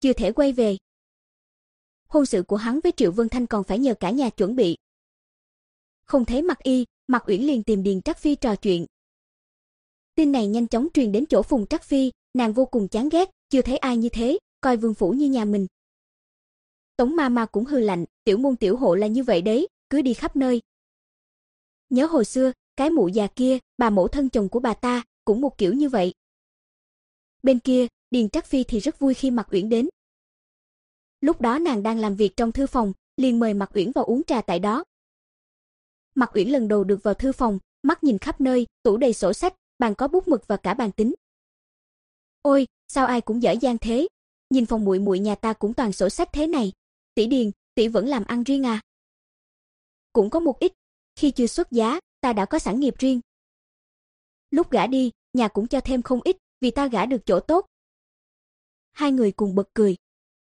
chưa thể quay về. Hôn sự của hắn với Triệu Vân Thanh còn phải nhờ cả nhà chuẩn bị. Không thấy Mặc Y, Mặc Uyển liền tìm Điền Trắc Phi trò chuyện. Tin này nhanh chóng truyền đến chỗ Phùng Trắc Phi, nàng vô cùng chán ghét, chưa thấy ai như thế, coi vương phủ như nhà mình. Tống ma ma cũng hừ lạnh, tiểu môn tiểu hộ là như vậy đấy, cứ đi khắp nơi. Nhớ hồi xưa, cái mụ già kia, bà mẫu thân chồng của bà ta, cũng một kiểu như vậy. Bên kia, Điền Trắc Phi thì rất vui khi Mặc Uyển đến. Lúc đó nàng đang làm việc trong thư phòng, liền mời Mặc Uyển vào uống trà tại đó. Mặc Uyển lần đầu được vào thư phòng, mắt nhìn khắp nơi, tủ đầy sổ sách, bàn có bút mực và cả bàn tính. Ôi, sao ai cũng giỏi giang thế, nhìn phòng muội muội nhà ta cũng toàn sổ sách thế này. Tỷ Điền, tỷ vẫn làm ăn riêng à? Cũng có một ít, khi chưa xuất giá, ta đã có sẵn nghiệp riêng. Lúc gả đi, nhà cũng cho thêm không ít, vì ta gả được chỗ tốt. Hai người cùng bật cười.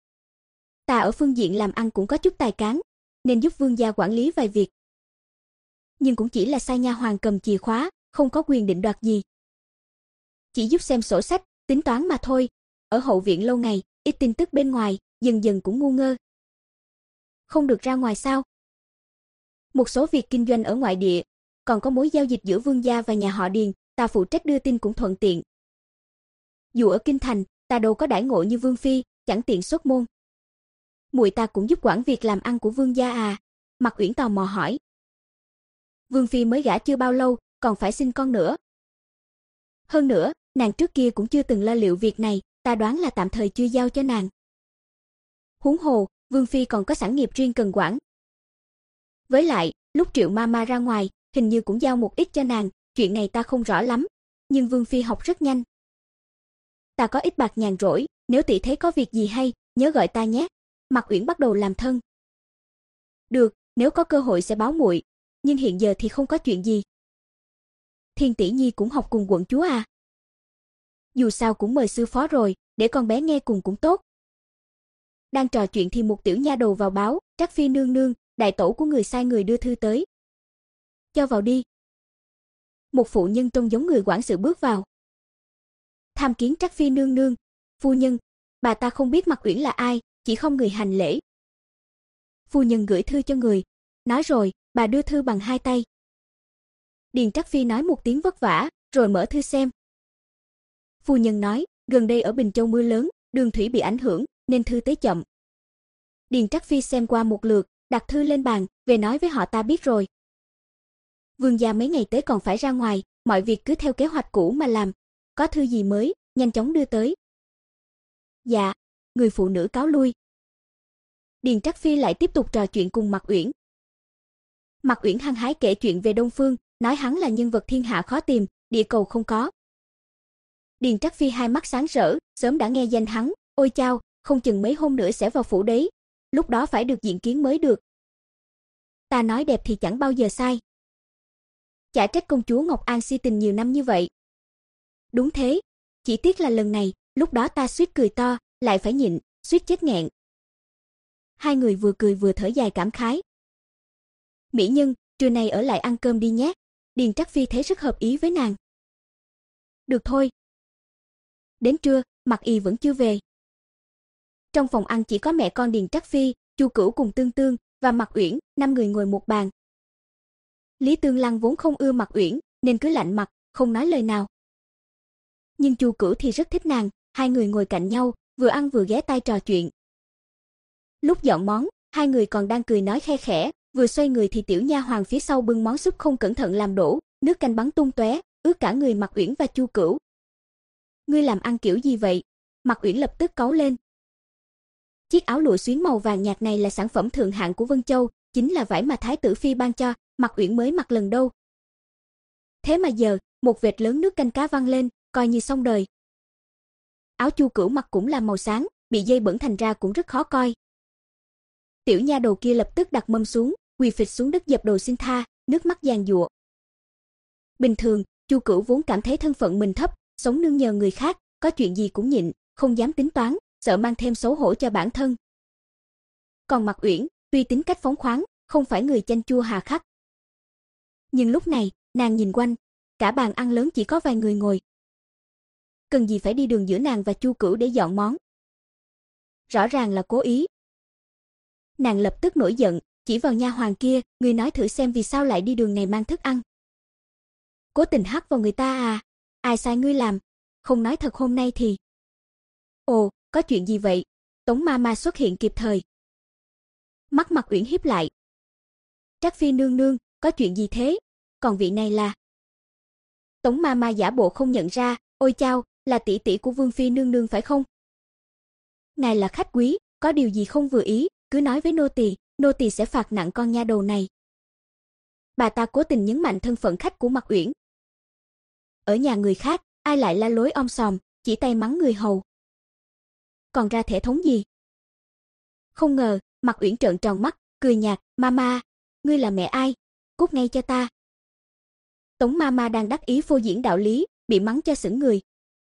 Ta ở phương diện làm ăn cũng có chút tài cán, nên giúp vương gia quản lý vài việc. Nhưng cũng chỉ là sai nha hoàn cầm chìa khóa, không có quyền định đoạt gì. Chỉ giúp xem sổ sách, tính toán mà thôi. Ở hậu viện lâu ngày, ít tin tức bên ngoài, dần dần cũng ngu ngơ. Không được ra ngoài sao? Một số việc kinh doanh ở ngoại địa, còn có mối giao dịch giữa vương gia và nhà họ Điền, ta phụ trách đưa tin cũng thuận tiện. Dù ở kinh thành, ta đâu có đãi ngộ như vương phi, chẳng tiện xuất môn. Muội ta cũng giúp quản việc làm ăn của vương gia à? Mặc Uyển tò mò hỏi. Vương phi mới gả chưa bao lâu, còn phải sinh con nữa. Hơn nữa, nàng trước kia cũng chưa từng lo liệu việc này, ta đoán là tạm thời chưa giao cho nàng. Huống hồ, vương phi còn có sẵn nghiệp riêng cần quản. Với lại, lúc Triệu Mama ra ngoài, hình như cũng giao một ít cho nàng, chuyện này ta không rõ lắm, nhưng vương phi học rất nhanh. Ta có ít bạc nhàn rỗi, nếu tỷ thấy có việc gì hay, nhớ gọi ta nhé. Mặc Uyển bắt đầu làm thân. Được, nếu có cơ hội sẽ báo muội, nhưng hiện giờ thì không có chuyện gì. Thiên tỷ nhi cũng học cùng quận chúa à? Dù sao cũng mời sư phó rồi, để con bé nghe cùng cũng tốt. Đang trò chuyện thì một tiểu nha đầu vào báo, Trắc Phi nương nương, đại tổ của người sai người đưa thư tới. Cho vào đi. Một phụ nhân trông giống người quản sự bước vào. Tham kiến Trắc Phi nương nương. Phu nhân, bà ta không biết Mặc Uyển là ai, chỉ không người hành lễ. Phu nhân gửi thư cho người. Nói rồi, bà đưa thư bằng hai tay. Điền Trắc Phi nói một tiếng vất vả, rồi mở thư xem. Phu nhân nói, gần đây ở Bình Châu mưa lớn, đường thủy bị ảnh hưởng, nên thư tới chậm. Điền Trắc Phi xem qua một lượt, đặt thư lên bàn, về nói với họ ta biết rồi. Vương gia mấy ngày tới còn phải ra ngoài, mọi việc cứ theo kế hoạch cũ mà làm. Có thư gì mới, nhanh chóng đưa tới. Dạ, người phụ nữ cáo lui. Điền Trắc Phi lại tiếp tục trò chuyện cùng Mặc Uyển. Mặc Uyển hăng hái kể chuyện về Đông Phương, nói hắn là nhân vật thiên hạ khó tìm, địa cầu không có. Điền Trắc Phi hai mắt sáng rỡ, sớm đã nghe danh hắn, ôi chao, không chừng mấy hôm nữa sẽ vào phủ đấy, lúc đó phải được diện kiến mới được. Ta nói đẹp thì chẳng bao giờ sai. Chả trách công chúa Ngọc An si tình nhiều năm như vậy. Đúng thế, chỉ tiếc là lần này, lúc đó ta suýt cười to, lại phải nhịn, suýt chết nghẹn. Hai người vừa cười vừa thở dài cảm khái. Mỹ nhân, trưa nay ở lại ăn cơm đi nhé. Điền Trắc Phi thấy rất hợp ý với nàng. Được thôi. Đến trưa, Mặc Y vẫn chưa về. Trong phòng ăn chỉ có mẹ con Điền Trắc Phi, Chu Cửu cùng Tương Tương và Mặc Uyển, năm người ngồi một bàn. Lý Tương Lăng vốn không ưa Mặc Uyển, nên cứ lạnh mặt, không nói lời nào. Nhưng Chu Cửu thì rất thích nàng, hai người ngồi cạnh nhau, vừa ăn vừa ghé tai trò chuyện. Lúc dọn món, hai người còn đang cười nói khe khẽ, vừa xoay người thì tiểu nha hoàng phía sau bưng món súp không cẩn thận làm đổ, nước canh bắn tung tóe, ướt cả người Mặc Uyển và Chu Cửu. Ngươi làm ăn kiểu gì vậy? Mặc Uyển lập tức cáu lên. Chiếc áo lụa xuyến màu vàng nhạt này là sản phẩm thượng hạng của Vân Châu, chính là vải mà thái tử phi ban cho, Mặc Uyển mới mặc lần đâu. Thế mà giờ, một vệt lớn nước canh cá văng lên, coi như xong đời. Áo Chu Cửu mặc cũng là màu sáng, bị dây bẩn thành ra cũng rất khó coi. Tiểu nha đầu kia lập tức đặt mâm xuống, quỳ phịch xuống đất dập đầu xin tha, nước mắt giàn giụa. Bình thường, Chu Cửu vốn cảm thấy thân phận mình thấp, sống nương nhờ người khác, có chuyện gì cũng nhịn, không dám tính toán, sợ mang thêm xấu hổ cho bản thân. Còn Mặc Uyển, tuy tính cách phóng khoáng, không phải người chanh chua hà khắc. Nhưng lúc này, nàng nhìn quanh, cả bàn ăn lớn chỉ có vài người ngồi. Cần gì phải đi đường giữa nàng và Chu Cửu để dọn món. rõ ràng là cố ý. Nàng lập tức nổi giận, chỉ vào nha hoàn kia, ngươi nói thử xem vì sao lại đi đường này mang thức ăn. Cố tình hắt vào người ta à? Ai sai ngươi làm? Không nói thật hôm nay thì... Ồ, có chuyện gì vậy? Tống ma ma xuất hiện kịp thời. Mắt Mặc Uyển híp lại. Trác Phi nương nương, có chuyện gì thế? Còn vị này là... Tống ma ma giả bộ không nhận ra, ôi chao, là tỷ tỷ của Vương Phi nương nương phải không? Ngài là khách quý, có điều gì không vừa ý, cứ nói với nô tỳ, nô tỳ sẽ phạt nặng con nha đầu này. Bà ta cố tình nhấn mạnh thân phận khách của Mặc Uyển. Ở nhà người khác, ai lại la lối om sòm, chỉ tay mắng người hầu. Còn ra thể thống gì? Không ngờ, Mặc Uyển trợn tròn mắt, cười nhạt, "Mama, ngươi là mẹ ai? Cút ngay cho ta." Tống Mama đang đắc ý phô diễn đạo lý, bị mắng cho sững người.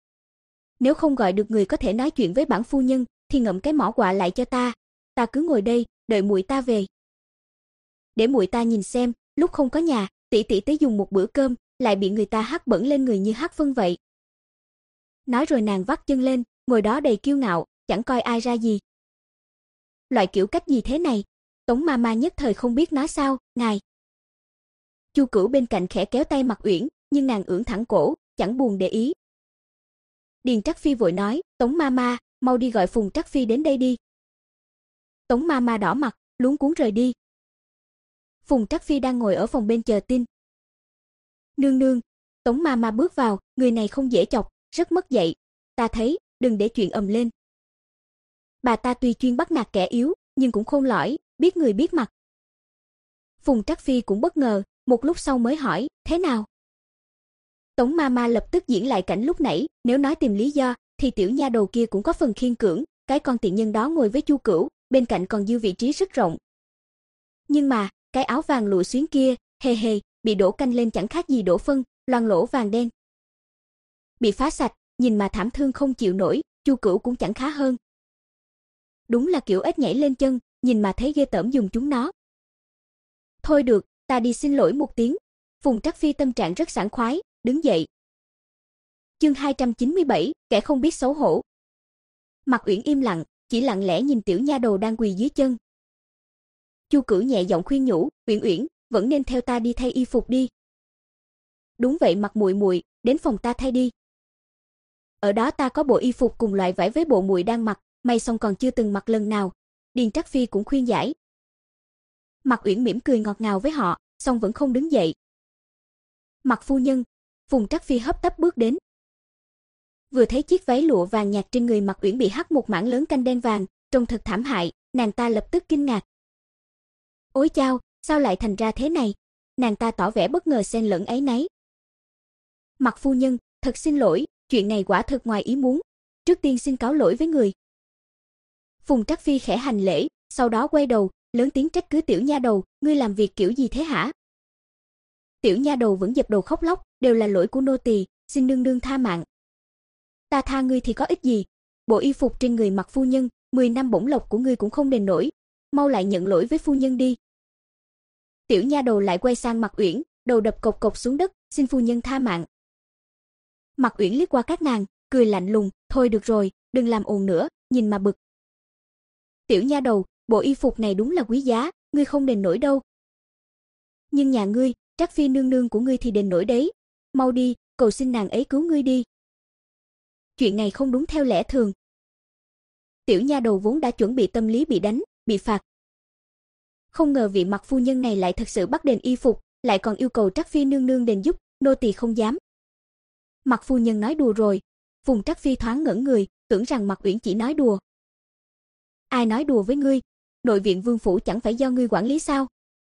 Nếu không gọi được người có thể nói chuyện với bản phu nhân, thì ngậm cái mỏ quạ lại cho ta, ta cứ ngồi đây, đợi muội ta về. Để muội ta nhìn xem, lúc không có nhà, tỷ tỷ tới dùng một bữa cơm, lại bị người ta hắt bẩn lên người như hắc vân vậy. Nói rồi nàng vắt chân lên, ngồi đó đầy kiêu ngạo, chẳng coi ai ra gì. Loại kiểu cách gì thế này? Tống Mama nhất thời không biết nói sao, ngài. Chu Cửu bên cạnh khẽ kéo tay Mặc Uyển, nhưng nàng ưỡn thẳng cổ, chẳng buồn để ý. Điền Trắc Phi vội nói, Tống Mama, mau đi gọi Phùng Trắc Phi đến đây đi. Tống Mama đỏ mặt, luống cuống rời đi. Phùng Trắc Phi đang ngồi ở phòng bên chờ tin. Nương nương, Tống Mama bước vào, người này không dễ chọc, rất mất dạy. Ta thấy, đừng để chuyện ầm lên. Bà ta tuy chuyên bắt nạt kẻ yếu, nhưng cũng khôn lỏi, biết người biết mặt. Phùng Trắc Phi cũng bất ngờ, một lúc sau mới hỏi, thế nào? Tống Mama lập tức diễn lại cảnh lúc nãy, nếu nói tìm lý do, thì tiểu nha đầu kia cũng có phần khiên cưỡng, cái con tiện nhân đó ngồi với Chu Cửu, bên cạnh còn dư vị trí rất rộng. Nhưng mà, cái áo vàng lụa xuyến kia, hề hề, bị đổ canh lên chẳng khác gì đổ phân, loang lỗ vàng đen. Bị phá sạch, nhìn mà thảm thương không chịu nổi, Chu Cửu cũng chẳng khá hơn. Đúng là kiểu ếch nhảy lên chân, nhìn mà thấy ghê tởm dùng chúng nó. Thôi được, ta đi xin lỗi một tiếng. Phùng Trắc Phi tâm trạng rất sảng khoái, đứng dậy. Chương hai trăm chín mươi bảy, kẻ không biết xấu hổ. Mặc Uyển im lặng, chỉ lặng lẽ nhìn tiểu nha đầu đang quỳ dưới chân. Chu Cửu nhẹ giọng khuyên nhủ, "Uyển Uyển, vẫn nên theo ta đi thay y phục đi." "Đúng vậy Mặc muội muội, đến phòng ta thay đi. Ở đó ta có bộ y phục cùng loại vải với bộ muội đang mặc, may xong còn chưa từng mặc lần nào." Điền Trắc Phi cũng khuyên giải. Mặc Uyển mỉm cười ngọt ngào với họ, xong vẫn không đứng dậy. "Mặc phu nhân." Phùng Trắc Phi hấp tấp bước đến. Vừa thấy chiếc váy lụa vàng nhạt trên người Mặc Uyển bị hắt một mảng lớn canh đen vàng, trông thật thảm hại, nàng ta lập tức kinh ngạc. Ôi chao, sao lại thành ra thế này? Nàng ta tỏ vẻ bất ngờ xen lẫn áy náy. "Mặc phu nhân, thật xin lỗi, chuyện này quả thật ngoài ý muốn, trước tiên xin cáo lỗi với người." Phùng Trắc Phi khẽ hành lễ, sau đó quay đầu, lớn tiếng trách cứ tiểu nha đầu, "Ngươi làm việc kiểu gì thế hả?" Tiểu nha đầu vẫn dập đầu khóc lóc, "Đều là lỗi của nô tỳ, xin nương nương tha mạng." "Ta tha ngươi thì có ích gì? Bộ y phục trên người Mặc phu nhân, mười năm bổng lộc của ngươi cũng không đền nổi, mau lại nhận lỗi với phu nhân đi." Tiểu nha đầu lại quay sang Mặc Uyển, đầu đập cộc cộc xuống đất, "Xin phu nhân tha mạng." Mặc Uyển liếc qua các nàng, cười lạnh lùng, "Thôi được rồi, đừng làm ồn nữa, nhìn mà bực." "Tiểu nha đầu, bộ y phục này đúng là quý giá, ngươi không đền nổi đâu. Nhưng nhà ngươi, Trắc Phi nương nương của ngươi thì đền nổi đấy, mau đi, cầu xin nàng ấy cứu ngươi đi. Chuyện này không đúng theo lẽ thường." Tiểu nha đầu vốn đã chuẩn bị tâm lý bị đánh, bị phạt. Không ngờ vị Mặc phu nhân này lại thật sự bắt đền y phục, lại còn yêu cầu Trắc Phi nương nương đền giúp, nô tỳ không dám. Mặc phu nhân nói đùa rồi. Phùng Trắc Phi thoáng ngẩn người, tưởng rằng Mặc Uyển chỉ nói đùa. "Ai nói đùa với ngươi? Nội viện vương phủ chẳng phải do ngươi quản lý sao?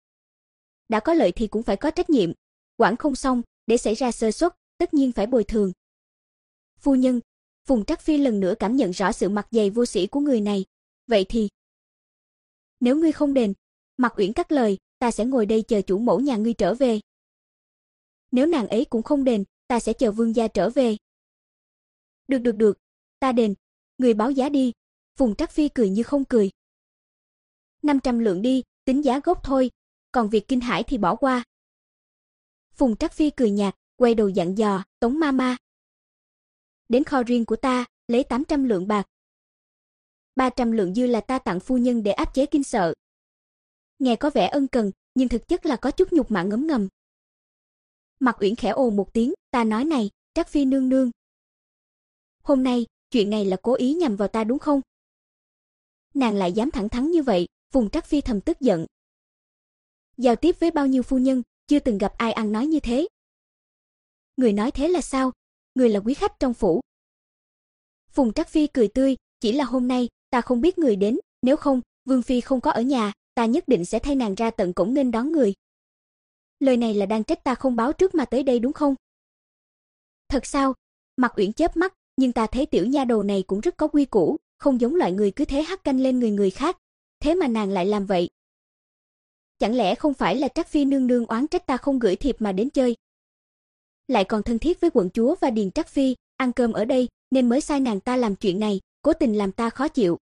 Đã có lợi thì cũng phải có trách nhiệm, quản không xong, để xảy ra sơ suất, tất nhiên phải bồi thường." "Phu nhân." Phùng Trắc Phi lần nữa cảm nhận rõ sự mặt dày vô sĩ của người này. "Vậy thì nếu ngươi không đền," Mặc Uyển cắt lời, "ta sẽ ngồi đây chờ chủ mẫu nhà ngươi trở về. Nếu nàng ấy cũng không đền, ta sẽ chờ vương gia trở về." "Được được được, ta đền, người báo giá đi." Phùng Trắc Phi cười như không cười. năm trăm lượng đi, tính giá gốc thôi, còn việc kinh hãi thì bỏ qua." Phùng Trắc Phi cười nhạt, quay đầu dặn dò, "Tống Mama, đến kho riêng của ta, lấy tám trăm lượng bạc." ba trăm lượng dư là ta tặng phu nhân để áp chế kinh sợ. Nghe có vẻ ân cần, nhưng thực chất là có chút nhục mạ ngấm ngầm. Mạc Uyển khẽ ồ một tiếng, ta nói này, Trác phi nương nương. Hôm nay, chuyện này là cố ý nhằm vào ta đúng không? Nàng lại dám thẳng thắn như vậy, Phùng Trác phi thầm tức giận. Giao tiếp với bao nhiêu phu nhân, chưa từng gặp ai ăn nói như thế. Người nói thế là sao? Người là quý khách trong phủ. Phùng Trác phi cười tươi, chỉ là hôm nay, ta không biết người đến, nếu không, Vương phi không có ở nhà, ta nhất định sẽ thay nàng ra tận cổng nghênh đón người. Lời này là đang trách ta không báo trước mà tới đây đúng không? Thật sao? Mạc Uyển chớp mắt, nhưng ta thấy tiểu nha đầu này cũng rất có quy củ, không giống loại người cứ thế hắc canh lên người người khác, thế mà nàng lại làm vậy. Chẳng lẽ không phải là Trác phi nương nương oán trách ta không gửi thiệp mà đến chơi? Lại còn thân thiết với quận chúa và Điền Trác phi, ăn cơm ở đây, nên mới sai nàng ta làm chuyện này, cố tình làm ta khó chịu.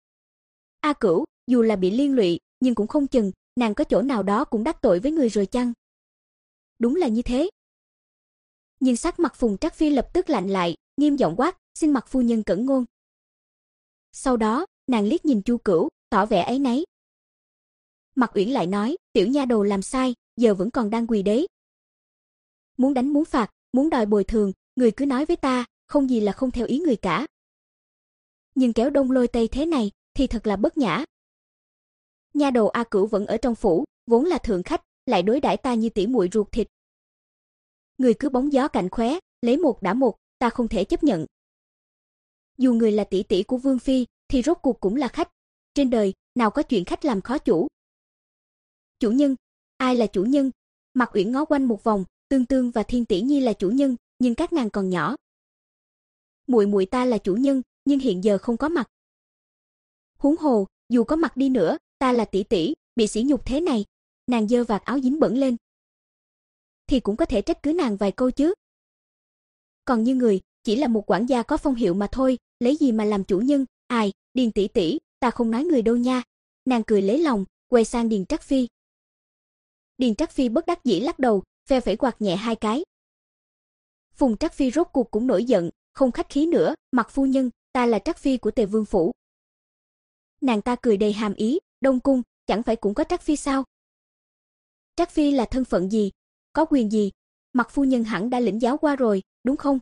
A Cửu, dù là bị liên lụy, nhưng cũng không chừng, nàng có chỗ nào đó cũng đắc tội với người rồi chăng? Đúng là như thế. Nhưng sắc mặt Phùng Trác phi lập tức lạnh lại, nghiêm giọng quát, xin Mạc phu nhân cẩn ngôn. Sau đó, nàng liếc nhìn Chu Cửu, tỏ vẻ áy náy. Mạc Uyển lại nói, tiểu nha đầu làm sai, giờ vẫn còn đang quỳ đấy. Muốn đánh muốn phạt, muốn đòi bồi thường, người cứ nói với ta, không gì là không theo ý người cả. Nhưng kéo đông lôi tây thế này, thì thật là bất nhã. Nha đầu A Cửu vẫn ở trong phủ, vốn là thượng khách, lại đối đãi ta như tỉ muội ruột thịt. Người cứ bóng gió cạnh khóe, lấy một đả một, ta không thể chấp nhận. Dù người là tỷ tỷ của Vương phi, thì rốt cuộc cũng là khách. Trên đời, nào có chuyện khách làm khó chủ. Chủ nhân, ai là chủ nhân? Mạc Uyển ngó quanh một vòng, Tương Tương và Thiên tỷ nhi là chủ nhân, nhưng các nàng còn nhỏ. Muội muội ta là chủ nhân, nhưng hiện giờ không có mặt. Huống hồ, dù có mặt đi nữa, ta là tỷ tỷ, bị sỉ nhục thế này, nàng dơ vạt áo dính bẩn lên, thì cũng có thể trách cứ nàng vài câu chứ. Còn như người, chỉ là một quản gia có phong hiệu mà thôi, lấy gì mà làm chủ nhân? Ai, Điền tỷ tỷ, ta không nói người đâu nha. Nàng cười lấy lòng, quay sang Điền Trác phi. Điền Trác phi bất đắc dĩ lắc đầu, phe phẩy quạt nhẹ hai cái. Phùng Trác phi rốt cuộc cũng nổi giận, không khách khí nữa, Mạc phu nhân, ta là Trác phi của Tề Vương phủ. Nàng ta cười đầy hàm ý, Đông cung, chẳng phải cũng có Trác phi sao? Trác phi là thân phận gì? Có quyền gì? Mạc phu nhân hẳn đã lĩnh giáo qua rồi, đúng không?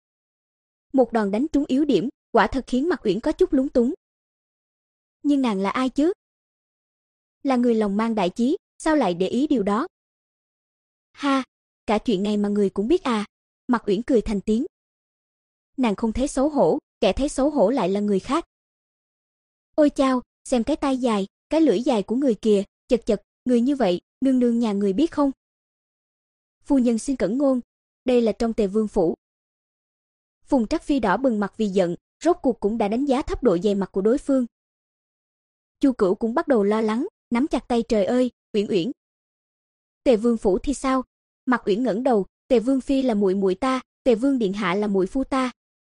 Một đòn đánh trúng yếu điểm, quả thật khiến Mạc Uyển có chút lúng túng. Nhưng nàng là ai chứ? Là người lòng mang đại chí, sao lại để ý điều đó? Ha, cả chuyện này mà người cũng biết à? Mạc Uyển cười thành tiếng. Nàng không thấy xấu hổ, kẻ thấy xấu hổ lại là người khác. Ôi chao, xem cái tai dài, cái lưỡi dài của người kìa, chật chật, người như vậy, nương nương nhà người biết không? Phu nhân xin cẩn ngôn, đây là trong Tề Vương phủ. Phùng Trác phi đỏ bừng mặt vì giận, rốt cuộc cũng đã đánh giá thấp độ dày mặt của đối phương. Chu Cửu cũng bắt đầu lo lắng, nắm chặt tay, trời ơi, Uyển Uyển. Tề Vương phủ thì sao? Mạc Uyển ngẩng đầu, Tề Vương phi là muội muội ta, Tề Vương điện hạ là muội phu ta.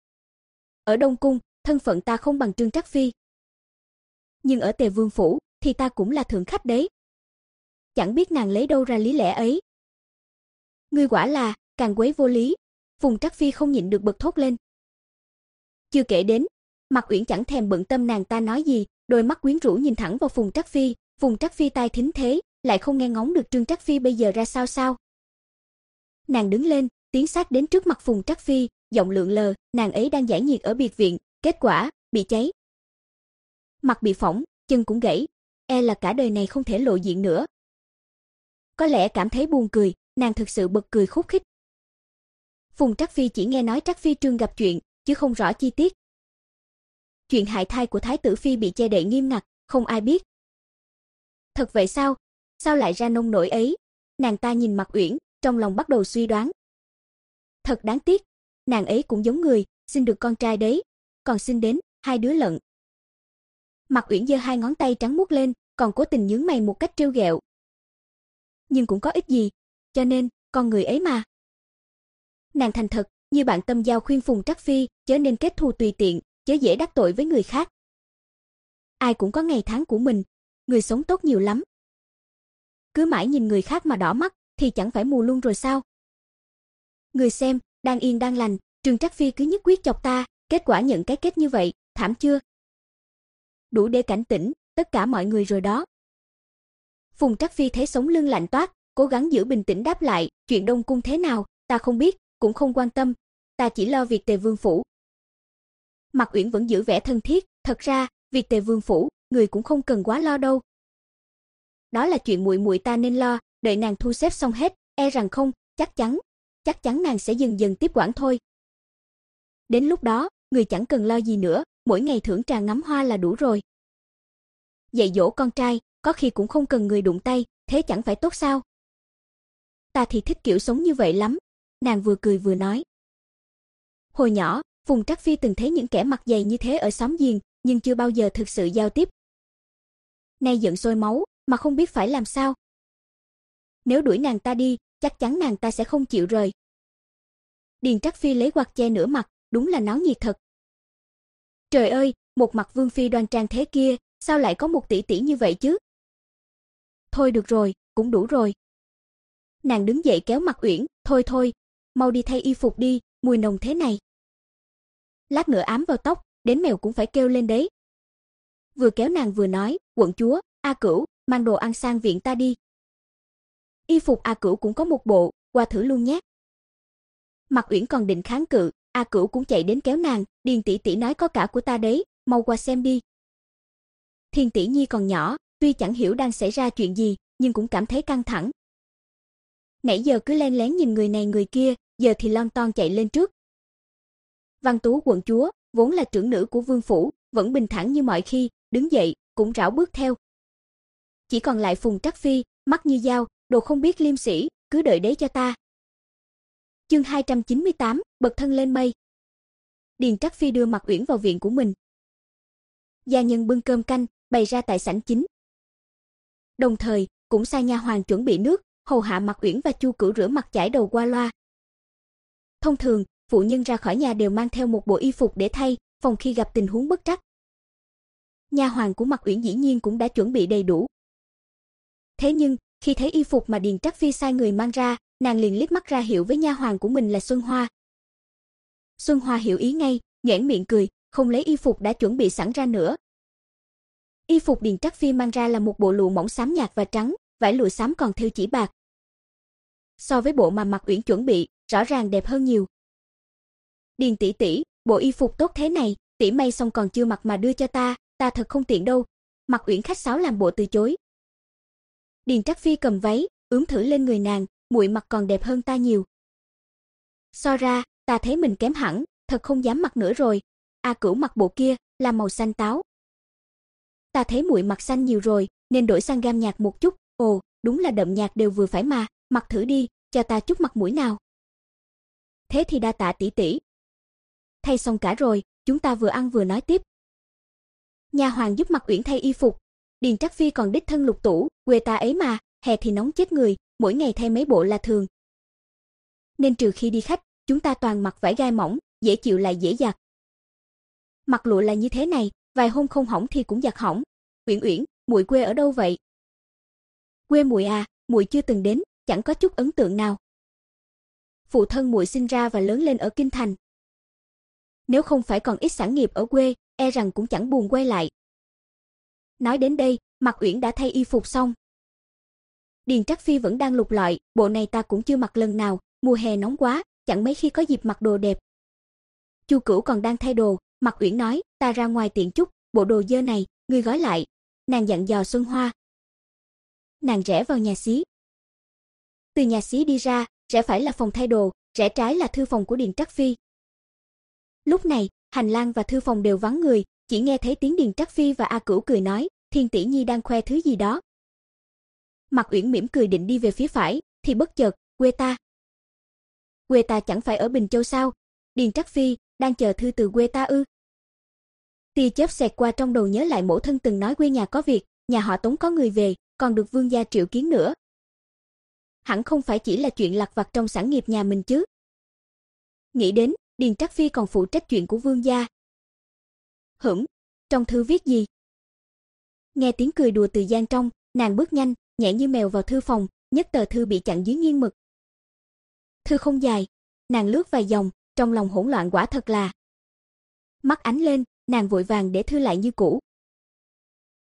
Ở Đông cung, thân phận ta không bằng Trương Trác phi. Nhưng ở Tề Vương phủ thì ta cũng là thượng khách đấy. Chẳng biết nàng lấy đâu ra lý lẽ ấy. Ngươi quả là càng quấy vô lý. Phùng Trác phi không nhịn được bật thốt lên. Chưa kể đến, Mạc Uyển chẳng thèm bận tâm nàng ta nói gì, đôi mắt quyến rũ nhìn thẳng vào Phùng Trác phi, Phùng Trác phi tai thính thế, lại không nghe ngóng được Trương Trác phi bây giờ ra sao sao. Nàng đứng lên, tiến sát đến trước mặt Phùng Trác phi, giọng lượn lờ, nàng ấy đang giải nhiệt ở biệt viện, kết quả bị cháy. Mặt bị phỏng, chân cũng gãy, e là cả đời này không thể lộ diện nữa. Có lẽ cảm thấy buồn cười, nàng thực sự bật cười khúc khích. Phùng Trác phi chỉ nghe nói Trác phi Trương gặp chuyện, chứ không rõ chi tiết. Chuyện hại thai của thái tử phi bị che đậy nghiêm ngặt, không ai biết. Thật vậy sao? Sao lại ra nông nổi ấy? Nàng ta nhìn Mạc Uyển, trong lòng bắt đầu suy đoán. Thật đáng tiếc, nàng ấy cũng giống người, sinh được con trai đấy, còn sinh đến hai đứa lận. Mạc Uyển giơ hai ngón tay trắng muốt lên, còn cố tình nhướng mày một cách trêu ghẹo. Nhưng cũng có ích gì, cho nên, con người ấy mà. Nàng thành thật, như bạn tâm giao khuyên Phùng Trác phi, chớ nên kết thù tùy tiện, chớ dễ đắc tội với người khác. Ai cũng có ngày tháng của mình, người sống tốt nhiều lắm. Cứ mãi nhìn người khác mà đỏ mắt, thì chẳng phải mù luôn rồi sao? Người xem, đang yên đang lành, Trương Trác phi cứ nhất quyết chọc ta, kết quả nhận cái kết như vậy, thảm chưa? đủ để cảnh tỉnh tất cả mọi người rồi đó. Phùng Trắc Phi thấy sống lưng lạnh toát, cố gắng giữ bình tĩnh đáp lại, chuyện Đông cung thế nào, ta không biết, cũng không quan tâm, ta chỉ lo việc Tề Vương phủ. Mạc Uyển vẫn giữ vẻ thân thiết, thật ra, việc Tề Vương phủ, người cũng không cần quá lo đâu. Đó là chuyện muội muội ta nên lo, đợi nàng thu xếp xong hết, e rằng không, chắc chắn, chắc chắn nàng sẽ dần dần tiếp quản thôi. Đến lúc đó, người chẳng cần lo gì nữa, mỗi ngày thưởng trà ngắm hoa là đủ rồi. Dạy dỗ con trai, có khi cũng không cần người đụng tay, thế chẳng phải tốt sao? Ta thì thích kiểu sống như vậy lắm, nàng vừa cười vừa nói. Hồi nhỏ, Phùng Trắc Phi từng thấy những kẻ mặt dày như thế ở xóm giềng, nhưng chưa bao giờ thực sự giao tiếp. Nay giận sôi máu, mà không biết phải làm sao. Nếu đuổi nàng ta đi, chắc chắn nàng ta sẽ không chịu rời. Điền Trắc Phi lấy quạt che nửa mặt, đúng là náo nhiệt thật. Trời ơi, một mặt vương phi đoan trang thế kia, sao lại có một tỷ tỷ như vậy chứ? Thôi được rồi, cũng đủ rồi. Nàng đứng dậy kéo Mạc Uyển, thôi thôi, mau đi thay y phục đi, mùi nồng thế này. Lát nữa ám vào tóc, đến mèo cũng phải kêu lên đấy. Vừa kéo nàng vừa nói, quận chúa, A Cửu, mang đồ ăn sang viện ta đi. Y phục A Cửu cũng có một bộ, qua thử luôn nhé. Mạc Uyển còn định kháng cự, A Cửu cũng chạy đến kéo nàng, Điền tỷ tỷ nói có cả của ta đấy, mau qua xem đi. Thiên tỷ nhi còn nhỏ, tuy chẳng hiểu đang xảy ra chuyện gì, nhưng cũng cảm thấy căng thẳng. Nãy giờ cứ len lén nhìn người này người kia, giờ thì lon ton chạy lên trước. Văn Tú quận chúa, vốn là trưởng nữ của vương phủ, vẫn bình thản như mọi khi, đứng dậy, cũng rảo bước theo. Chỉ còn lại Phùng Trắc Phi, mắt như dao, đồ không biết liêm sỉ, cứ đợi đấy cho ta. Chương hai trăm chín mươi tám, bật thân lên mây. Điền Trắc Phi đưa Mạc Uyển vào viện của mình. Gia nhân bưng cơm canh, bày ra tại sảnh chính. Đồng thời, cũng sai nha hoàn chuẩn bị nước, hầu hạ Mạc Uyển và Chu Cửu rửa mặt chải đầu qua loa. Thông thường, phụ nhân ra khỏi nhà đều mang theo một bộ y phục để thay, phòng khi gặp tình huống bất trắc. Nha hoàn của Mạc Uyển dĩ nhiên cũng đã chuẩn bị đầy đủ. Thế nhưng, khi thấy y phục mà Điền Trắc Phi sai người mang ra, nàng liền liếc mắt ra hiệu với nha hoàn của mình là Xuân Hoa. Xuân Hoa hiểu ý ngay, nhoẻn miệng cười, không lấy y phục đã chuẩn bị sẵn ra nữa. Y phục Điền Trắc Phi mang ra là một bộ lụa mỏng xám nhạt và trắng, vải lụa xám còn thêu chỉ bạc. So với bộ mà Mạc Uyển chuẩn bị, rõ ràng đẹp hơn nhiều. Điền tỷ tỷ, bộ y phục tốt thế này, tỷ may xong còn chưa mặc mà đưa cho ta, ta thật không tiện đâu. Mạc Uyển khách sáo làm bộ từ chối. Điền Trắc Phi cầm váy, ướm thử lên người nàng, muội mặc còn đẹp hơn ta nhiều. So ra, ta thấy mình kém hẳn, thật không dám mặc nữa rồi. A Cửu mặc bộ kia, là màu xanh táo. Ta thấy muội mặc xanh nhiều rồi, nên đổi sang gam nhạt một chút. Ồ, đúng là đậm nhạt đều vừa phải mà, mặc thử đi, cho ta chút mặt mũi nào. Thế thì đa tạ tỷ tỷ. Thay xong cả rồi, chúng ta vừa ăn vừa nói tiếp. Nha hoàn giúp Mạc Uyển thay y phục. Điền Trắc Phi còn đích thân lục tủ, quê ta ấy mà, hè thì nóng chết người, mỗi ngày thay mấy bộ là thường. Nên trừ khi đi khách, chúng ta toàn mặc vải gai mỏng, dễ chịu lại dễ giặt. Mặc lụa là như thế này, vài hôm không hỏng thì cũng giặt hỏng. Uyển Uyển, muội quê ở đâu vậy? Quê muội à, muội chưa từng đến, chẳng có chút ấn tượng nào. Phụ thân muội sinh ra và lớn lên ở kinh thành. Nếu không phải còn ít sản nghiệp ở quê, e rằng cũng chẳng buồn quay lại. Nói đến đây, Mạc Uyển đã thay y phục xong. Điền Trắc Phi vẫn đang lục lọi, bộ này ta cũng chưa mặc lần nào, mùa hè nóng quá, chẳng mấy khi có dịp mặc đồ đẹp. Chu Cửu còn đang thay đồ, Mạc Uyển nói, ta ra ngoài tiện chút, bộ đồ dơ này, ngươi gói lại. Nàng dặn dò Xuân Hoa. Nàng rẽ vào nhà xí. Từ nhà xí đi ra, rẽ phải là phòng thay đồ, rẽ trái là thư phòng của Điền Trắc Phi. Lúc này, hành lang và thư phòng đều vắng người, chỉ nghe thấy tiếng Điền Trắc Phi và A Cửu cười nói, Thiên tỷ nhi đang khoe thứ gì đó. Mạc Uyển mỉm cười định đi về phía phải, thì bất chợt, quê ta. Quê ta chẳng phải ở Bình Châu sao? Điền Trắc Phi, đang chờ thư từ quê ta ư? Tia chớp xẹt qua trong đầu nhớ lại mẫu thân từng nói quê nhà có việc, nhà họ Tống có người về, còn được vương gia triệu kiến nữa. Hẳn không phải chỉ là chuyện lặt vặt trong sản nghiệp nhà mình chứ. Nghĩ đến, Điền Trắc Phi còn phụ trách chuyện của vương gia. Hửm, trong thư viết gì? Nghe tiếng cười đùa từ gian trong, nàng bước nhanh, nhẹ như mèo vào thư phòng, nhất tờ thư bị chặn dưới nghiêng mực. Thư không dài, nàng lướt vài dòng, trong lòng hỗn loạn quả thật là. Mắt ánh lên, nàng vội vàng để thư lại như cũ.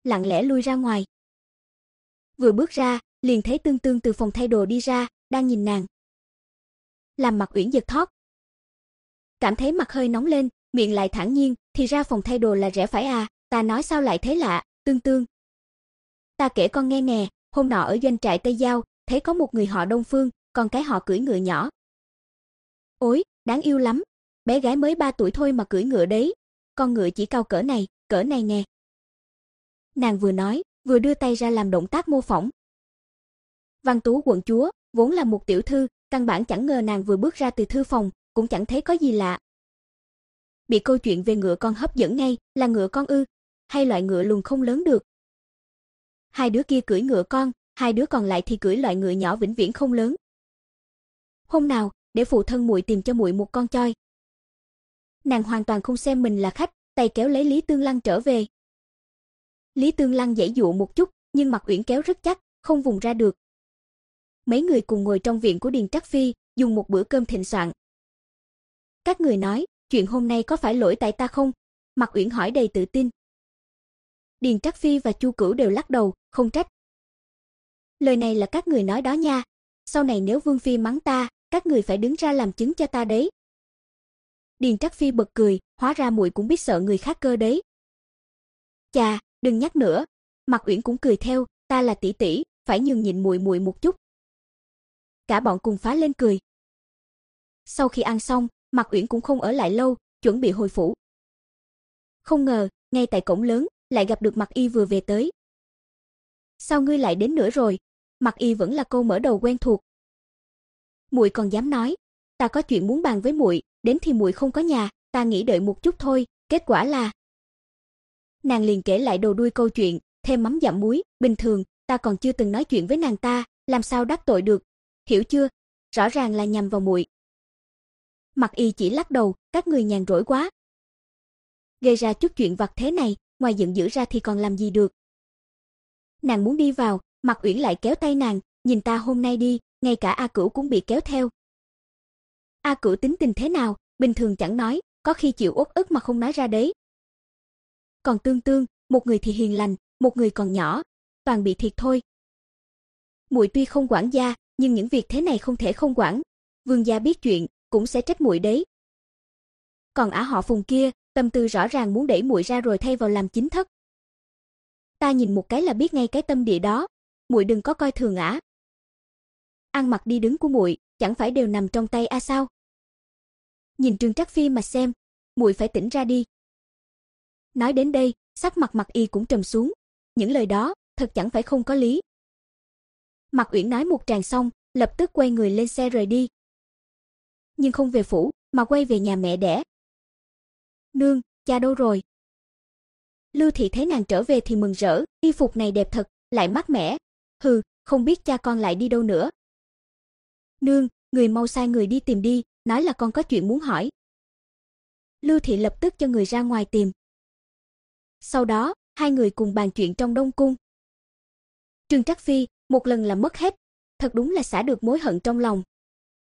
lặng lẽ lui ra ngoài. Vừa bước ra, liền thấy Tương Tương từ phòng thay đồ đi ra, đang nhìn nàng. Làm Mạc Uyển giật thót. Cảm thấy mặt hơi nóng lên, miệng lại thản nhiên, thì ra phòng thay đồ là rẻ phải à, ta nói sao lại thế lạ, Tương Tương. Ta kể con nghe nè, hôm nọ ở doanh trại Tây Giao, thấy có một người họ Đông Phương, con cái họ cưỡi ngựa nhỏ. Ôi, đáng yêu lắm, bé gái mới ba tuổi thôi mà cưỡi ngựa đấy, con ngựa chỉ cao cỡ này, cỡ này nè. Nàng vừa nói, vừa đưa tay ra làm động tác mô phỏng. Văn Tú quận chúa, vốn là một tiểu thư, căn bản chẳng ngờ nàng vừa bước ra từ thư phòng, cũng chẳng thấy có gì lạ. Bị câu chuyện về ngựa con hấp dẫn ngay, là ngựa con ư, hay loại ngựa lùn không lớn được. Hai đứa kia cưỡi ngựa con, hai đứa còn lại thì cưỡi loại ngựa nhỏ vĩnh viễn không lớn. Hôm nào, để phụ thân muội tìm cho muội một con choi. Nàng hoàn toàn không xem mình là khách, tay kéo lấy Lý Tương Lăng trở về. Lý Tương Lăng giãy dụa một chút, nhưng Mạc Uyển kéo rất chắc, không vùng ra được. Mấy người cùng ngồi trong viện của Điền Trắc Phi, dùng một bữa cơm thịnh soạn. Các người nói, chuyện hôm nay có phải lỗi tại ta không? Mạc Uyển hỏi đầy tự tin. Điền Trắc Phi và Chu Cửu đều lắc đầu, không trách. Lời này là các người nói đó nha, sau này nếu Vương Phi mắng ta, các người phải đứng ra làm chứng cho ta đấy. Điền Trắc Phi bật cười, hóa ra muội cũng biết sợ người khác cơ đấy. Chà, đừng nhắc nữa. Mạc Uyển cũng cười theo, ta là tỷ tỷ, phải nhường nhịn muội muội một chút. Cả bọn cùng phá lên cười. Sau khi ăn xong, Mạc Uyển cũng không ở lại lâu, chuẩn bị hồi phủ. Không ngờ, ngay tại cổng lớn, lại gặp được Mạc Y vừa về tới. Sao ngươi lại đến nữa rồi? Mạc Y vẫn là câu mở đầu quen thuộc. Muội còn dám nói, ta có chuyện muốn bàn với muội, đến thì muội không có nhà, ta nghĩ đợi một chút thôi, kết quả là. Nàng liền kể lại đầu đuôi câu chuyện, thêm mắm dặm muối, bình thường, ta còn chưa từng nói chuyện với nàng ta, làm sao đắc tội được, hiểu chưa? Rõ ràng là nhằm vào muội. Mạc Y chỉ lắc đầu, các người nhàn rỗi quá. Gây ra chút chuyện vặt thế này, ngoài giận dữ ra thì còn làm gì được. Nàng muốn đi vào, Mạc Uyển lại kéo tay nàng, nhìn ta hôm nay đi, ngay cả A Cửu cũng bị kéo theo. A Cửu tính tình thế nào, bình thường chẳng nói, có khi chịu uất ức mà không nói ra đấy. Còn Tương Tương, một người thì hiền lành, một người còn nhỏ, toàn bị thiệt thôi. Muội tuy không quản gia, nhưng những việc thế này không thể không quản. Vương gia biết chuyện, cũng sẽ trách muội đấy. Còn ả họ Phùng kia, tâm tư rõ ràng muốn đẩy muội ra rồi thay vào làm chính thất. Ta nhìn một cái là biết ngay cái tâm địa đó, muội đừng có coi thường ả. Ăn mặc đi đứng của muội, chẳng phải đều nằm trong tay a sao? Nhìn Trương Trắc Phi mà xem, muội phải tỉnh ra đi. Nói đến đây, sắc mặt Mạc Y cũng trầm xuống, những lời đó, thật chẳng phải không có lý. Mạc Uyển nói một tràng xong, lập tức quay người lên xe rời đi. Nhưng không về phủ, mà quay về nhà mẹ đẻ. Nương, cha đâu rồi? Lưu Thị thấy nàng trở về thì mừng rỡ, y phục này đẹp thật, lại mát mẻ. Hừ, không biết cha con lại đi đâu nữa. Nương, người mau sai người đi tìm đi, nói là con có chuyện muốn hỏi. Lưu Thị lập tức cho người ra ngoài tìm. Sau đó, hai người cùng bàn chuyện trong Đông cung. Trương Trắc Phi, một lần là mất hết, thật đúng là xả được mối hận trong lòng.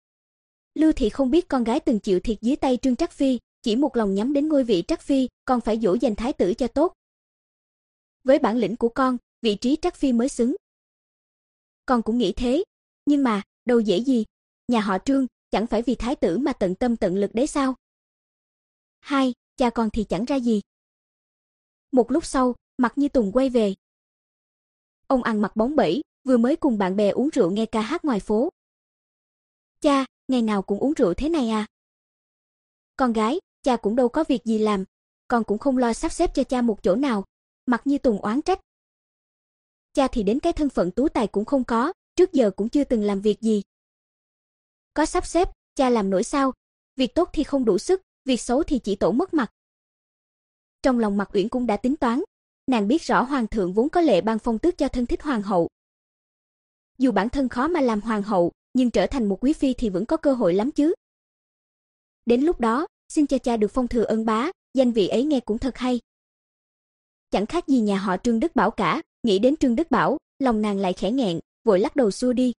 Lưu Thị không biết con gái từng chịu thiệt dưới tay Trương Trắc Phi, chỉ một lòng nhắm đến ngôi vị Trắc Phi, còn phải dỗ dành thái tử cho tốt. Với bản lĩnh của con, vị trí Trắc Phi mới xứng. Con cũng nghĩ thế, nhưng mà, đâu dễ gì, nhà họ Trương, chẳng phải vì thái tử mà tận tâm tận lực đấy sao? Hai, cha con thì chẳng ra gì. Một lúc sau, Mạc Như Tùng quay về. Ông ăn mặc bóng bẩy, vừa mới cùng bạn bè uống rượu nghe ca hát ngoài phố. Cha, ngày nào cũng uống rượu thế này à? Con gái, cha cũng đâu có việc gì làm, con cũng không lo sắp xếp cho cha một chỗ nào. Mạc Như Tùng oán trách. Cha thì đến cái thân phận tú tài cũng không có, trước giờ cũng chưa từng làm việc gì. Có sắp xếp, cha làm nổi sao? Việc tốt thì không đủ sức, việc xấu thì chỉ tổ mất mặt. Trong lòng Mạc Uyển cũng đã tính toán, nàng biết rõ hoàng thượng vốn có lệ ban phong tước cho thân thích hoàng hậu. Dù bản thân khó mà làm hoàng hậu, nhưng trở thành một quý phi thì vẫn có cơ hội lắm chứ. Đến lúc đó, xin cho cha được phong thừa ân bá, danh vị ấy nghe cũng thật hay. Chẳng khác gì nhà họ Trương Đức Bảo cả, nghĩ đến Trương Đức Bảo, lòng nàng lại khẽ nghẹn, vội lắc đầu xua đi.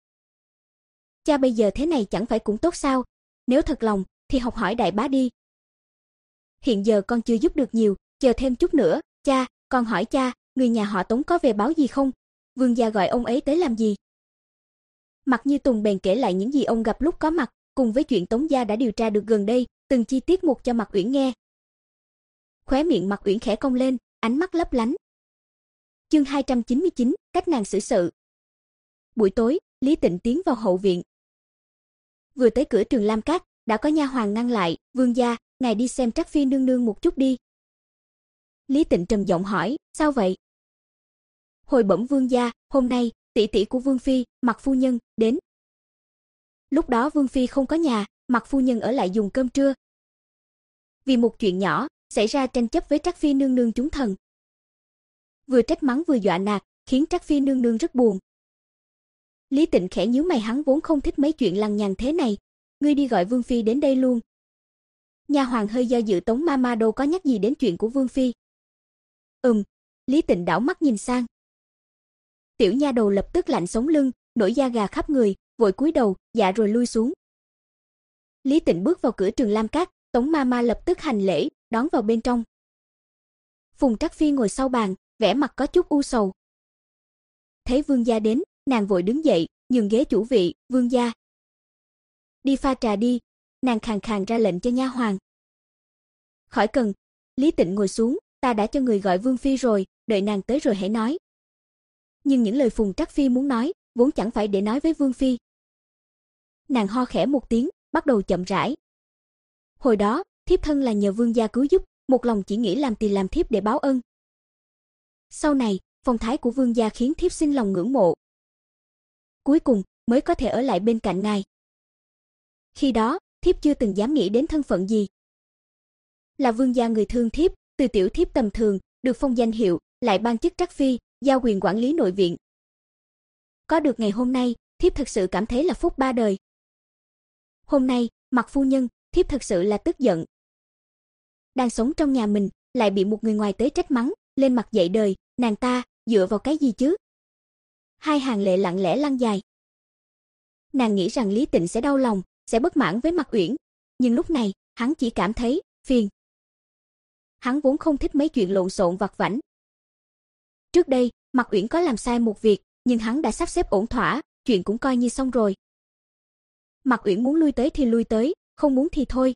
Cha bây giờ thế này chẳng phải cũng tốt sao, nếu thật lòng, thì học hỏi đại bá đi. Hiện giờ con chưa giúp được nhiều, chờ thêm chút nữa, cha, con hỏi cha, người nhà họ Tống có về báo gì không? Vương gia gọi ông ấy tới làm gì? Mạc Như Tùng bèn kể lại những gì ông gặp lúc có mặt, cùng với chuyện Tống gia đã điều tra được gần đây, từng chi tiết một cho Mạc Uyển nghe. Khóe miệng Mạc Uyển khẽ cong lên, ánh mắt lấp lánh. Chương hai trăm chín mươi chín, cách nàng xử sự. Buổi tối, Lý Tịnh tiến vào hậu viện. Vừa tới cửa Trường Lam Các, đã có nha hoàn ngăn lại, "Vương gia, ngài đi xem Trác phi nương nương một chút đi." Lý Tịnh trầm giọng hỏi, "Sao vậy?" "Hồi bẩm vương gia, hôm nay tỷ tỷ của Vương phi, Mạc phu nhân đến. Lúc đó Vương phi không có nhà, Mạc phu nhân ở lại dùng cơm trưa. Vì một chuyện nhỏ, xảy ra tranh chấp với Trác phi nương nương chúng thần. Vừa trách mắng vừa dọa nạt, khiến Trác phi nương nương rất buồn." Lý Tịnh khẽ nhíu mày, hắn vốn không thích mấy chuyện lằng nhằng thế này, "Ngươi đi gọi Vương phi đến đây luôn." Nha hoàn hơi do dự, Tống ma ma đâu có nhắc gì đến chuyện của Vương phi. Ừm, Lý Tịnh đảo mắt nhìn sang. Tiểu nha đầu lập tức lạnh sống lưng, nổi da gà khắp người, vội cúi đầu, dạ rồi lui xuống. Lý Tịnh bước vào cửa Trường Lam Các, Tống ma ma lập tức hành lễ, đón vào bên trong. Phùng Trác phi ngồi sau bàn, vẻ mặt có chút u sầu. Thấy vương gia đến, nàng vội đứng dậy, nhường ghế chủ vị, "Vương gia, đi pha trà đi." Nàng khàn khàn ra lệnh cho nha hoàn. "Khỏi cần." Lý Tịnh ngồi xuống, "Ta đã cho người gọi Vương phi rồi, đợi nàng tới rồi hãy nói." Nhưng những lời Phùng Trác phi muốn nói, vốn chẳng phải để nói với Vương phi. Nàng ho khẽ một tiếng, bắt đầu chậm rãi. "Hồi đó, thiếp thân là nhờ vương gia cứu giúp, một lòng chỉ nghĩ làm tỳ làm thiếp để báo ân. Sau này, phong thái của vương gia khiến thiếp sinh lòng ngưỡng mộ. Cuối cùng mới có thể ở lại bên cạnh ngài. Khi đó, thiếp chưa từng dám nghĩ đến thân phận gì. Là vương gia người thương thiếp, từ tiểu thiếp tầm thường, được phong danh hiệu, lại ban chức Trác phi, giao quyền quản lý nội viện. Có được ngày hôm nay, thiếp thực sự cảm thấy là phúc ba đời. Hôm nay, Mạc phu nhân, thiếp thực sự là tức giận. Đang sống trong nhà mình, lại bị một người ngoài tới trách mắng, lên mặt dạy đời, nàng ta dựa vào cái gì chứ?" Hai hàng lệ lặng lẽ lăn dài. Nàng nghĩ rằng Lý Tịnh sẽ đau lòng, sẽ bất mãn với Mạc Uyển, nhưng lúc này, hắn chỉ cảm thấy phiền. Hắn vốn không thích mấy chuyện lộn xộn vặt vãnh. Trước đây, Mạc Uyển có làm sai một việc, nhưng hắn đã sắp xếp ổn thỏa, chuyện cũng coi như xong rồi. Mạc Uyển muốn lui tới thì lui tới, không muốn thì thôi.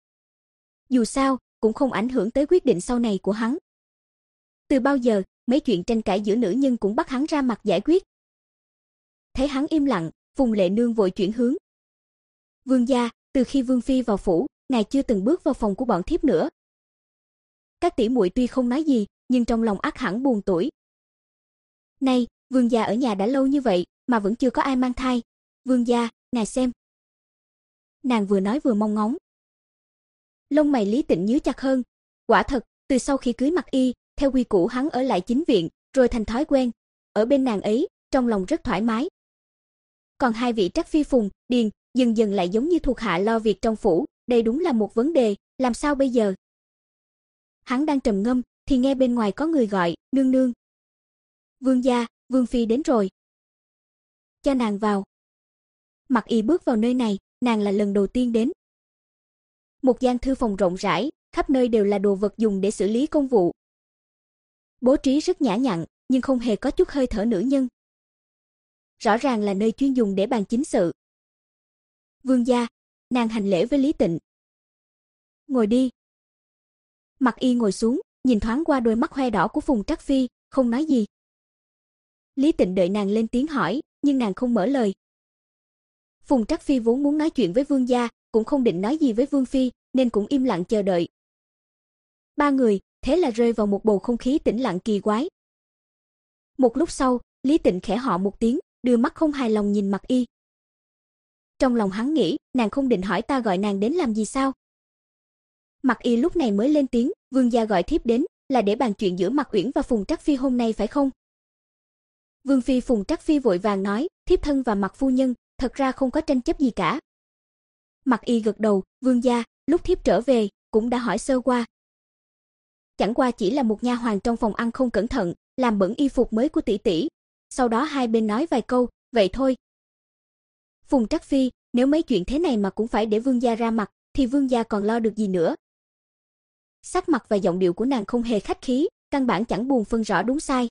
Dù sao, cũng không ảnh hưởng tới quyết định sau này của hắn. Từ bao giờ, mấy chuyện tranh cãi giữa nữ nhân cũng bắt hắn ra mặt giải quyết. Thấy hắn im lặng, Phùng Lệ Nương vội chuyển hướng. "Vương gia, từ khi Vương phi vào phủ, ngài chưa từng bước vào phòng của bọn thiếp nữa. Các tỷ muội tuy không nói gì, nhưng trong lòng ắt hẳn buồn tủi. Nay, vương gia ở nhà đã lâu như vậy mà vẫn chưa có ai mang thai. Vương gia, ngài xem." Nàng vừa nói vừa mong ngóng. Lông mày Lý Tịnh nhíu chặt hơn. Quả thật, từ sau khi cưới Mạc Y, theo quy củ hắn ở lại chính viện, rồi thành thói quen, ở bên nàng ấy, trong lòng rất thoải mái. Còn hai vị Trác phi Phùng, Điền, dần dần lại giống như thuộc hạ lo việc trong phủ, đây đúng là một vấn đề, làm sao bây giờ? Hắn đang trầm ngâm, thì nghe bên ngoài có người gọi, "Nương nương." "Vương gia, Vương phi đến rồi." "Cho nàng vào." Mạc Y bước vào nơi này, nàng là lần đầu tiên đến. Một gian thư phòng rộng rãi, khắp nơi đều là đồ vật dùng để xử lý công vụ. Bố trí rất nhã nhặn, nhưng không hề có chút hơi thở nữ nhân. Rõ ràng là nơi chuyên dùng để bàn chính sự. "Vương gia." Nàng hành lễ với Lý Tịnh. "Ngồi đi." Mạc Y ngồi xuống, nhìn thoáng qua đôi mắt hoe đỏ của Phùng Trác phi, không nói gì. Lý Tịnh đợi nàng lên tiếng hỏi, nhưng nàng không mở lời. Phùng Trác phi vốn muốn nói chuyện với vương gia, cũng không định nói gì với Vương phi, nên cũng im lặng chờ đợi. Ba người, thế là rơi vào một bầu không khí tĩnh lặng kỳ quái. Một lúc sau, Lý Tịnh khẽ họ một tiếng, đưa mắt không hài lòng nhìn Mạc Y. Trong lòng hắn nghĩ, nàng không định hỏi ta gọi nàng đến làm gì sao? Mạc Y lúc này mới lên tiếng, "Vương gia gọi thiếp đến, là để bàn chuyện giữa Mạc Uyển và Phùng Trác phi hôm nay phải không?" Vương phi Phùng Trác phi vội vàng nói, "Thiếp thân và Mạc phu nhân, thật ra không có tranh chấp gì cả." Mạc Y gật đầu, "Vương gia, lúc thiếp trở về, cũng đã hỏi sơ qua. Chẳng qua chỉ là một nha hoàn trong phòng ăn không cẩn thận, làm bẩn y phục mới của tỷ tỷ. Sau đó hai bên nói vài câu, vậy thôi." Phùng Trác phi, nếu mấy chuyện thế này mà cũng phải để vương gia ra mặt, thì vương gia còn lo được gì nữa? Sắc mặt và giọng điệu của nàng không hề khách khí, căn bản chẳng buồn phân rõ đúng sai.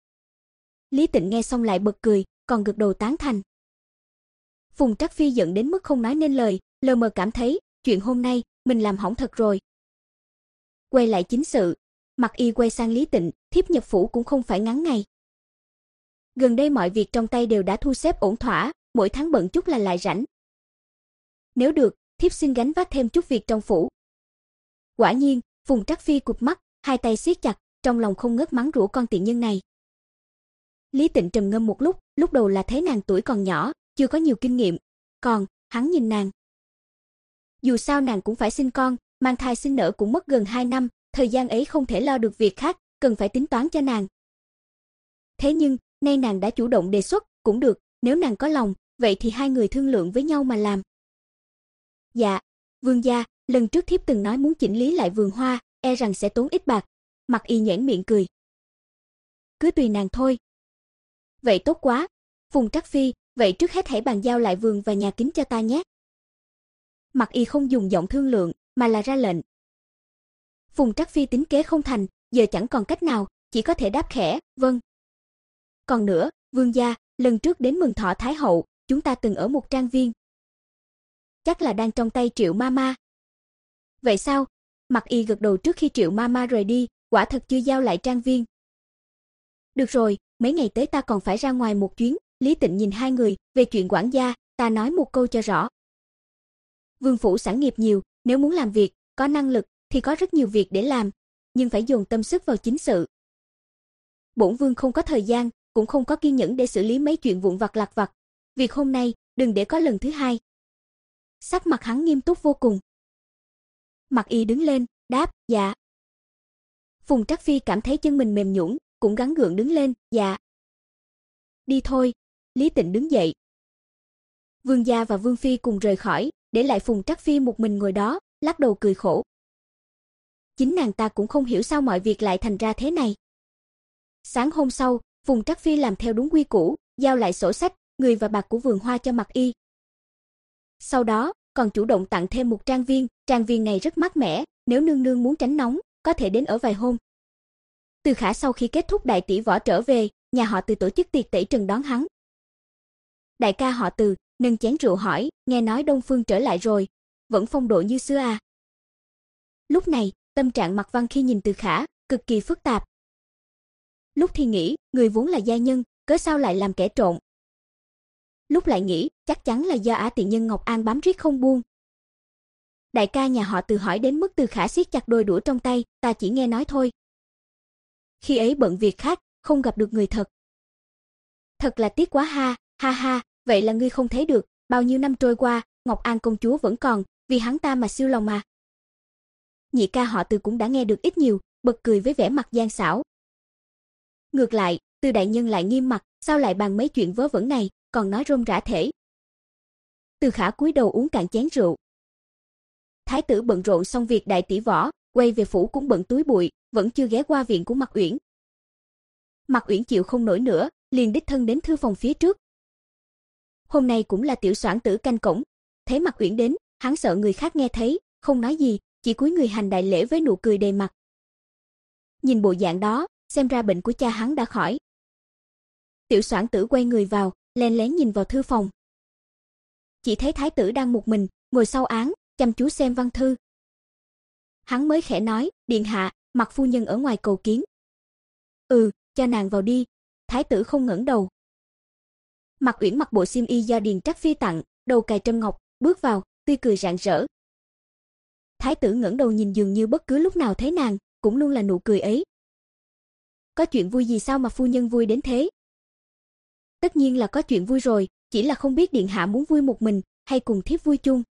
Lý Tịnh nghe xong lại bật cười, còn gật đầu tán thành. Phùng Trắc Phi giận đến mức không nói nên lời, lờ mờ cảm thấy, chuyện hôm nay, mình làm hỏng thật rồi. Quay lại chính sự, Mặc Y quay sang Lý Tịnh, thiếp nhập phủ cũng không phải ngắn ngày. Gần đây mọi việc trong tay đều đã thu xếp ổn thỏa, mỗi tháng bận chút là lại rảnh. Nếu được, thiếp xin gánh vác thêm chút việc trong phủ. Quả nhiên, Phùng Trắc Phi cụp mắt, hai tay siết chặt, trong lòng không ngớt mắng rủa con tiện nhân này. Lý Tịnh trầm ngâm một lúc, lúc đầu là thấy nàng tuổi còn nhỏ, chưa có nhiều kinh nghiệm, còn hắn nhìn nàng. Dù sao nàng cũng phải sinh con, mang thai sinh nở cũng mất gần hai năm, thời gian ấy không thể lo được việc khác, cần phải tính toán cho nàng. Thế nhưng, nay nàng đã chủ động đề xuất, cũng được, nếu nàng có lòng, vậy thì hai người thương lượng với nhau mà làm. Dạ, vương gia, lần trước thiếp từng nói muốn chỉnh lý lại vườn hoa, e rằng sẽ tốn ít bạc. Mặc Y nhoẻn miệng cười. Cứ tùy nàng thôi. Vậy tốt quá. Phùng Trắc Phi, vậy trước hết hãy bàn giao lại vườn và nhà kính cho ta nhé. Mặc Y không dùng giọng thương lượng, mà là ra lệnh. Phùng Trắc Phi tính kế không thành, giờ chẳng còn cách nào, chỉ có thể đáp khẽ, vâng. Còn nữa, vương gia, lần trước đến mừng thọ Thái hậu, chúng ta từng ở một trang viên. Chắc là đang trong tay Triệu Mama. Vậy sao? Mặc Y gật đầu trước khi Triệu Mama rời đi, quả thật chưa giao lại trang viên. Được rồi, mấy ngày tới ta còn phải ra ngoài một chuyến. Lý Tịnh nhìn hai người, về chuyện quản gia, ta nói một câu cho rõ. Vương phủ sản nghiệp nhiều, nếu muốn làm việc, có năng lực, thì có rất nhiều việc để làm, nhưng phải dồn tâm sức vào chính sự. Bổn vương không có thời gian, cũng không có kiên nhẫn để xử lý mấy chuyện vụn vặt lặt vặt. Việc hôm nay, đừng để có lần thứ hai. Sắc mặt hắn nghiêm túc vô cùng. Mặc Y đứng lên, đáp, dạ. Phùng Trắc Phi cảm thấy chân mình mềm nhũn, cũng gắng gượng đứng lên, dạ. Đi thôi. Lý Tịnh đứng dậy. Vương gia và Vương phi cùng rời khỏi, để lại Phùng Trắc Phi một mình ngồi đó, lắc đầu cười khổ. Chính nàng ta cũng không hiểu sao mọi việc lại thành ra thế này. Sáng hôm sau, Phùng Trắc Phi làm theo đúng quy củ, giao lại sổ sách, người và bạc của vườn hoa cho Mặc Y. Sau đó, còn chủ động tặng thêm một trang viên, trang viên này rất mát mẻ, nếu nương nương muốn tránh nóng, có thể đến ở vài hôm. Từ Khả sau khi kết thúc đại tỷ võ trở về, nhà họ Từ tổ chức tiệc tẩy trần đón hắn. Đại ca họ Từ nâng chén rượu hỏi, nghe nói Đông Phương trở lại rồi, vẫn phong độ như xưa à? Lúc này, tâm trạng Mạc Văn khi nhìn Từ Khả cực kỳ phức tạp. Lúc thì nghĩ, người vốn là gia nhân, cớ sao lại làm kẻ trộm? Lúc lại nghĩ, chắc chắn là do ả tiện nhân Ngọc An bám riết không buông. Đại ca nhà họ Từ hỏi đến mức Từ Khả siết chặt đôi đũa trong tay, ta chỉ nghe nói thôi. Khi ấy bận việc khác, không gặp được người thật. Thật là tiếc quá ha, ha ha, vậy là ngươi không thấy được, bao nhiêu năm trôi qua, Ngọc An công chúa vẫn còn, vì hắn ta mà siêu lòng mà. Nhị ca họ Từ cũng đã nghe được ít nhiều, bật cười với vẻ mặt gian xảo. Ngược lại, Từ đại nhân lại nghiêm mặt, sao lại bàn mấy chuyện vớ vẩn này, còn nói rôm rả thể. Từ Khả cúi đầu uống cạn chén rượu. Thái tử bận rộn xong việc đại tỷ võ, quay về phủ cũng bận túi bụi, vẫn chưa ghé qua viện của Mạc Uyển. Mạc Uyển chịu không nổi nữa, liền đích thân đến thư phòng phía trước. Hôm nay cũng là Tiểu Soảng Tử canh cổng, thấy Mạc Uyển đến, hắn sợ người khác nghe thấy, không nói gì, chỉ cúi người hành đại lễ với nụ cười đầy mặt. Nhìn bộ dạng đó, xem ra bệnh của cha hắn đã khỏi. Tiểu Soảng Tử quay người vào, lén lén nhìn vào thư phòng. Chỉ thấy thái tử đang một mình, ngồi sau án, chăm chú xem văn thư. Hắn mới khẽ nói, điện hạ, Mạc phu nhân ở ngoài cầu kiến. Ừ, cho nàng vào đi. Thái tử không ngẩng đầu. Mạc Uyển mặc bộ xiêm y do Điền Trắc Phi tặng, đầu cài trâm ngọc, bước vào, tươi cười rạng rỡ. Thái tử ngẩng đầu nhìn dường như bất cứ lúc nào thấy nàng, cũng luôn là nụ cười ấy. Có chuyện vui gì sao mà phu nhân vui đến thế? Tất nhiên là có chuyện vui rồi, chỉ là không biết điện hạ muốn vui một mình hay cùng thiếp vui chung.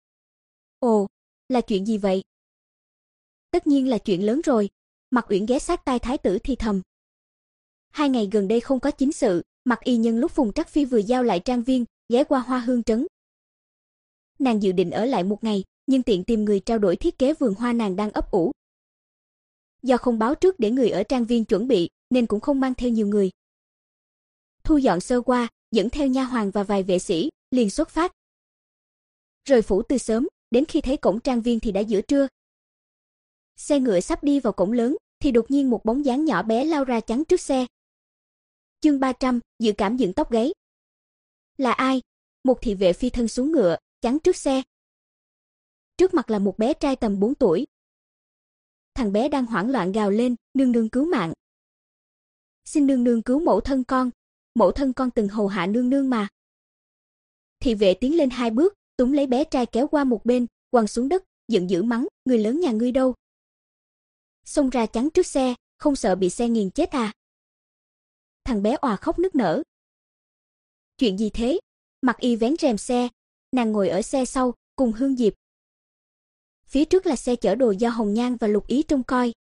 Ồ, là chuyện gì vậy? Tất nhiên là chuyện lớn rồi. Mạc Uyển ghé sát tai thái tử thì thầm. Hai ngày gần đây không có chính sự, Mạc Y nhân lúc Phùng Trắc Phi vừa giao lại trang viên, ghé qua Hoa Hương trấn. Nàng dự định ở lại một ngày, nhưng tiện tìm người trao đổi thiết kế vườn hoa nàng đang ấp ủ. Do không báo trước để người ở trang viên chuẩn bị, nên cũng không mang theo nhiều người. Thu dọn sơ qua, dẫn theo nha hoàn và vài vệ sĩ, liền xuất phát. Rời phủ từ sớm, đến khi thấy cổng trang viên thì đã giữa trưa. Xe ngựa sắp đi vào cổng lớn, thì đột nhiên một bóng dáng nhỏ bé lao ra chắn trước xe. Chương ba trăm, dự cảm dựng tóc gáy. Là ai? Một thị vệ phi thân xuống ngựa, chắn trước xe. Trước mặt là một bé trai tầm bốn tuổi. Thằng bé đang hoảng loạn gào lên, nương nương cứu mạng. Xin nương nương cứu mẫu thân con, mẫu thân con từng hầu hạ nương nương mà. Thị vệ tiến lên hai bước, túm lấy bé trai kéo qua một bên, quăng xuống đất, giận dữ mắng, người lớn nhà ngươi đâu? Xông ra chắn trước xe, không sợ bị xe nghiền chết à? Thằng bé òa khóc nức nở. Chuyện gì thế? Mặc Y vén rèm xe, nàng ngồi ở xe sau, cùng Hương Diệp. Phía trước là xe chở đồ do Hồng Nhan và Lục Ý trông coi.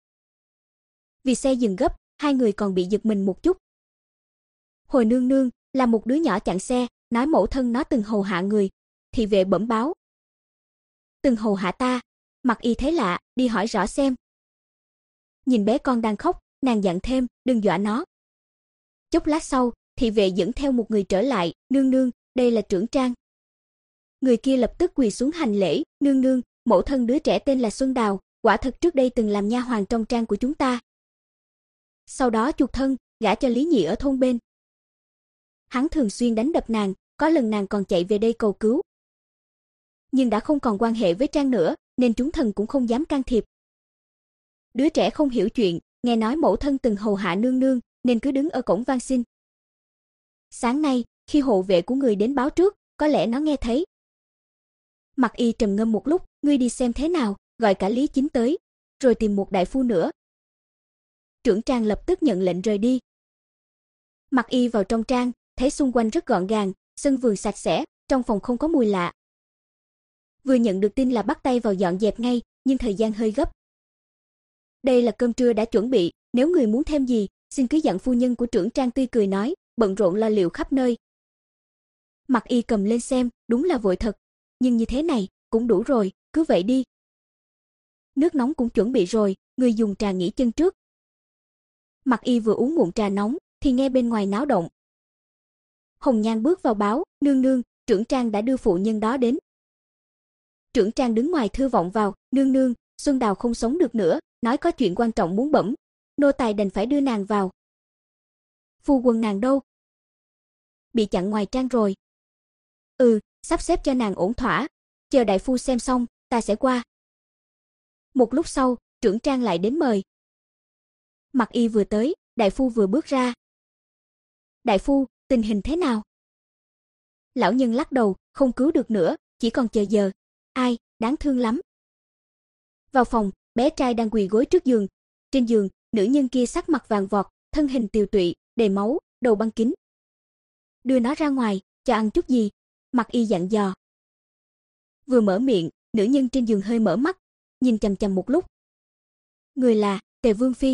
Vì xe dừng gấp, hai người còn bị giật mình một chút. Hồi nương nương, là một đứa nhỏ chặn xe, nói mẫu thân nó từng hầu hạ người. Thị vệ bẩm báo. Từng hầu hạ ta? Mặc Y thấy lạ, đi hỏi rõ xem. Nhìn bé con đang khóc, nàng dặn thêm, đừng dọa nó. Chốc lát sau, thị vệ dẫn theo một người trở lại, nương nương, đây là trưởng trang. Người kia lập tức quỳ xuống hành lễ, nương nương, mẫu thân đứa trẻ tên là Xuân Đào, quả thật trước đây từng làm nha hoàn trong trang của chúng ta. Sau đó chuộc thân, gả cho Lý Nhị ở thôn bên. Hắn thường xuyên đánh đập nàng, có lần nàng còn chạy về đây cầu cứu. Nhưng đã không còn quan hệ với trang nữa, nên chúng thần cũng không dám can thiệp. Đứa trẻ không hiểu chuyện, nghe nói mẫu thân từng hầu hạ nương nương, nên cứ đứng ở cổng van xin. Sáng nay, khi hộ vệ của người đến báo trước, có lẽ nó nghe thấy. Mặc Y trầm ngâm một lúc, ngươi đi xem thế nào, gọi cả Lý Chính tới, rồi tìm một đại phu nữa. Trưởng trang lập tức nhận lệnh rời đi. Mặc Y vào trong trang, thấy xung quanh rất gọn gàng, sân vườn sạch sẽ, trong phòng không có mùi lạ. Vừa nhận được tin là bắt tay vào dọn dẹp ngay, nhưng thời gian hơi gấp. Đây là cơm trưa đã chuẩn bị, nếu người muốn thêm gì, xin cứ dặn phu nhân của trưởng trang tươi cười nói, bận rộn lo liệu khắp nơi. Mặc Y cầm lên xem, đúng là vội thật, nhưng như thế này, cũng đủ rồi, cứ vậy đi. Nước nóng cũng chuẩn bị rồi, người dùng trà nghỉ chân trước. Mặc Y vừa uống ngụm trà nóng, thì nghe bên ngoài náo động. Hồng Nhan bước vào báo, nương nương, trưởng trang đã đưa phụ nhân đó đến. Trưởng trang đứng ngoài thư vọng vào, nương nương, Xuân Đào không sống được nữa, nói có chuyện quan trọng muốn bẩm, nô tài đành phải đưa nàng vào. Phu quân nàng đâu? Bị chặn ngoài trang rồi. Ừ, sắp xếp cho nàng ổn thỏa, chờ đại phu xem xong, ta sẽ qua. Một lúc sau, trưởng trang lại đến mời. Mặc Y vừa tới, đại phu vừa bước ra. Đại phu, tình hình thế nào? Lão nhân lắc đầu, không cứu được nữa, chỉ còn chờ giờ. Ai, đáng thương lắm. Vào phòng, bé trai đang quỳ gối trước giường. Trên giường, nữ nhân kia sắc mặt vàng vọt, thân hình tiều tụy, đầy máu, đầu băng kính. Đưa nó ra ngoài, cho ăn chút gì, Mặc Y dặn dò. Vừa mở miệng, nữ nhân trên giường hơi mở mắt, nhìn chằm chằm một lúc. Người là Tề Vương phi.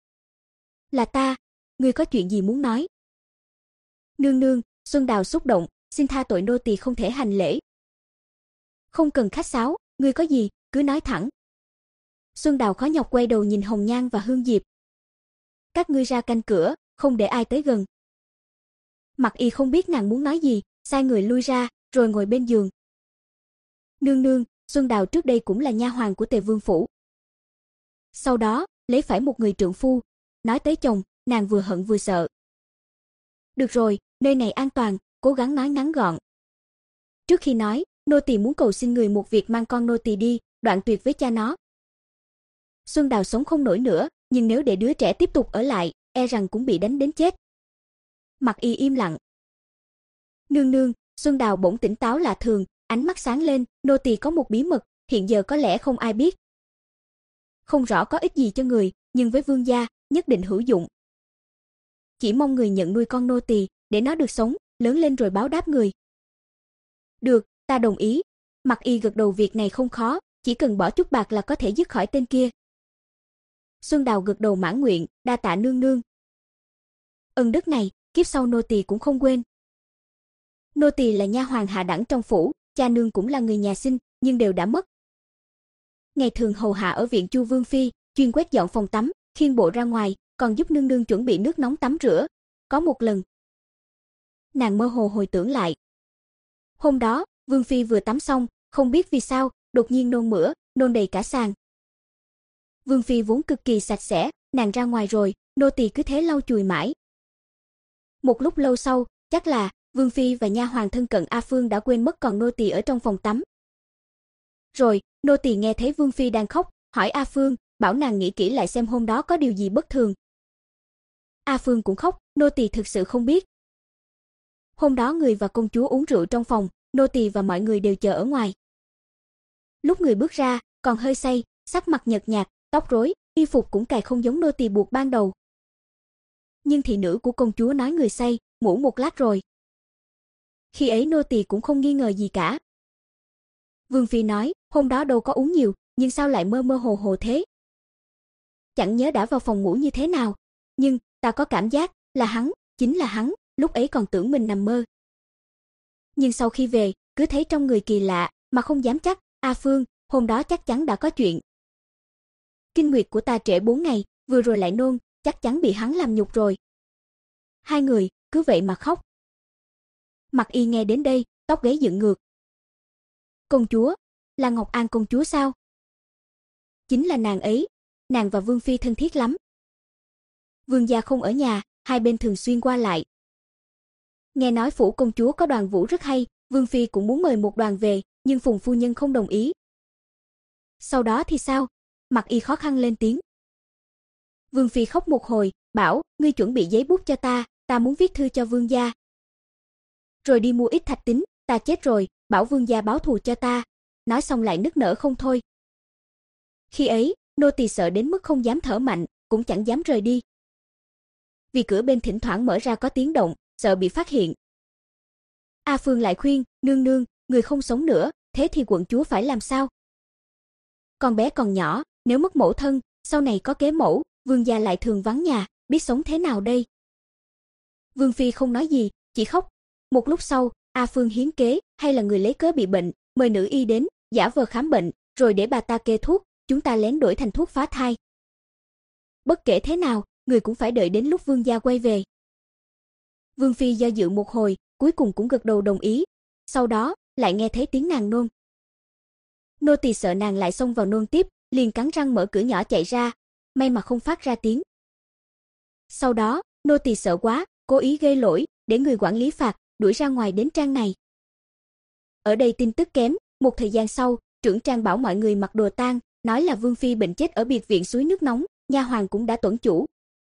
Là ta, ngươi có chuyện gì muốn nói? Nương nương, Xuân Đào xúc động, xin tha tội nô tỳ không thể hành lễ. Không cần khách sáo, ngươi có gì, cứ nói thẳng. Xuân Đào khó nhọc quay đầu nhìn Hồng Nhan và Hương Diệp. Các ngươi ra canh cửa, không để ai tới gần. Mặc Y không biết nàng muốn nói gì, sai người lui ra, rồi ngồi bên giường. Nương nương, Xuân Đào trước đây cũng là nha hoàn của Tề Vương phủ. Sau đó, lấy phải một người trượng phu, nói tới chồng, nàng vừa hận vừa sợ. Được rồi, nơi này an toàn, cố gắng nói ngắn gọn. Trước khi nói, nô tỳ muốn cầu xin người một việc mang con nô tỳ đi, đoạn tuyệt với cha nó. Xuân Đào sống không nổi nữa, nhưng nếu để đứa trẻ tiếp tục ở lại, e rằng cũng bị đánh đến chết. Mặc Y im lặng. Nương nương, Xuân Đào bỗng tỉnh táo lạ thường, ánh mắt sáng lên, nô tỳ có một bí mật, hiện giờ có lẽ không ai biết. Không rõ có ích gì cho người, nhưng với vương gia, nhất định hữu dụng. Chỉ mong người nhận nuôi con nô tỳ, để nó được sống, lớn lên rồi báo đáp người. Được, ta đồng ý. Mặc Y gật đầu, việc này không khó, chỉ cần bỏ chút bạc là có thể dứt khỏi tên kia. Xuân Đào gật đầu mãn nguyện, đa tạ nương nương. Ân đức này, kiếp sau nô tỳ cũng không quên. Nô tỳ là nha hoàn hạ đẳng trong phủ, cha nương cũng là người nhà sinh, nhưng đều đã mất. Ngày thường hầu hạ ở viện Chu Vương phi, chuyên quét dọn phòng tắm, khiêng bộ ra ngoài, còn giúp nương nương chuẩn bị nước nóng tắm rửa. Có một lần, nàng mơ hồ hồi tưởng lại. Hôm đó, Vương phi vừa tắm xong, không biết vì sao, đột nhiên nôn mửa, nôn đầy cả sàn. Vương phi vốn cực kỳ sạch sẽ, nàng ra ngoài rồi, nô tỳ cứ thế lau chùi mãi. Một lúc lâu sau, chắc là Vương phi và nha hoàn thân cận A Phương đã quên mất còn nô tỳ ở trong phòng tắm. Rồi, nô tỳ nghe thấy Vương phi đang khóc, hỏi A Phương, bảo nàng nghĩ kỹ lại xem hôm đó có điều gì bất thường. A Phương cũng khóc, nô tỳ thực sự không biết. Hôm đó người và công chúa uống rượu trong phòng, nô tỳ và mọi người đều chờ ở ngoài. Lúc người bước ra, còn hơi say, sắc mặt nhợt nhạt, tóc rối, y phục cũng cài không giống nô tỳ buộc ban đầu. Nhưng thị nữ của công chúa nói người say, ngủ một lát rồi. Khi ấy nô tỳ cũng không nghi ngờ gì cả. Vương phi nói, hôm đó đâu có uống nhiều, nhưng sao lại mơ mơ hồ hồ thế? Chẳng nhớ đã vào phòng ngủ như thế nào, nhưng ta có cảm giác là hắn, chính là hắn, lúc ấy còn tưởng mình nằm mơ. Nhưng sau khi về, cứ thấy trong người kỳ lạ, mà không dám chắc, A Phương, hôm đó chắc chắn đã có chuyện. Kinh nguyệt của ta trễ bốn ngày, vừa rồi lại nôn, chắc chắn bị hắn làm nhục rồi. Hai người, cứ vậy mà khóc. Mặc Y nghe đến đây, tóc gáy dựng ngược. Công chúa, là Ngọc An công chúa sao? Chính là nàng ấy, nàng và Vương phi thân thiết lắm. Vương gia không ở nhà, hai bên thường xuyên qua lại. Nghe nói phủ công chúa có đoàn vũ rất hay, Vương phi cũng muốn mời một đoàn về, nhưng Phùng phu nhân không đồng ý. Sau đó thì sao? Mặc Y khó khăn lên tiếng. Vương phi khóc một hồi, bảo, ngươi chuẩn bị giấy bút cho ta, ta muốn viết thư cho vương gia. Rồi đi mua ít thạch tín, ta chết rồi, bảo vương gia báo thù cho ta. Nói xong lại nức nở không thôi. Khi ấy, nô tỳ sợ đến mức không dám thở mạnh, cũng chẳng dám rời đi. Vì cửa bên thỉnh thoảng mở ra có tiếng động, sợ bị phát hiện. A Phương lại khuyên, nương nương, người không sống nữa, thế thì quận chúa phải làm sao? Con bé còn nhỏ, nếu mất mẫu thân, sau này có kế mẫu, vương gia lại thường vắng nhà, biết sống thế nào đây? Vương phi không nói gì, chỉ khóc. Một lúc sau, A Phương hiến kế, hay là người lấy cớ bị bệnh, mời nữ y đến, giả vờ khám bệnh, rồi để bà ta kê thuốc, chúng ta lén đổi thành thuốc phá thai. Bất kể thế nào, người cũng phải đợi đến lúc vương gia quay về. Vương phi do dự một hồi, cuối cùng cũng gật đầu đồng ý. Sau đó, lại nghe thấy tiếng nàng nôn. Nô tỳ sợ nàng lại xông vào nôn tiếp, liền cắn răng mở cửa nhỏ chạy ra, may mà không phát ra tiếng. Sau đó, nô tỳ sợ quá, cố ý gây lỗi, để người quản lý phạt, đuổi ra ngoài đến trang này. Ở đây tin tức kém, một thời gian sau, trưởng trang bảo mọi người mặc đồ tang, nói là Vương phi bệnh chết ở biệt viện suối nước nóng, nha hoàn cũng đã tuẫn chủ.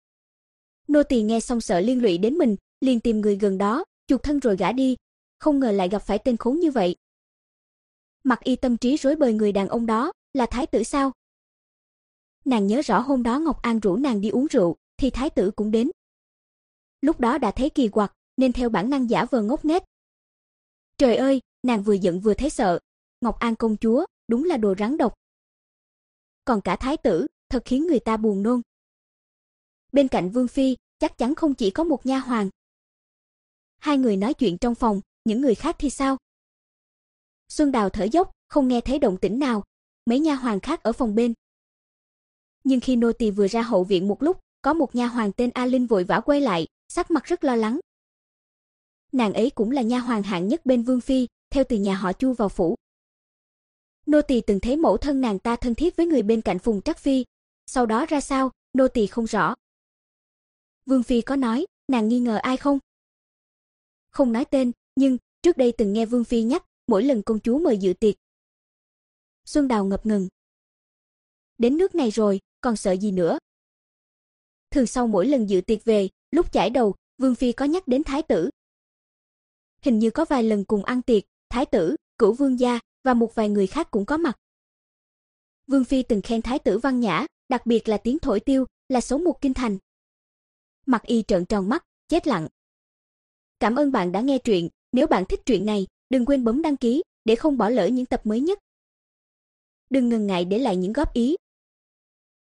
Nô tỳ nghe xong sợ liên lụy đến mình, liền tìm người gần đó, chuộc thân rồi gả đi, không ngờ lại gặp phải tên khốn như vậy. Mặc Y tâm trí rối bời, người đàn ông đó là thái tử sao? Nàng nhớ rõ hôm đó Ngọc An rủ nàng đi uống rượu, thì thái tử cũng đến. Lúc đó đã thấy kỳ quặc, nên theo bản năng giả vờ ngốc nghếch. Trời ơi, nàng vừa giận vừa thấy sợ, Ngọc An công chúa, đúng là đồ rắn độc. Còn cả thái tử, thật khiến người ta buồn nôn. Bên cạnh Vương phi, chắc chắn không chỉ có một nha hoàn. Hai người nói chuyện trong phòng, những người khác thì sao? Xuân Đào thở dốc, không nghe thấy động tĩnh nào, mấy nha hoàn khác ở phòng bên. Nhưng khi nô tỳ vừa ra hậu viện một lúc, có một nha hoàn tên A Linh vội vã quay lại, sắc mặt rất lo lắng. Nàng ấy cũng là nha hoàn hạng nhất bên Vương phi, theo từ nhà họ Chu vào phủ. Nô tỳ từng thấy mẫu thân nàng ta thân thiết với người bên cạnh Phùng Trắc phi, sau đó ra sao, nô tỳ không rõ. Vương phi có nói, nàng nghi ngờ ai không? Không nói tên, nhưng trước đây từng nghe Vương phi nhắc, mỗi lần công chúa mời dự tiệc. Xuân Đào ngập ngừng. Đến nước này rồi, còn sợ gì nữa? Thường sau mỗi lần dự tiệc về, lúc chải đầu, Vương phi có nhắc đến thái tử. Hình như có vài lần cùng ăn tiệc, thái tử, Cửu vương gia và một vài người khác cũng có mặt. Vương phi từng khen thái tử văn nhã, đặc biệt là tiếng thổi tiêu, là số một kinh thành. Mặc Y trợn tròn mắt, chết lặng. Cảm ơn bạn đã nghe truyện, nếu bạn thích truyện này, đừng quên bấm đăng ký để không bỏ lỡ những tập mới nhất. Đừng ngần ngại để lại những góp ý